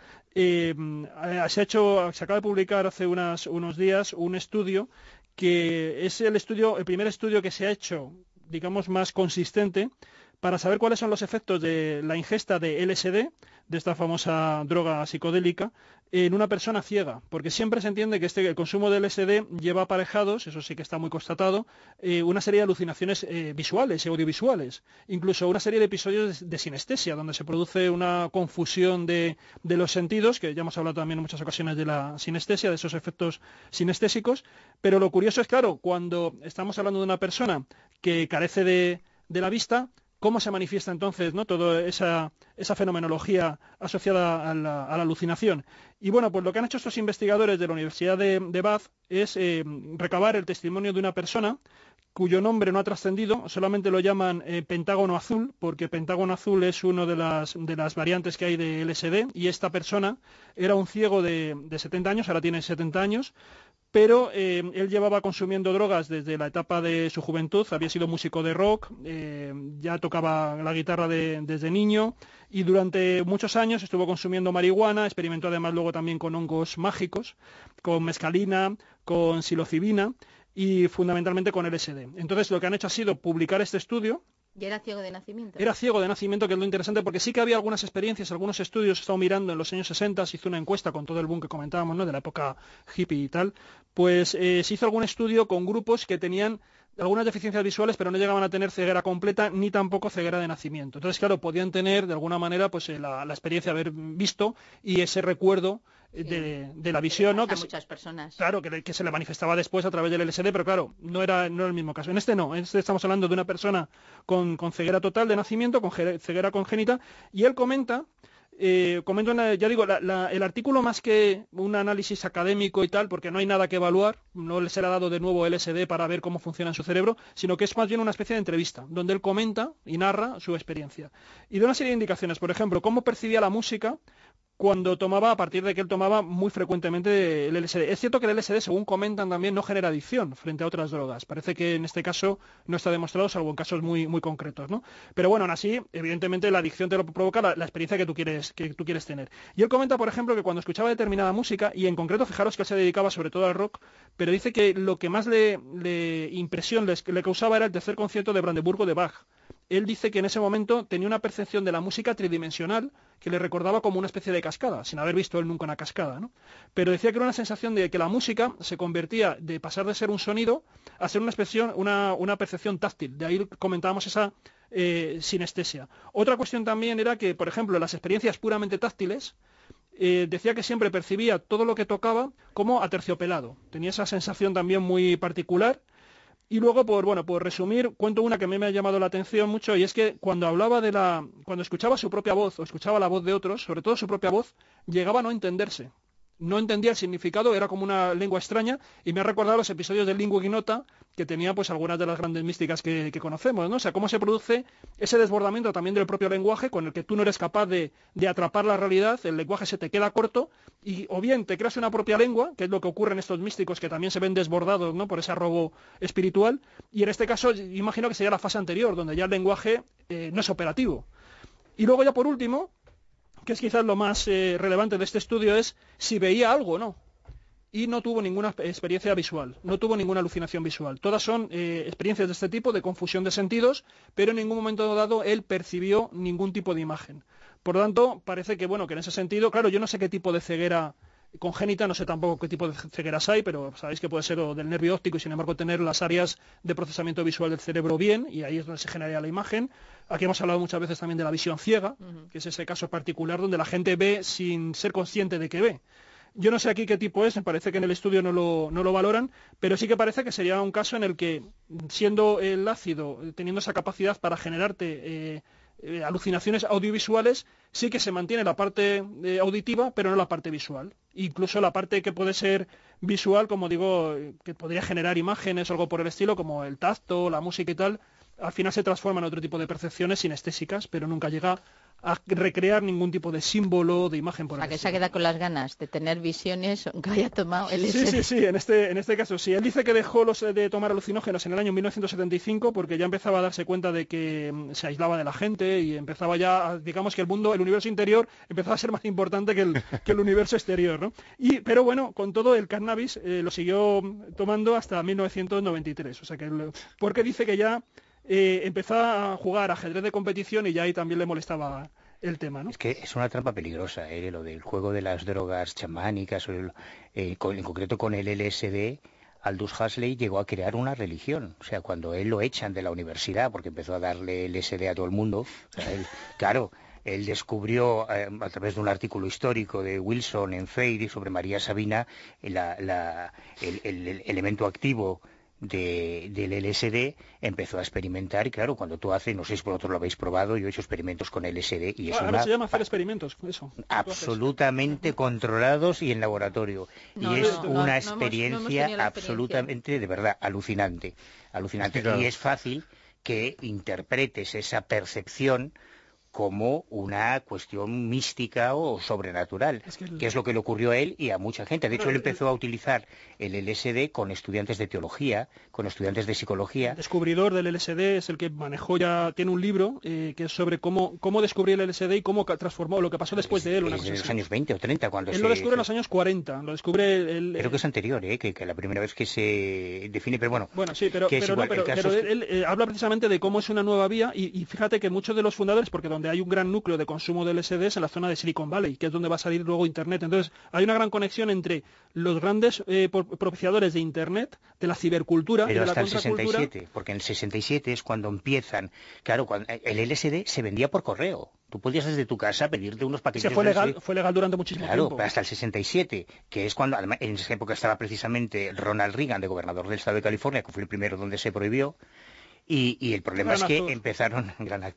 se acaba de publicar hace unos días un estudio que es el primer estudio que se ha hecho, digamos, más consistente para saber cuáles son los efectos de la ingesta de LSD, de esta famosa droga psicodélica, en una persona ciega, porque siempre se entiende que el consumo de LSD lleva aparejados, eso sí que está muy constatado, una serie de alucinaciones visuales y audiovisuales, incluso una serie de episodios de sinestesia, donde se produce una confusión de los sentidos, que ya hemos hablado también en muchas ocasiones de la sinestesia, de esos efectos sinestésicos, pero lo curioso es, claro, cuando estamos hablando de una persona que carece de la vista, ¿cómo se manifiesta entonces, ¿no?, toda esa fenomenología asociada a la alucinación? Y bueno, pues lo que han hecho estos investigadores de la Universidad de Bath es recabar el testimonio de una persona cuyo nombre no ha trascendido, solamente lo llaman pentágono azul, porque pentágono azul es una de las variantes que hay de LSD, y esta persona era un ciego de 70 años, ahora tiene 70 años, pero él llevaba consumiendo drogas desde la etapa de su juventud, había sido músico de rock, ya tocaba la guitarra desde niño, y durante muchos años estuvo consumiendo marihuana, experimentó además luego también con hongos mágicos, con mescalina, con psilocibina y fundamentalmente con LSD. Entonces lo que han hecho ha sido publicar este estudio. ¿Y era ciego de nacimiento? Era ciego de nacimiento, que es lo interesante, porque sí que había algunas experiencias, algunos estudios, he estado mirando en los años 60, se hizo una encuesta con todo el boom que comentábamos, ¿no?, de la época hippie y tal, pues se hizo algún estudio con grupos que tenían algunas deficiencias visuales, pero no llegaban a tener ceguera completa, ni tampoco ceguera de nacimiento. Entonces, claro, podían tener, de alguna manera, pues la experiencia de haber visto y ese recuerdo de la visión, ¿no? Que muchas personas. Claro, que se le manifestaba después a través del LSD, pero claro, no era el mismo caso. En este no, en este estamos hablando de una persona con ceguera total de nacimiento, con ceguera congénita, y él comenta, ya digo, el artículo, más que un análisis académico y tal, porque no hay nada que evaluar, no se le ha dado de nuevo LSD para ver cómo funciona en su cerebro, sino que es más bien una especie de entrevista, donde él comenta y narra su experiencia. Y da una serie de indicaciones, por ejemplo, cómo percibía la música cuando tomaba, a partir de que él tomaba muy frecuentemente el LSD. Es cierto que el LSD, según comentan también, no genera adicción frente a otras drogas. Parece que en este caso no está demostrado, salvo en casos muy, muy concretos, ¿no? Pero bueno, aún así, evidentemente la adicción te lo provoca la experiencia que tú quieres tener. Y él comenta, por ejemplo, que cuando escuchaba determinada música, y en concreto, fijaros que él se dedicaba sobre todo al rock, pero dice que lo que más le causaba era el tercer concierto de Brandeburgo de Bach. Él dice que en ese momento tenía una percepción de la música tridimensional que le recordaba como una especie de cascada, sin haber visto él nunca una cascada, ¿no? Pero decía que era una sensación de que la música se convertía, de pasar de ser un sonido a ser una percepción táctil. De ahí comentábamos esa sinestesia. Otra cuestión también era que, por ejemplo, en las experiencias puramente táctiles, decía que siempre percibía todo lo que tocaba como aterciopelado. Tenía esa sensación también muy particular. Y luego, por resumir, cuento una que a mí me ha llamado la atención mucho, y es que cuando escuchaba su propia voz o escuchaba la voz de otros, sobre todo su propia voz, llegaba a no entenderse. No entendía el significado, era como una lengua extraña, y me ha recordado los episodios del Lingua Ignota que tenía pues algunas de las grandes místicas que conocemos, ¿no? O sea, cómo se produce ese desbordamiento también del propio lenguaje, con el que tú no eres capaz de atrapar la realidad, el lenguaje se te queda corto, y o bien te creas una propia lengua, que es lo que ocurre en estos místicos que también se ven desbordados, ¿no?, por ese arrobo espiritual, y en este caso imagino que sería la fase anterior, donde ya el lenguaje no es operativo. Y luego ya por último, que es quizás lo más relevante de este estudio, es si veía algo o no. Y no tuvo ninguna experiencia visual, no tuvo ninguna alucinación visual. Todas son experiencias de este tipo, de confusión de sentidos, pero en ningún momento dado él percibió ningún tipo de imagen. Por lo tanto, parece que, que en ese sentido, claro, yo no sé qué tipo de ceguera congénita, no sé tampoco qué tipo de cegueras hay, pero sabéis que puede ser del nervio óptico y sin embargo tener las áreas de procesamiento visual del cerebro bien, y ahí es donde se genera la imagen. Aquí hemos hablado muchas veces también de la visión ciega, que es ese caso particular donde la gente ve sin ser consciente de que ve. Yo no sé aquí qué tipo es, me parece que en el estudio no lo valoran, pero sí que parece que sería un caso en el que, siendo el ácido, teniendo esa capacidad para generarte alucinaciones audiovisuales, sí que se mantiene la parte auditiva, pero no la parte visual. Incluso la parte que puede ser visual, como digo, que podría generar imágenes o algo por el estilo, como el tacto, la música y tal, al final se transforma en otro tipo de percepciones sinestésicas, pero nunca llega a recrear ningún tipo de símbolo, de imagen por que se ha quedado con las ganas de tener visiones, aunque haya tomado el LSD. Sí, en este caso sí. Él dice que dejó de tomar alucinógenos en el año 1975 porque ya empezaba a darse cuenta de que se aislaba de la gente y empezaba ya, digamos que el universo interior empezaba a ser más importante que el universo exterior, ¿no? Pero bueno, con todo el cannabis lo siguió tomando hasta 1993, o sea que porque dice que ya empezó a jugar ajedrez de competición y ya ahí también le molestaba el tema, ¿no? Es que es una trampa peligrosa, lo del juego de las drogas chamánicas, en concreto con el LSD. Aldous Huxley llegó a crear una religión, o sea, cuando él lo echan de la universidad porque empezó a darle LSD a todo el mundo, o sea, él descubrió a través de un artículo histórico de Wilson en Fade sobre María Sabina el elemento activo del LSD, empezó a experimentar y claro, cuando tú haces, no sé si vosotros lo habéis probado, yo he hecho experimentos con LSD y es ahora se llama hacer experimentos, eso. Absolutamente controlados y en laboratorio. Una experiencia absolutamente, de verdad, alucinante. Claro. Y es fácil que interpretes esa percepción como una cuestión mística o sobrenatural, que es lo que le ocurrió a él y a mucha gente. De hecho, él empezó a utilizar el LSD con estudiantes de teología, con estudiantes de psicología. El descubridor del LSD es el que manejó tiene un libro que es sobre cómo descubrir el LSD y cómo transformó lo que pasó después de él. En los años 20 o 30, cuando él lo descubre en los años 40, lo descubre creo que es anterior, que la primera vez que se define, pero bueno. Bueno, sí, pero él habla precisamente de cómo es una nueva vía y fíjate que muchos de los fundadores, porque donde hay un gran núcleo de consumo de LSD es en la zona de Silicon Valley, que es donde va a salir luego Internet. Entonces, hay una gran conexión entre los grandes propiciadores de Internet, de la cibercultura pero y de la contracultura. Pero hasta el 67, porque en el 67 es cuando empiezan. Claro, el LSD se vendía por correo. Tú podías desde tu casa pedirte unos paquetes. Fue legal durante muchísimo tiempo. Claro, pero hasta el 67, que es cuando, además, en esa época estaba precisamente Ronald Reagan, de gobernador del estado de California, que fue el primero donde se prohibió. Y el problema es que empezaron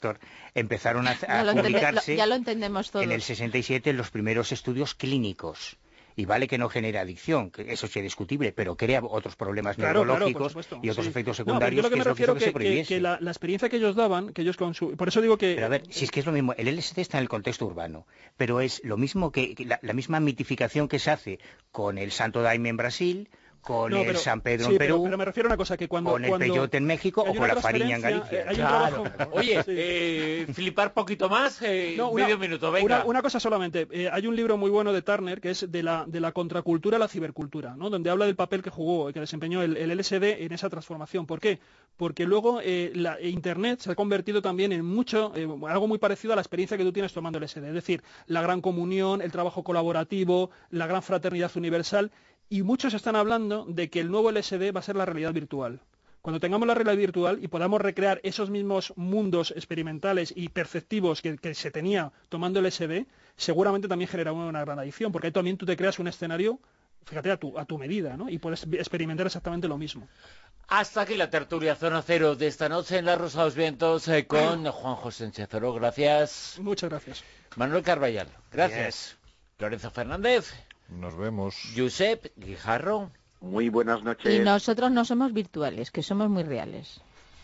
a publicarse ya lo entendemos todos. En el 67 los primeros estudios clínicos. Y vale que no genera adicción, que eso es discutible, pero crea otros problemas neurológicos y otros efectos secundarios, que es lo que hizo que se prohibiese. Que la experiencia que ellos daban, que ellos por eso digo que... Pero a ver, si es que es lo mismo, el LSD está en el contexto urbano, pero es lo mismo que la misma mitificación que se hace con el Santo Daime en Brasil, con el San Pedro en Perú, pero me refiero a una cosa, que con el peyote en México o con la fariña en Galicia. Claro. Oye, flipar poquito más, medio minuto, venga. Una cosa solamente, hay un libro muy bueno de Turner que es de la contracultura a la cibercultura, ¿no? Donde habla del papel que jugó, que desempeñó el LSD en esa transformación. ¿Por qué? Porque luego Internet se ha convertido también en algo muy parecido a la experiencia que tú tienes tomando LSD, es decir, la gran comunión, el trabajo colaborativo, la gran fraternidad universal. Y muchos están hablando de que el nuevo LSD va a ser la realidad virtual. Cuando tengamos la realidad virtual y podamos recrear esos mismos mundos experimentales y perceptivos que se tenía tomando LSD, seguramente también genera una gran adicción, porque ahí también tú te creas un escenario, fíjate, a tu medida, ¿no? Y puedes experimentar exactamente lo mismo. Hasta aquí la tertulia Zona Cero de esta noche en La Rosa de los Vientos con Juan José Sánchez-Oro. Gracias. Muchas gracias. Manuel Carballal, gracias. Lorenzo Fernández. Nos vemos. Josep Guijarro. Muy buenas noches. Y nosotros no somos virtuales, que somos muy reales.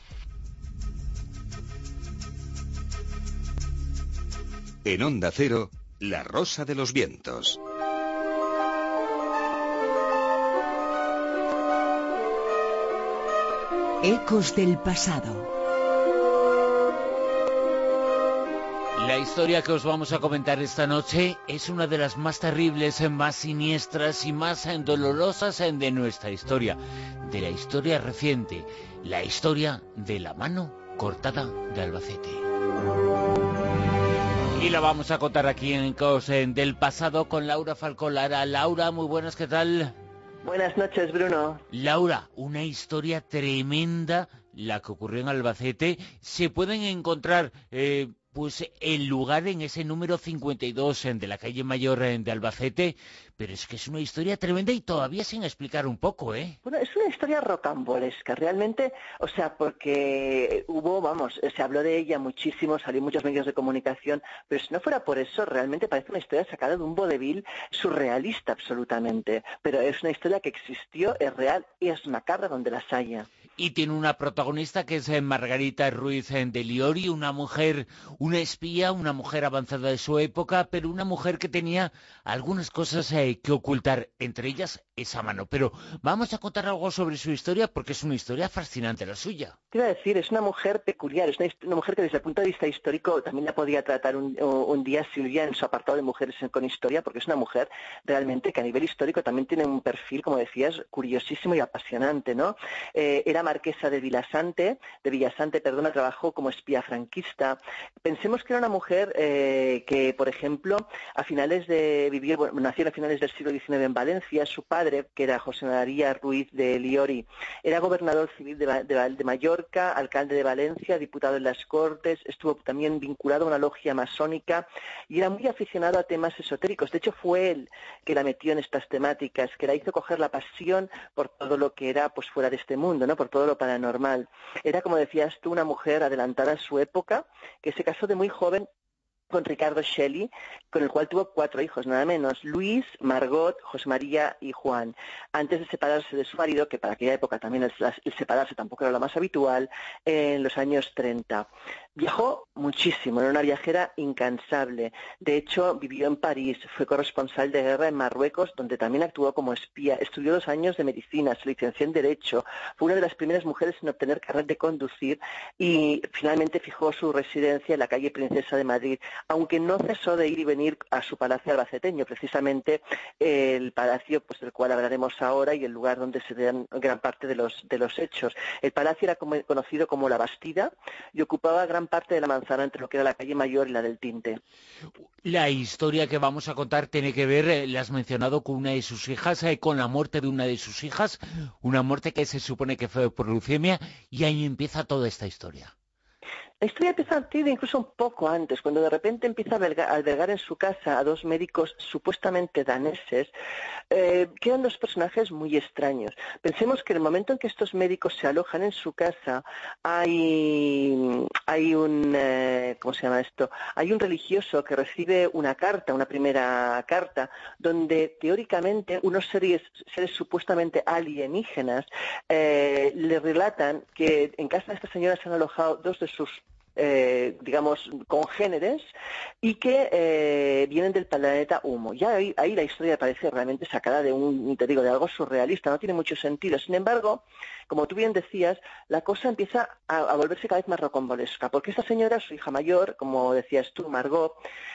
En Onda Cero, La Rosa de los Vientos. Ecos del pasado. La historia que os vamos a comentar esta noche es una de las más terribles, más siniestras y más dolorosas de nuestra historia, de la historia reciente, la historia de la mano cortada de Albacete. Y la vamos a contar aquí en Ecos del pasado con Laura Falcolara. Laura, muy buenas, ¿qué tal? Buenas noches, Bruno. Laura, una historia tremenda la que ocurrió en Albacete. Se pueden encontrar pues el lugar en ese número 52 de la calle Mayor de Albacete, pero es que es una historia tremenda y todavía sin explicar un poco, ¿eh? Bueno, es una historia rocambolesca, realmente, o sea, porque se habló de ella muchísimo, salió en muchos medios de comunicación, pero si no fuera por eso, realmente parece una historia sacada de un vodevil surrealista absolutamente, pero es una historia que existió, es real y es macabra donde las haya. Y tiene una protagonista que es Margarita Ruiz de Liori, una mujer, una espía, una mujer avanzada de su época, pero una mujer que tenía algunas cosas que ocultar, entre ellas esa mano. Pero vamos a contar algo sobre su historia porque es una historia fascinante la suya. Te iba a decir, es una mujer peculiar, es una mujer que desde el punto de vista histórico también la podía tratar un día Silvia en su apartado de mujeres con historia, porque es una mujer realmente que a nivel histórico también tiene un perfil, como decías, curiosísimo y apasionante, ¿no? Era marquesa de Villasante, trabajó como espía franquista. Pensemos que era una mujer que, por ejemplo, nació a finales del siglo XIX en Valencia. Su padre, que era José María Ruiz de Liori, era gobernador civil de Mallorca, alcalde de Valencia, diputado en las Cortes, estuvo también vinculado a una logia masónica y era muy aficionado a temas esotéricos. De hecho, fue él que la metió en estas temáticas, que la hizo coger la pasión por todo lo que era pues fuera de este mundo, ¿no? Por todo lo paranormal. Era, como decías tú, una mujer adelantada a su época, que se casó de muy joven con Ricardo Shelley, con el cual tuvo 4 hijos, nada menos: Luis, Margot, José María y Juan. Antes de separarse de su marido, que para aquella época también el separarse tampoco era lo más habitual, en los años 30. Viajó muchísimo, era una viajera incansable. De hecho, vivió en París, fue corresponsal de guerra en Marruecos, donde también actuó como espía. Estudió 2 años de medicina, se licenció en Derecho, fue una de las primeras mujeres en obtener carnet de conducir y finalmente fijó su residencia en la calle Princesa de Madrid, aunque no cesó de ir y venir a su palacio albaceteño, precisamente el palacio pues del cual hablaremos ahora y el lugar donde se dan gran parte de los hechos. El palacio era conocido como la Bastida y ocupaba gran parte de la manzana entre lo que era la calle Mayor y la del Tinte. La historia que vamos a contar tiene que ver, le has mencionado, con una de sus hijas, con la muerte de una de sus hijas, una muerte que se supone que fue por leucemia, y ahí empieza toda esta historia. La historia empieza a partir incluso un poco antes, cuando de repente empieza a albergar en su casa a 2 médicos supuestamente daneses, que eran 2 personajes muy extraños. Pensemos que en el momento en que estos médicos se alojan en su casa, hay un ¿cómo se llama esto? Hay un religioso que recibe una primera carta, donde teóricamente unos seres supuestamente alienígenas le relatan que en casa de esta señora se han alojado 2 de sus congéneres y que vienen del planeta Humo. Ya ahí la historia parece realmente sacada de algo surrealista, no tiene mucho sentido. Sin embargo, como tú bien decías, la cosa empieza a volverse cada vez más rocambolesca, porque esta señora, su hija mayor, como decías tú, Margot,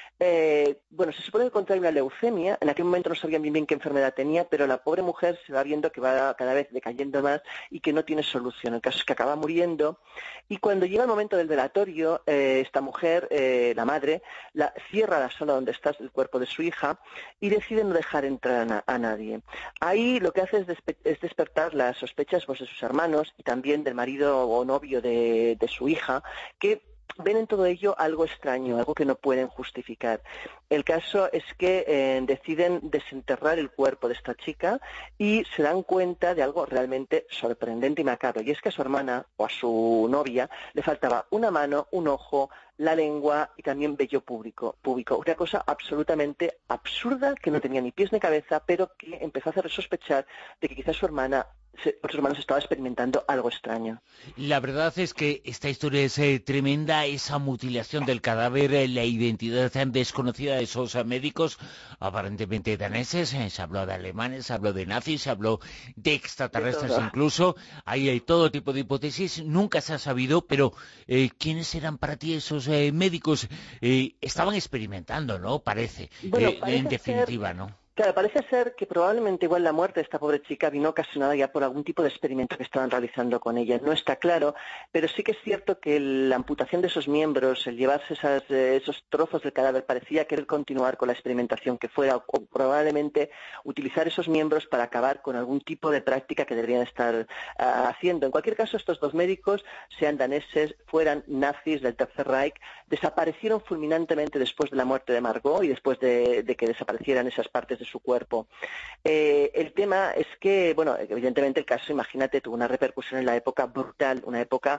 se supone que contrae una leucemia. En aquel momento no sabían bien qué enfermedad tenía, pero la pobre mujer se va viendo que va cada vez decayendo más y que no tiene solución. El caso es que acaba muriendo, y cuando llega el momento del velatorio, esta mujer, la madre, cierra la sala donde está el cuerpo de su hija y decide no dejar entrar a nadie. Ahí lo que hace es despertar las sospechas de sus hermanos y también del marido o novio de su hija, que ven en todo ello algo extraño, algo que no pueden justificar. El caso es que deciden desenterrar el cuerpo de esta chica y se dan cuenta de algo realmente sorprendente y macabro, y es que a su hermana o a su novia le faltaba una mano, un ojo, la lengua y también vello púbico. Una cosa absolutamente absurda que no tenía ni pies ni cabeza, pero que empezó a hacer sospechar de que quizás su hermana estaba experimentando algo extraño. La verdad es que esta historia es tremenda, esa mutilación del cadáver, la identidad desconocida de esos médicos, aparentemente daneses, se habló de alemanes, se habló de nazis, se habló de extraterrestres incluso, ahí hay todo tipo de hipótesis, nunca se ha sabido, pero ¿quiénes eran para ti esos médicos? Estaban experimentando, ¿no? Parece en definitiva, ¿no? Claro, parece ser que probablemente igual la muerte de esta pobre chica vino ocasionada ya por algún tipo de experimento que estaban realizando con ella. No está claro, pero sí que es cierto que la amputación de esos miembros, el llevarse esos trozos del cadáver, parecía querer continuar con la experimentación que fuera, o probablemente utilizar esos miembros para acabar con algún tipo de práctica que deberían estar haciendo. En cualquier caso, estos 2 médicos, sean daneses, fueran nazis del Tercer Reich, desaparecieron fulminantemente después de la muerte de Margot y después de que desaparecieran esas partes de su cuerpo. El tema es que, evidentemente el caso, imagínate, tuvo una repercusión en la época brutal, una época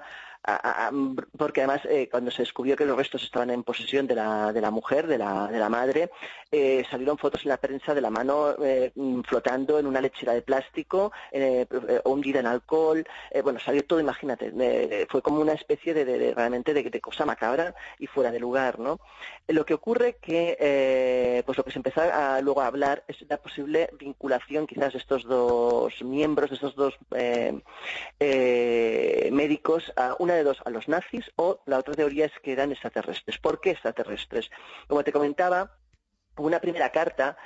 porque además cuando se descubrió que los restos estaban en posesión de la mujer, de la madre, salieron fotos en la prensa de la mano flotando en una lechera de plástico, hundida en alcohol, bueno, salió todo, imagínate, fue como una especie realmente de cosa macabra y fuera de lugar, ¿no? Lo que ocurre que, pues lo que se empezó luego a hablar es la posible vinculación quizás de estos dos miembros, de estos dos médicos, una de dos, a los nazis, o la otra teoría es que eran extraterrestres. ¿Por qué extraterrestres? Como te comentaba, una primera carta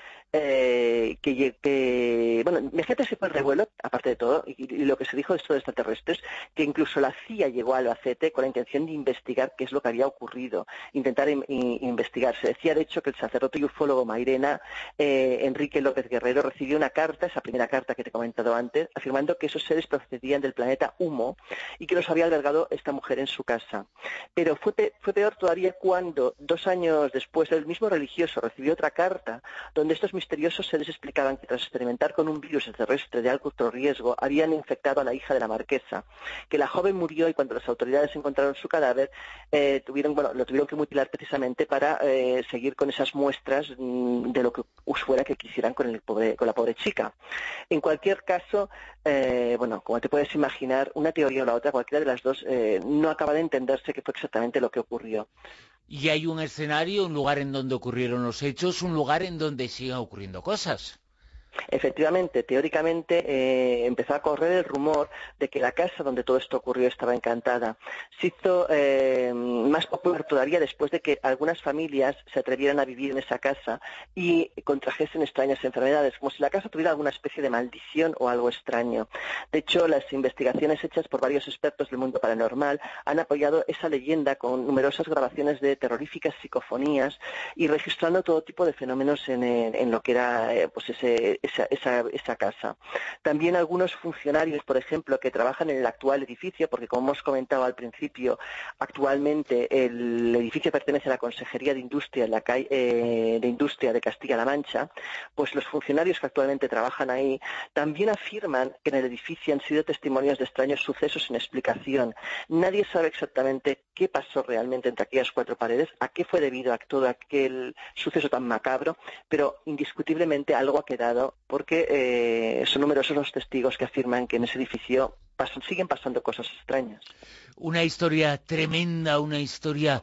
bueno, imagínate ese fue el revuelo, aparte de todo, y lo que se dijo de esto de extraterrestres, que incluso la CIA llegó a Albacete con la intención de investigar qué es lo que había ocurrido, intentar investigar. Se decía, de hecho, que el sacerdote y ufólogo mairena Enrique López Guerrero recibió una carta, esa primera carta que te he comentado antes, afirmando que esos seres procedían del planeta Humo y que los había albergado esta mujer en su casa. Pero fue peor todavía cuando, 2 años después, el mismo religioso recibió otra carta donde estos misteriosos seres explicaban que tras experimentar con un virus extraterrestre de alto riesgo habían infectado a la hija de la marquesa, que la joven murió y cuando las autoridades encontraron su cadáver lo tuvieron que mutilar precisamente para seguir con esas muestras de lo que fuera que quisieran con la pobre chica. En cualquier caso, como te puedes imaginar, una teoría o la otra, cualquiera de las dos, no acaba de entenderse qué fue exactamente lo que ocurrió. Y hay un escenario, un lugar en donde ocurrieron los hechos, un lugar en donde sigan ocurriendo cosas. Efectivamente, teóricamente empezó a correr el rumor de que la casa donde todo esto ocurrió estaba encantada. Se hizo más popular todavía después de que algunas familias se atrevieran a vivir en esa casa y contrajesen extrañas enfermedades, como si la casa tuviera alguna especie de maldición o algo extraño. De hecho, las investigaciones hechas por varios expertos del mundo paranormal han apoyado esa leyenda con numerosas grabaciones de terroríficas psicofonías y registrando todo tipo de fenómenos en lo que era esa casa. También algunos funcionarios, por ejemplo, que trabajan en el actual edificio, porque como hemos comentado al principio, actualmente el edificio pertenece a la Consejería de Industria de Industria de Castilla-La Mancha, pues los funcionarios que actualmente trabajan ahí también afirman que en el edificio han sido testimonios de extraños sucesos sin explicación. Nadie sabe exactamente qué pasó realmente entre aquellas 4 paredes, a qué fue debido a todo aquel suceso tan macabro, pero indiscutiblemente algo ha quedado porque son numerosos los testigos que afirman que en ese edificio siguen pasando cosas extrañas. Una historia tremenda, una historia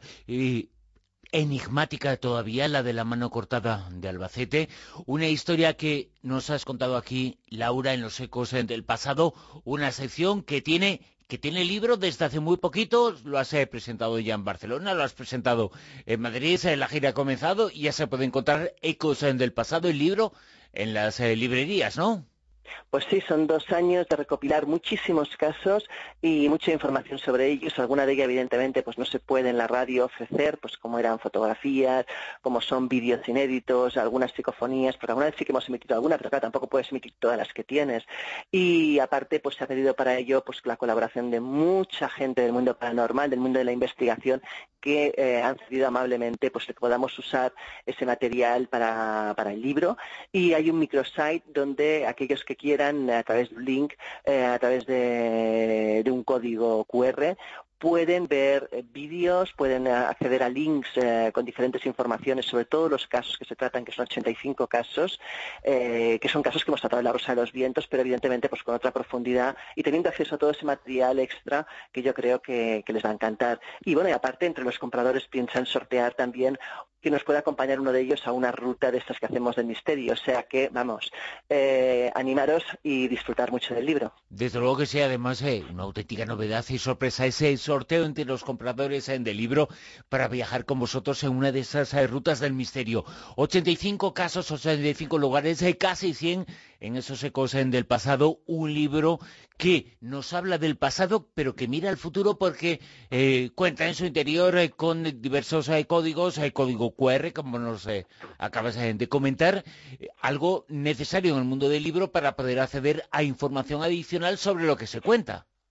enigmática todavía, la de la mano cortada de Albacete, una historia que nos has contado aquí, Laura, en Los Ecos del Pasado, una sección que tiene libro desde hace muy poquito, lo has presentado ya en Barcelona, lo has presentado en Madrid, la gira ha comenzado y ya se puede encontrar Ecos del Pasado, el libro, en las librerías, ¿no? Pues sí, son 2 años de recopilar muchísimos casos y mucha información sobre ellos. Alguna de ellas, evidentemente, pues no se puede en la radio ofrecer, pues como eran fotografías, como son vídeos inéditos, algunas psicofonías, porque alguna vez sí que hemos emitido alguna, pero claro, tampoco puedes emitir todas las que tienes. Y aparte, pues se ha pedido para ello pues la colaboración de mucha gente del mundo paranormal, del mundo de la investigación, que han cedido amablemente pues que podamos usar ese material para el libro. Y hay un microsite donde aquellos que quieran, a través de un link, a través de un código QR, pueden ver vídeos, pueden acceder a links con diferentes informaciones sobre todos los casos que se tratan, que son 85 casos, que son casos que hemos tratado en La Rosa de los Vientos, pero evidentemente pues con otra profundidad y teniendo acceso a todo ese material extra que yo creo que les va a encantar. Y bueno, y aparte entre los compradores piensan sortear también que nos pueda acompañar uno de ellos a una ruta de estas que hacemos del misterio. O sea que, vamos, animaros y disfrutar mucho del libro. Desde luego que sí, además una auténtica novedad y sorpresa ese sorteo entre los compradores del libro para viajar con vosotros en una de esas rutas del misterio. 85 casos, 85 lugares, casi 100 en esos Ecos del Pasado, un libro que nos habla del pasado, pero que mira al futuro porque cuenta en su interior con diversos códigos, código QR, como nos acabas de comentar, algo necesario en el mundo del libro para poder acceder a información adicional sobre lo que se cuenta.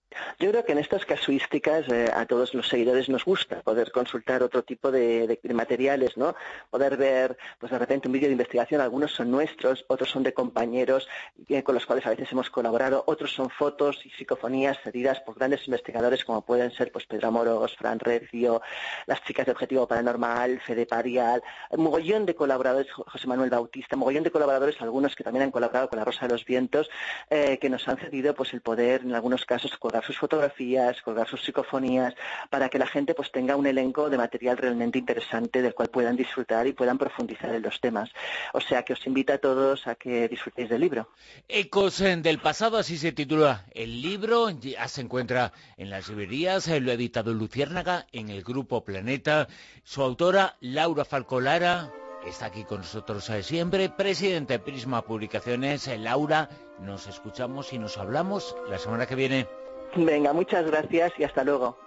Yo creo que en estas casuísticas a todos los seguidores nos gusta poder consultar otro tipo de materiales, ¿no? Poder ver, pues de repente un vídeo de investigación, algunos son nuestros, otros son de compañeros con los cuales a veces hemos colaborado, otros son fotos y psicofonías cedidas por grandes investigadores como pueden ser pues Pedro Amorós, Fran Recio, las chicas de Objetivo Paranormal, Fede Parial, un mogollón de colaboradores, José Manuel Bautista, mogollón de colaboradores, algunos que también han colaborado con La Rosa de los Vientos, que nos han cedido pues el poder en algunos casos colgar sus fotografías, colgar sus psicofonías, para que la gente pues tenga un elenco de material realmente interesante del cual puedan disfrutar y puedan profundizar en los temas. O sea que os invito a todos a que disfrutéis del libro. Ecos del pasado, así se titula el libro, ya se encuentra en las librerías, lo ha editado Luciérnaga en el Grupo Planeta. Su autora, Laura Falcolara, está aquí con nosotros siempre, presidenta de Prisma Publicaciones. Laura, nos escuchamos y nos hablamos la semana que viene. Venga, muchas gracias y hasta luego.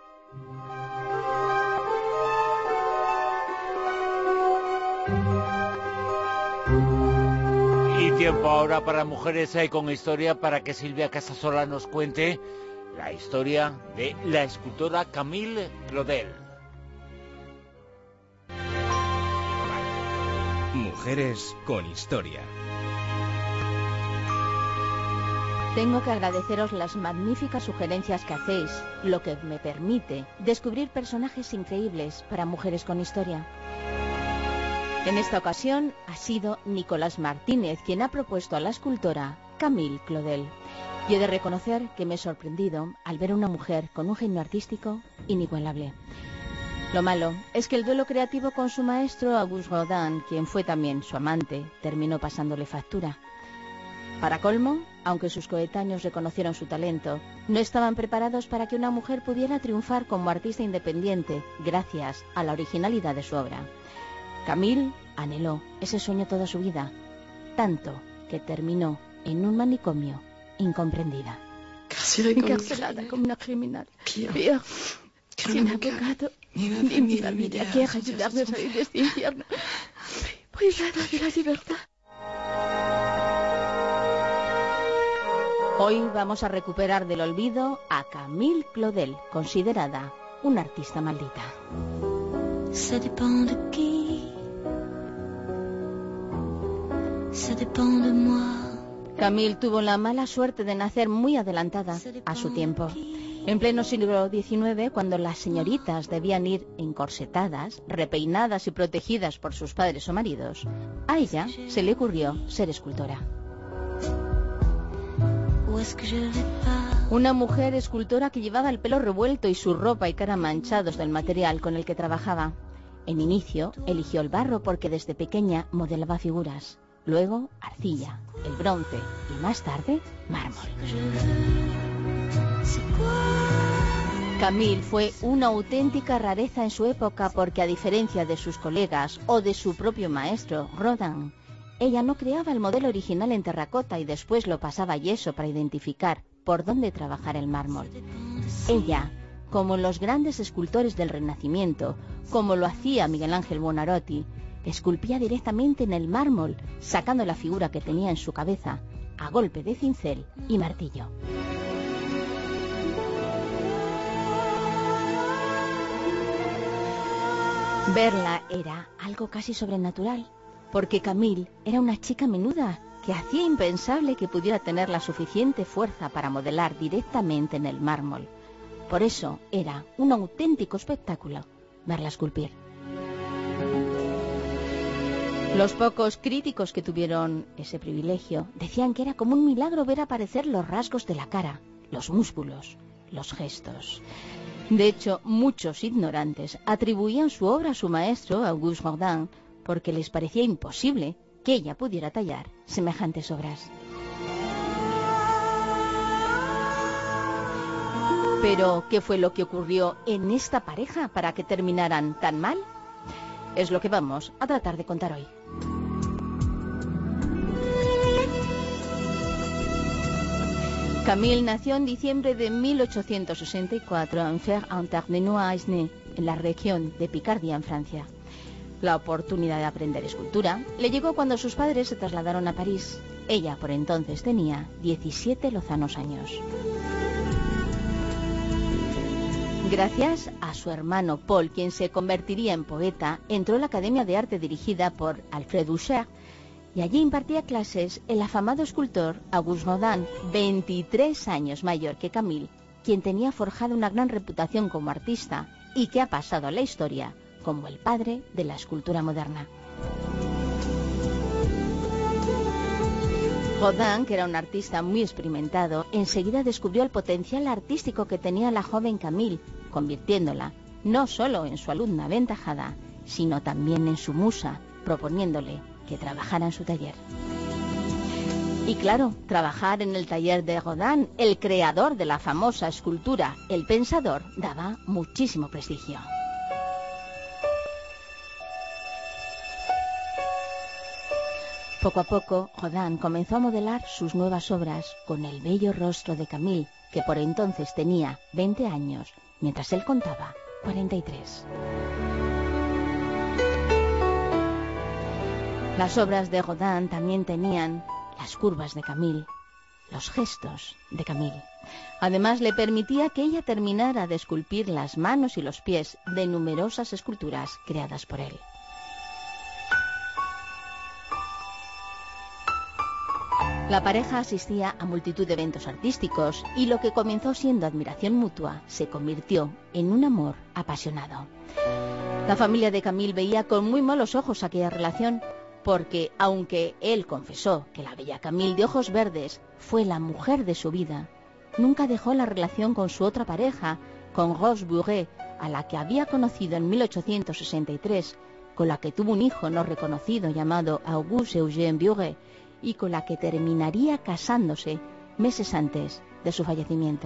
Y tiempo ahora para Mujeres con Historia, para que Silvia Casasola nos cuente la historia de la escultora Camille Claudel. Mujeres con Historia. Tengo que agradeceros las magníficas sugerencias que hacéis, lo que me permite descubrir personajes increíbles para Mujeres con Historia. En esta ocasión ha sido Nicolás Martínez quien ha propuesto a la escultora Camille Claudel. Y he de reconocer que me he sorprendido al ver a una mujer con un genio artístico inigualable. Lo malo es que el duelo creativo con su maestro Auguste Rodin, quien fue también su amante, terminó pasándole factura. Para colmo, aunque sus coetáneos reconocieron su talento, no estaban preparados para que una mujer pudiera triunfar como artista independiente gracias a la originalidad de su obra. Camille anheló ese sueño toda su vida, tanto que terminó en un manicomio incomprendida. Encarcelada como una criminal. Peor, sin abogado, ni familia que ayudarme a salir de este infierno. Privada de la libertad. Hoy vamos a recuperar del olvido a Camille Claudel, considerada una artista maldita. Ça dépend de qui. Ça dépend de moi. Camille tuvo la mala suerte de nacer muy adelantada a su tiempo. En pleno siglo XIX, cuando las señoritas debían ir encorsetadas, repeinadas y protegidas por sus padres o maridos, a ella se le ocurrió ser escultora. Una mujer escultora que llevaba el pelo revuelto y su ropa y cara manchados del material con el que trabajaba. En inicio eligió el barro porque desde pequeña modelaba figuras, luego arcilla, el bronce y más tarde mármol. Camille fue una auténtica rareza en su época porque, a diferencia de sus colegas o de su propio maestro, Rodin, ella no creaba el modelo original en terracota y después lo pasaba a yeso para identificar por dónde trabajar el mármol. Ella, como los grandes escultores del Renacimiento, como lo hacía Miguel Ángel Buonarroti, esculpía directamente en el mármol, sacando la figura que tenía en su cabeza, a golpe de cincel y martillo. Verla era algo casi sobrenatural, porque Camille era una chica menuda que hacía impensable que pudiera tener la suficiente fuerza para modelar directamente en el mármol. Por eso era un auténtico espectáculo verla esculpir. Los pocos críticos que tuvieron ese privilegio decían que era como un milagro ver aparecer los rasgos de la cara, los músculos, los gestos. De hecho, muchos ignorantes atribuían su obra a su maestro, Auguste Rodin, porque les parecía imposible que ella pudiera tallar semejantes obras. Pero, ¿qué fue lo que ocurrió en esta pareja para que terminaran tan mal? Es lo que vamos a tratar de contar hoy. Camille nació en diciembre de 1864 en Fère-en-Tardenois-Aisne, en la región de Picardía, en Francia. La oportunidad de aprender escultura le llegó cuando sus padres se trasladaron a París. Ella, por entonces, tenía 17 lozanos años. Gracias a su hermano Paul, quien se convertiría en poeta, entró en la Academia de Arte dirigida por Alfred Boucher y allí impartía clases el afamado escultor Auguste Rodin, 23 años mayor que Camille, quien tenía forjado una gran reputación como artista y que ha pasado a la historia como el padre de la escultura moderna. Rodin, que era un artista muy experimentado, enseguida descubrió el potencial artístico que tenía la joven Camille, convirtiéndola no solo en su alumna aventajada, sino también en su musa, proponiéndole que trabajara en su taller. Y claro, trabajar en el taller de Rodin, el creador de la famosa escultura El Pensador, daba muchísimo prestigio. Poco a poco, Rodin comenzó a modelar sus nuevas obras con el bello rostro de Camille, que por entonces tenía 20 años, mientras él contaba 43. Las obras de Rodin también tenían las curvas de Camille, los gestos de Camille. Además, le permitía que ella terminara de esculpir las manos y los pies de numerosas esculturas creadas por él. La pareja asistía a multitud de eventos artísticos y lo que comenzó siendo admiración mutua se convirtió en un amor apasionado. La familia de Camille veía con muy malos ojos aquella relación porque, aunque él confesó que la bella Camille de ojos verdes fue la mujer de su vida, nunca dejó la relación con su otra pareja, con Rose Buret, a la que había conocido en 1863, con la que tuvo un hijo no reconocido llamado Auguste Eugène Buret, y con la que terminaría casándose meses antes de su fallecimiento.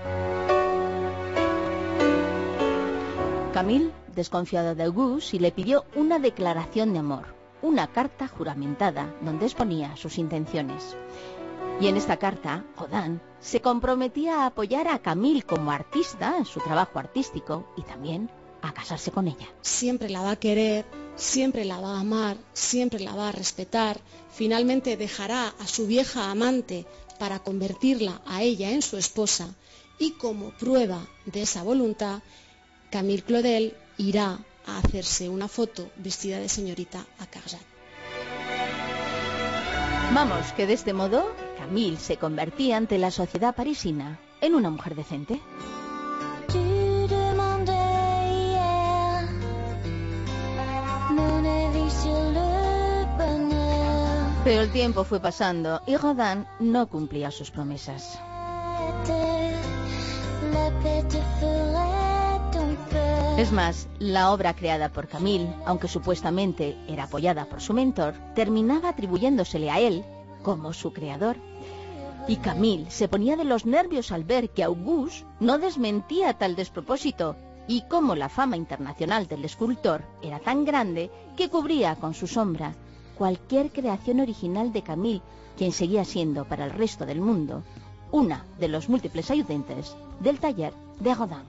Camille, desconfiada de Auguste, le pidió una declaración de amor, una carta juramentada donde exponía sus intenciones. Y en esta carta, Rodin se comprometía a apoyar a Camille como artista en su trabajo artístico y también a casarse con ella. Siempre la va a querer, siempre la va a amar, siempre la va a respetar. Finalmente dejará a su vieja amante para convertirla a ella en su esposa y como prueba de esa voluntad, Camille Claudel irá a hacerse una foto vestida de señorita a Carjat. Vamos, que de este modo Camille se convertía ante la sociedad parisina en una mujer decente. Pero el tiempo fue pasando y Rodin no cumplía sus promesas. Es más, la obra creada por Camille, aunque supuestamente era apoyada por su mentor, terminaba atribuyéndosele a él como su creador. Y Camille se ponía de los nervios al ver que Auguste no desmentía tal despropósito y como la fama internacional del escultor era tan grande que cubría con su sombra cualquier creación original de Camille, quien seguía siendo para el resto del mundo una de los múltiples ayudantes del taller de Rodin.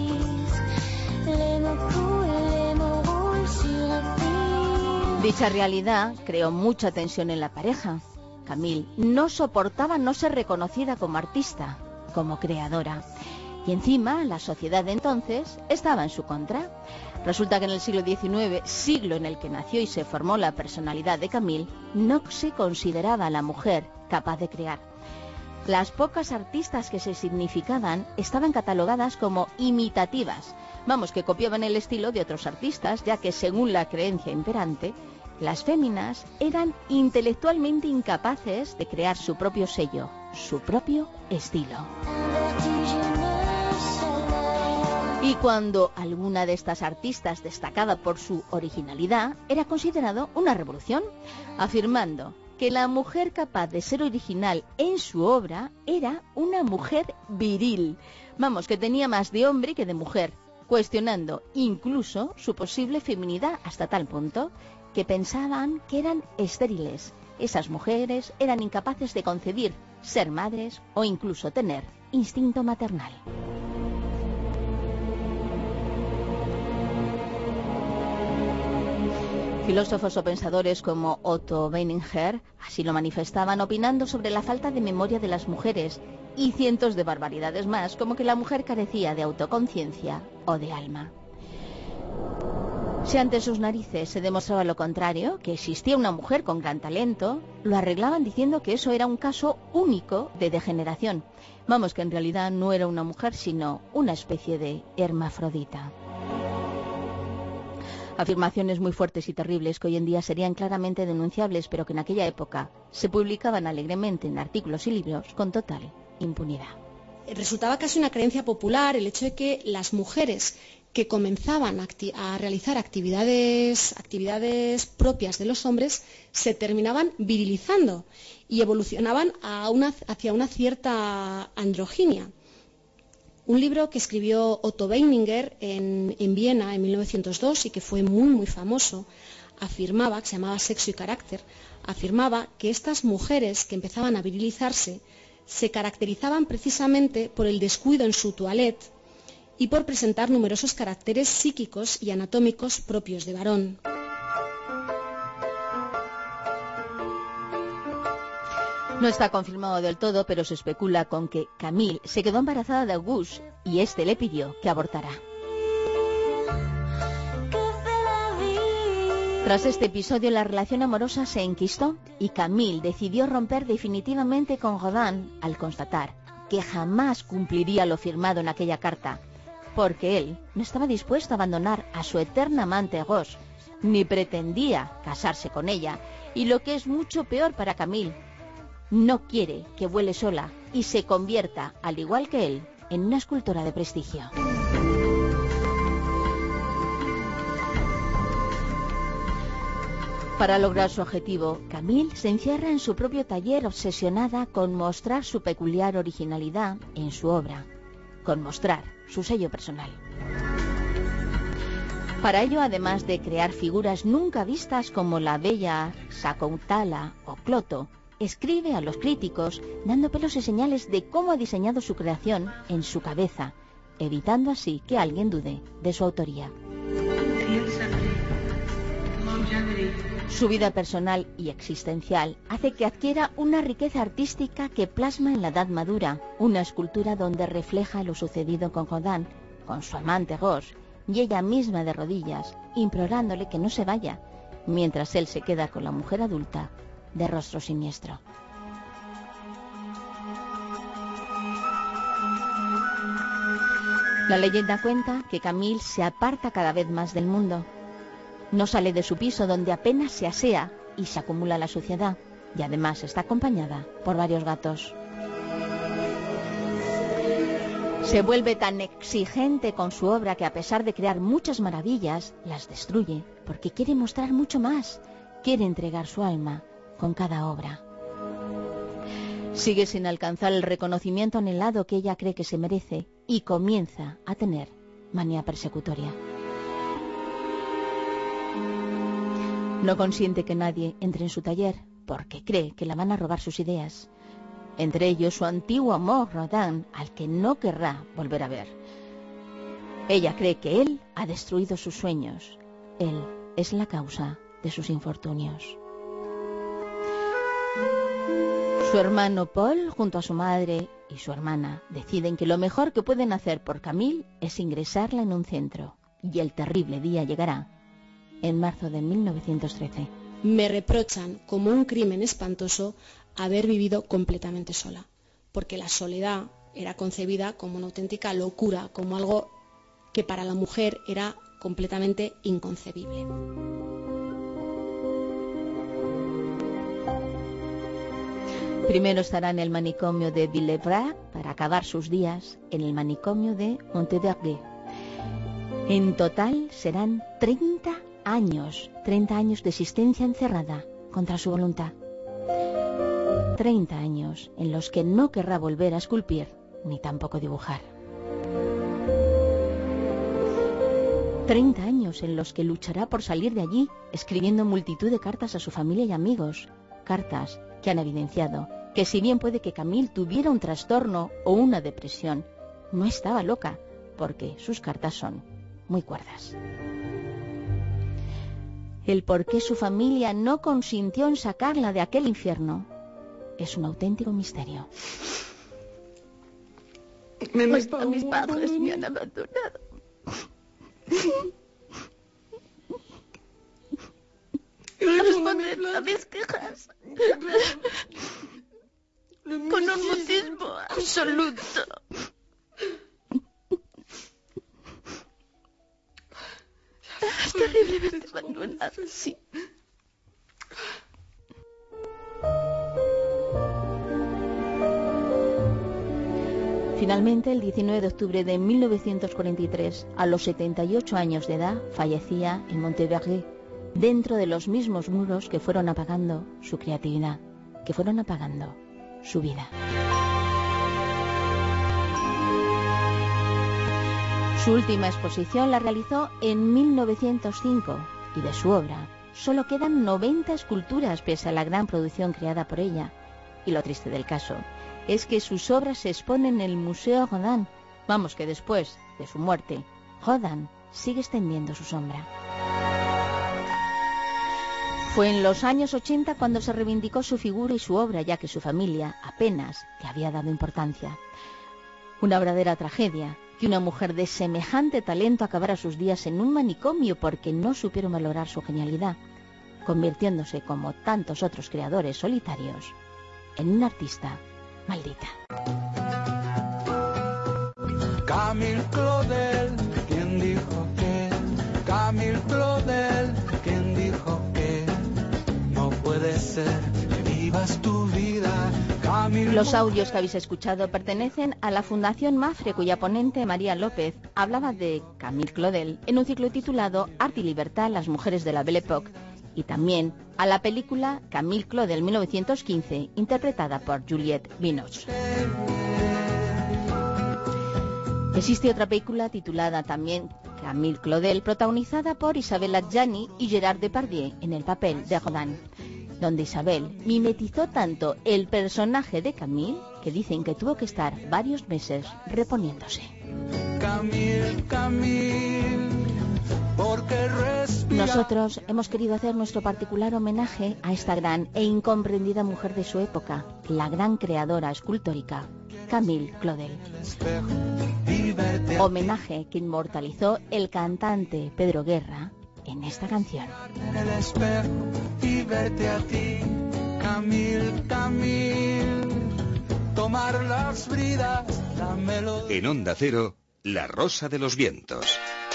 Dicha realidad creó mucha tensión en la pareja. Camille no soportaba no ser reconocida como artista, como creadora. Y encima la sociedad de entonces estaba en su contra. Resulta que en el siglo XIX, siglo en el que nació y se formó la personalidad de Camille, no se consideraba a la mujer capaz de crear. Las pocas artistas que se significaban estaban catalogadas como imitativas. Vamos, que copiaban el estilo de otros artistas, ya que según la creencia imperante, las féminas eran intelectualmente incapaces de crear su propio sello, su propio estilo. Y cuando alguna de estas artistas destacaba por su originalidad, era considerado una revolución, afirmando que la mujer capaz de ser original en su obra era una mujer viril. Vamos, que tenía más de hombre que de mujer, cuestionando incluso su posible feminidad hasta tal punto que pensaban que eran estériles. Esas mujeres eran incapaces de concebir, ser madres o incluso tener instinto maternal. Filósofos o pensadores como Otto Weininger así lo manifestaban, opinando sobre la falta de memoria de las mujeres y cientos de barbaridades más, como que la mujer carecía de autoconciencia o de alma. Si ante sus narices se demostraba lo contrario, que existía una mujer con gran talento, lo arreglaban diciendo que eso era un caso único de degeneración. Vamos, que en realidad no era una mujer, sino una especie de hermafrodita. Afirmaciones muy fuertes y terribles que hoy en día serían claramente denunciables, pero que en aquella época se publicaban alegremente en artículos y libros con total impunidad. Resultaba casi una creencia popular el hecho de que las mujeres que comenzaban a realizar actividades propias de los hombres se terminaban virilizando y evolucionaban hacia una cierta androginia. Un libro que escribió Otto Weininger en Viena en 1902 y que fue muy muy famoso, afirmaba, que se llamaba Sexo y Carácter, afirmaba que estas mujeres que empezaban a virilizarse se caracterizaban precisamente por el descuido en su toilette y por presentar numerosos caracteres psíquicos y anatómicos propios de varón. No está confirmado del todo, pero se especula con que Camille se quedó embarazada de Auguste y este le pidió que abortara. Tras este episodio, la relación amorosa se enquistó y Camille decidió romper definitivamente con Rodin al constatar que jamás cumpliría lo firmado en aquella carta, porque él no estaba dispuesto a abandonar a su eterna amante Rose, ni pretendía casarse con ella, y lo que es mucho peor para Camille, no quiere que vuele sola y se convierta, al igual que él, en una escultora de prestigio. Para lograr su objetivo, Camille se encierra en su propio taller obsesionada con mostrar su peculiar originalidad en su obra, con mostrar su sello personal. Para ello, además de crear figuras nunca vistas como la bella Sakuntala o Cloto, escribe a los críticos dando pelos y señales de cómo ha diseñado su creación en su cabeza, evitando así que alguien dude de su autoría. Su vida personal y existencial hace que adquiera una riqueza artística que plasma en la edad madura, una escultura donde refleja lo sucedido con Rodin, con su amante Rose, y ella misma de rodillas, implorándole que no se vaya, mientras él se queda con la mujer adulta de rostro siniestro. La leyenda cuenta que Camille se aparta cada vez más del mundo. No sale de su piso, donde apenas se asea y se acumula la suciedad, y además está acompañada por varios gatos. Se vuelve tan exigente con su obra que, a pesar de crear muchas maravillas, las destruye, porque quiere mostrar mucho más, quiere entregar su alma con cada obra. Sigue sin alcanzar el reconocimiento anhelado que ella cree que se merece y comienza a tener manía persecutoria. No consiente que nadie entre en su taller porque cree que la van a robar sus ideas. Entre ellos su antiguo amor Rodin, al que no querrá volver a ver. Ella cree que él ha destruido sus sueños. Él es la causa de sus infortunios. Su hermano Paul, junto a su madre y su hermana, deciden que lo mejor que pueden hacer por Camille es ingresarla en un centro. Y el terrible día llegará en marzo de 1913. Me reprochan como un crimen espantoso haber vivido completamente sola, porque la soledad era concebida como una auténtica locura, como algo que para la mujer era completamente inconcebible. Primero estará en el manicomio de Villebras para acabar sus días en el manicomio de Monteverger. En total serán 30 años de existencia encerrada contra su voluntad. 30 años en los que no querrá volver a esculpir ni tampoco dibujar. 30 años en los que luchará por salir de allí, escribiendo multitud de cartas a su familia y amigos, cartas que han evidenciado que, si bien puede que Camille tuviera un trastorno o una depresión, no estaba loca, porque sus cartas son muy cuerdas. El por qué su familia no consintió en sacarla de aquel infierno es un auténtico misterio. Hasta mis padres me han abandonado. Responder a mis quejas con un mutismo absoluto. Es terrible verte abandonado, sí. Finalmente, el 19 de octubre de 1943, a los 78 años de edad, fallecía en Montevergé, dentro de los mismos muros que fueron apagando su creatividad, que fueron apagando su vida. Su última exposición la realizó en 1905 y de su obra solo quedan 90 esculturas pese a la gran producción creada por ella. Y lo triste del caso es que sus obras se exponen en el Museo Rodin. Vamos, que después de su muerte, Rodin sigue extendiendo su sombra. Fue en los años 80 cuando se reivindicó su figura y su obra, ya que su familia apenas le había dado importancia. Una verdadera tragedia que una mujer de semejante talento acabara sus días en un manicomio porque no supieron valorar su genialidad, convirtiéndose, como tantos otros creadores solitarios, en una artista maldita. Camille Claudel, ¿quién dijo que? Camille Claudel, ¿quién dijo que? No puede ser que vivas tu vida. Los audios que habéis escuchado pertenecen a la Fundación Mafre, cuya ponente, María López, hablaba de Camille Claudel en un ciclo titulado Arte y Libertad, las mujeres de la Belle Époque, y también a la película Camille Claudel 1915, interpretada por Juliette Binoche. Existe otra película titulada también Camille Claudel, protagonizada por Isabelle Adjani y Gérard Depardieu en el papel de Rodin, donde Isabel mimetizó tanto el personaje de Camille que dicen que tuvo que estar varios meses reponiéndose. Camille, Camille, porque respira. Nosotros hemos querido hacer nuestro particular homenaje a esta gran e incomprendida mujer de su época, la gran creadora escultórica, Camille Claudel. Homenaje que inmortalizó el cantante Pedro Guerra en esta canción. En el espejo y verte a ti, Camille, Camille, tomar las bridas, la melodía. En Onda Cero, La Rosa de los Vientos.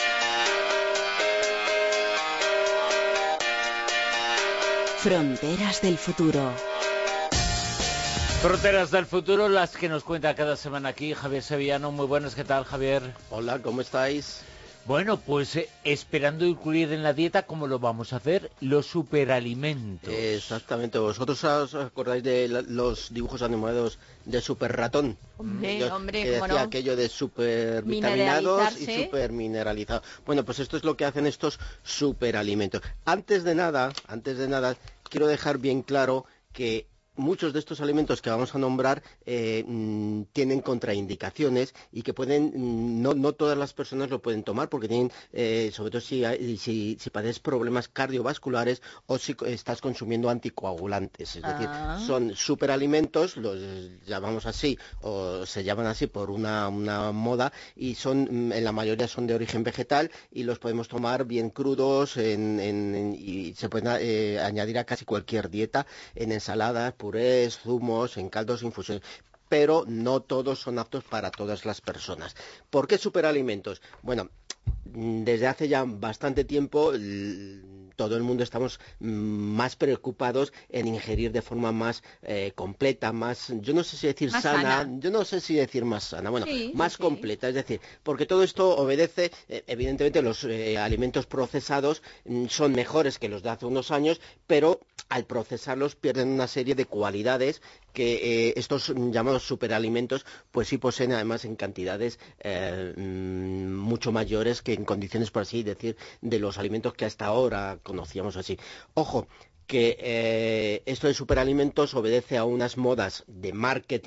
Fronteras del futuro. Fronteras del futuro, las que nos cuenta cada semana aquí Javier Sevillano. Muy buenas, ¿qué tal, Javier? Hola, ¿cómo estáis? Bueno, pues esperando incluir en la dieta, ¿cómo lo vamos a hacer? Los superalimentos. Exactamente. ¿Vosotros os acordáis de los dibujos animados de Super Ratón? Hombre, que decía no. aquello de super vitaminados y super mineralizados. Bueno, pues esto es lo que hacen estos superalimentos. Antes de nada, quiero dejar bien claro que muchos de estos alimentos que vamos a nombrar tienen contraindicaciones y que pueden, no todas las personas lo pueden tomar porque tienen, sobre todo si padeces problemas cardiovasculares o si estás consumiendo anticoagulantes. Es decir, son superalimentos, los llamamos así o se llaman así por una moda y son, en la mayoría son de origen vegetal y los podemos tomar bien crudos y se pueden añadir a casi cualquier dieta, en ensaladas, purés, zumos, en caldos, infusiones, pero no todos son aptos para todas las personas. ¿Por qué superalimentos? Bueno, desde hace ya bastante tiempo todo el mundo estamos más preocupados en ingerir de forma más completa, más, yo no sé si decir más sana, yo no sé si decir más sana, bueno, sí, más sí, completa, es decir, porque todo esto obedece, evidentemente los alimentos procesados son mejores que los de hace unos años, pero al procesarlos pierden una serie de cualidades que estos llamados superalimentos pues sí poseen además en cantidades mucho mayores que en condiciones, por así decir, de los alimentos que hasta ahora conocíamos así. Ojo, que esto de superalimentos obedece a unas modas de marketing,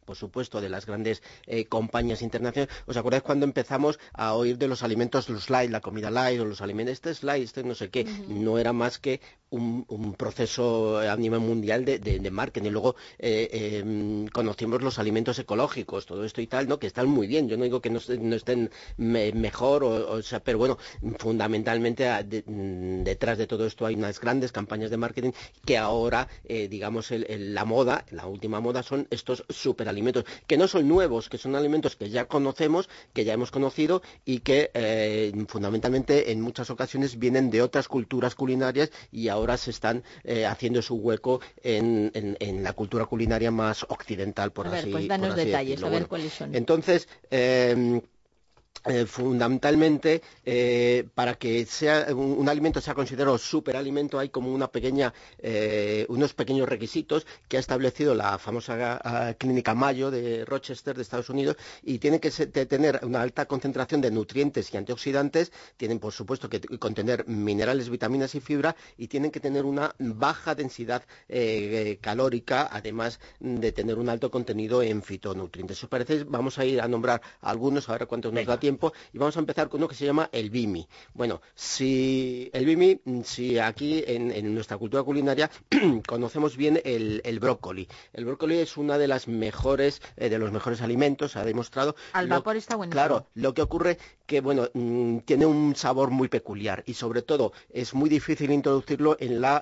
por supuesto, de las grandes compañías internacionales. ¿Os acordáis cuando empezamos a oír de los alimentos, los light, la comida light, o los alimentos, este es light, este no sé qué? No era más que un proceso a nivel mundial de marketing. Y luego conocimos los alimentos ecológicos, todo esto y tal, ¿no? Que están muy bien. Yo no digo que no estén mejor, o sea, pero bueno, fundamentalmente detrás de todo esto hay unas grandes campañas de marketing que ahora, digamos, la moda, la última moda son estos superalimentos, que no son nuevos, que son alimentos que ya conocemos, que ya hemos conocido y que fundamentalmente en muchas ocasiones vienen de otras culturas culinarias y ahora se están haciendo su hueco en la cultura culinaria más occidental, por así decirlo. Pues danos detalles, a ver cuáles son. Entonces, fundamentalmente, para que un alimento sea considerado superalimento hay como unos pequeños requisitos que ha establecido la famosa clínica Mayo de Rochester, de Estados Unidos, y tiene que tener una alta concentración de nutrientes y antioxidantes, tienen por supuesto que contener minerales, vitaminas y fibra, y tienen que tener una baja densidad calórica, además de tener un alto contenido en fitonutrientes. Si os parece, vamos a ir a nombrar algunos, a ver cuántos nos da tiempo, y vamos a empezar con uno que se llama el bimi. Bueno, si aquí en nuestra cultura culinaria conocemos bien el brócoli. El brócoli es una de las mejores, de los mejores alimentos, se ha demostrado. Al vapor está buenísimo. Claro, lo que ocurre que, bueno, tiene un sabor muy peculiar y sobre todo es muy difícil introducirlo en la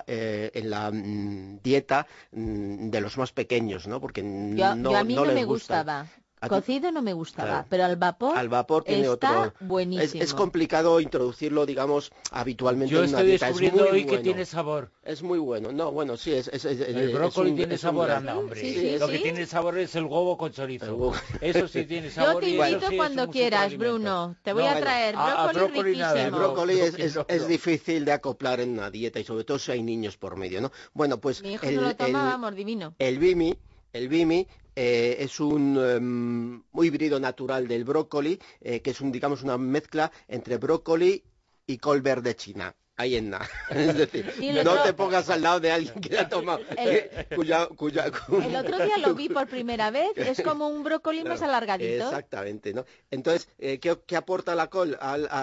dieta de los más pequeños, ¿no? Porque a mí no me gustaba. Cocido no me gustaba, claro. Pero al vapor tiene está buenísimo. Es complicado introducirlo, digamos, habitualmente en una dieta. Yo estoy descubriendo hoy que tiene sabor. Es muy bueno. No, bueno, sí, el brócoli tiene sabor, anda, hombre. Sí, Lo que tiene sabor es el huevo con chorizo. Eso sí tiene sabor. Yo te invito cuando quieras, Bruno. Te voy a traer brócoli riquísimo. El brócoli es difícil de acoplar en una dieta y sobre todo si hay niños por medio, ¿no? Bueno, pues mi hijo no lo tomábamos, divino. El bimi es un híbrido natural del brócoli, que es digamos una mezcla entre brócoli y col verde china. Ahí en nada. Es decir, no te pongas al lado de alguien que ha tomado. El otro día lo vi por primera vez, es como un brócoli más alargadito. Exactamente, ¿no? Entonces, ¿qué aporta la col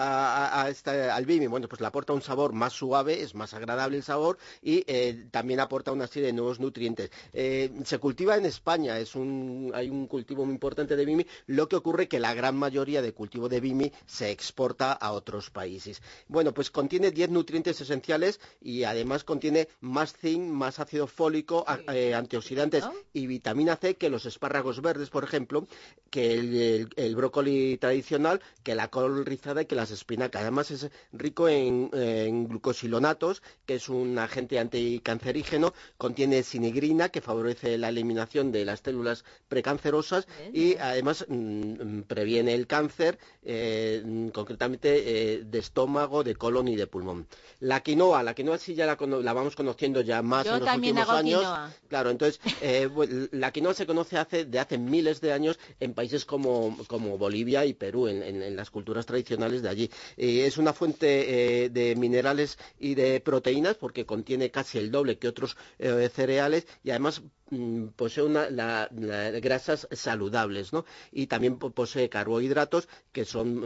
al bimi? Bueno, pues le aporta un sabor más suave, es más agradable el sabor y también aporta una serie de nuevos nutrientes. Se cultiva en España, hay un cultivo muy importante de bimi, lo que ocurre que la gran mayoría de cultivo de bimi se exporta a otros países. Bueno, pues contiene 10 nutrientes esenciales y además contiene más zinc, más ácido fólico, antioxidantes y vitamina C que los espárragos verdes, por ejemplo, que el brócoli tradicional, que la col rizada y que las espinacas. Además es rico en glucosilonatos, que es un agente anticancerígeno, contiene sinigrina, que favorece la eliminación de las células precancerosas y además previene el cáncer, concretamente de estómago, de colon y de pulmón. La quinoa sí ya la vamos conociendo ya más en los últimos años. Quinoa. Claro, entonces la quinoa se conoce de hace miles de años en países como Bolivia y Perú, en las culturas tradicionales de allí. Es una fuente de minerales y de proteínas porque contiene casi el doble que otros cereales y además posee grasas saludables, ¿no? Y también posee carbohidratos que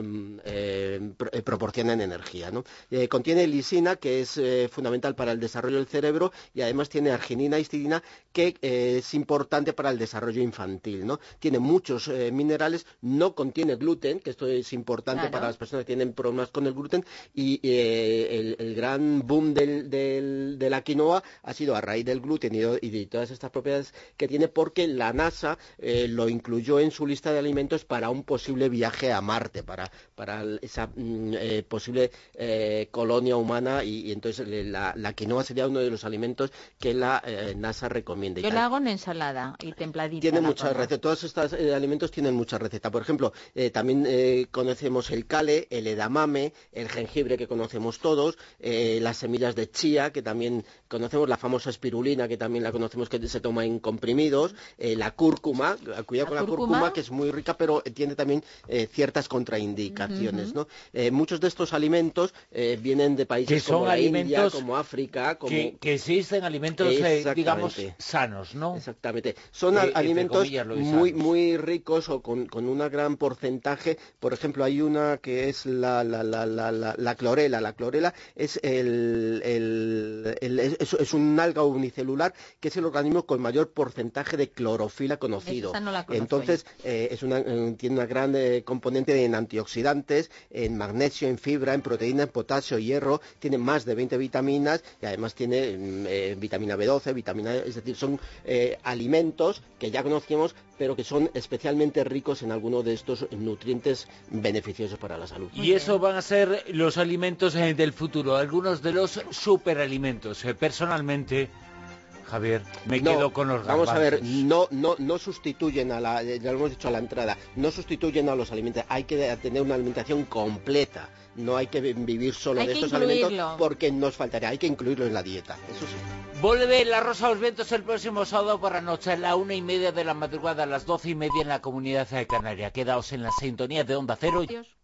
proporcionan energía, ¿no? Contiene lisina, que es fundamental para el desarrollo del cerebro, y además tiene arginina y histidina, que es importante para el desarrollo infantil, ¿no? Tiene muchos minerales, no contiene gluten, que esto es importante para las personas que tienen problemas con el gluten, y el gran boom de la quinoa ha sido a raíz del gluten y de todas estas propiedades que tiene, porque la NASA lo incluyó en su lista de alimentos para un posible viaje a Marte, para esa posible colonia humana, y entonces la quinoa sería uno de los alimentos que la NASA recomienda. Yo la hago en ensalada y templadita. Tiene muchas recetas, todos estos alimentos tienen muchas recetas. Por ejemplo, también conocemos el kale, el edamame, el jengibre que conocemos todos, las semillas de chía que también conocemos, la famosa espirulina que también la conocemos, que se toma en comprimidos, la cúrcuma, cuidado con la cúrcuma, que es muy rica, pero tiene también ciertas contraindicaciones, ¿no? Muchos de estos alimentos vienen de países como la India, como África, como... Que existen alimentos, digamos, sanos, ¿no? Exactamente. Son alimentos muy ricos o con un gran porcentaje. Por ejemplo, hay una que es la clorela. La clorela es es un alga unicelular que es el organismo con mayor porcentaje de clorofila conocido. Esa no la conozco. Entonces, tiene una gran componente en antioxidantes, en magnesio, en fibra, en proteína, en potasio, hierro, tiene más de 20 vitaminas y además tiene vitamina B12, es decir, son alimentos que ya conocíamos, pero que son especialmente ricos en alguno de estos nutrientes beneficiosos para la salud. Y eso van a ser los alimentos del futuro, algunos de los superalimentos. Personalmente, Javier, me quedo con los garbanzos. Vamos a ver, no sustituyen ya lo hemos dicho a la entrada, no sustituyen a los alimentos, hay que tener una alimentación completa, no hay que vivir solo de estos alimentos porque nos faltaría, hay que incluirlo en la dieta, eso sí. Vuelve La Rosa de los Vientos el próximo sábado por la noche, a la 1:30 de la madrugada, a las 12:30 en la Comunidad Canaria. Quedaos en la sintonía de Onda Cero. Adiós.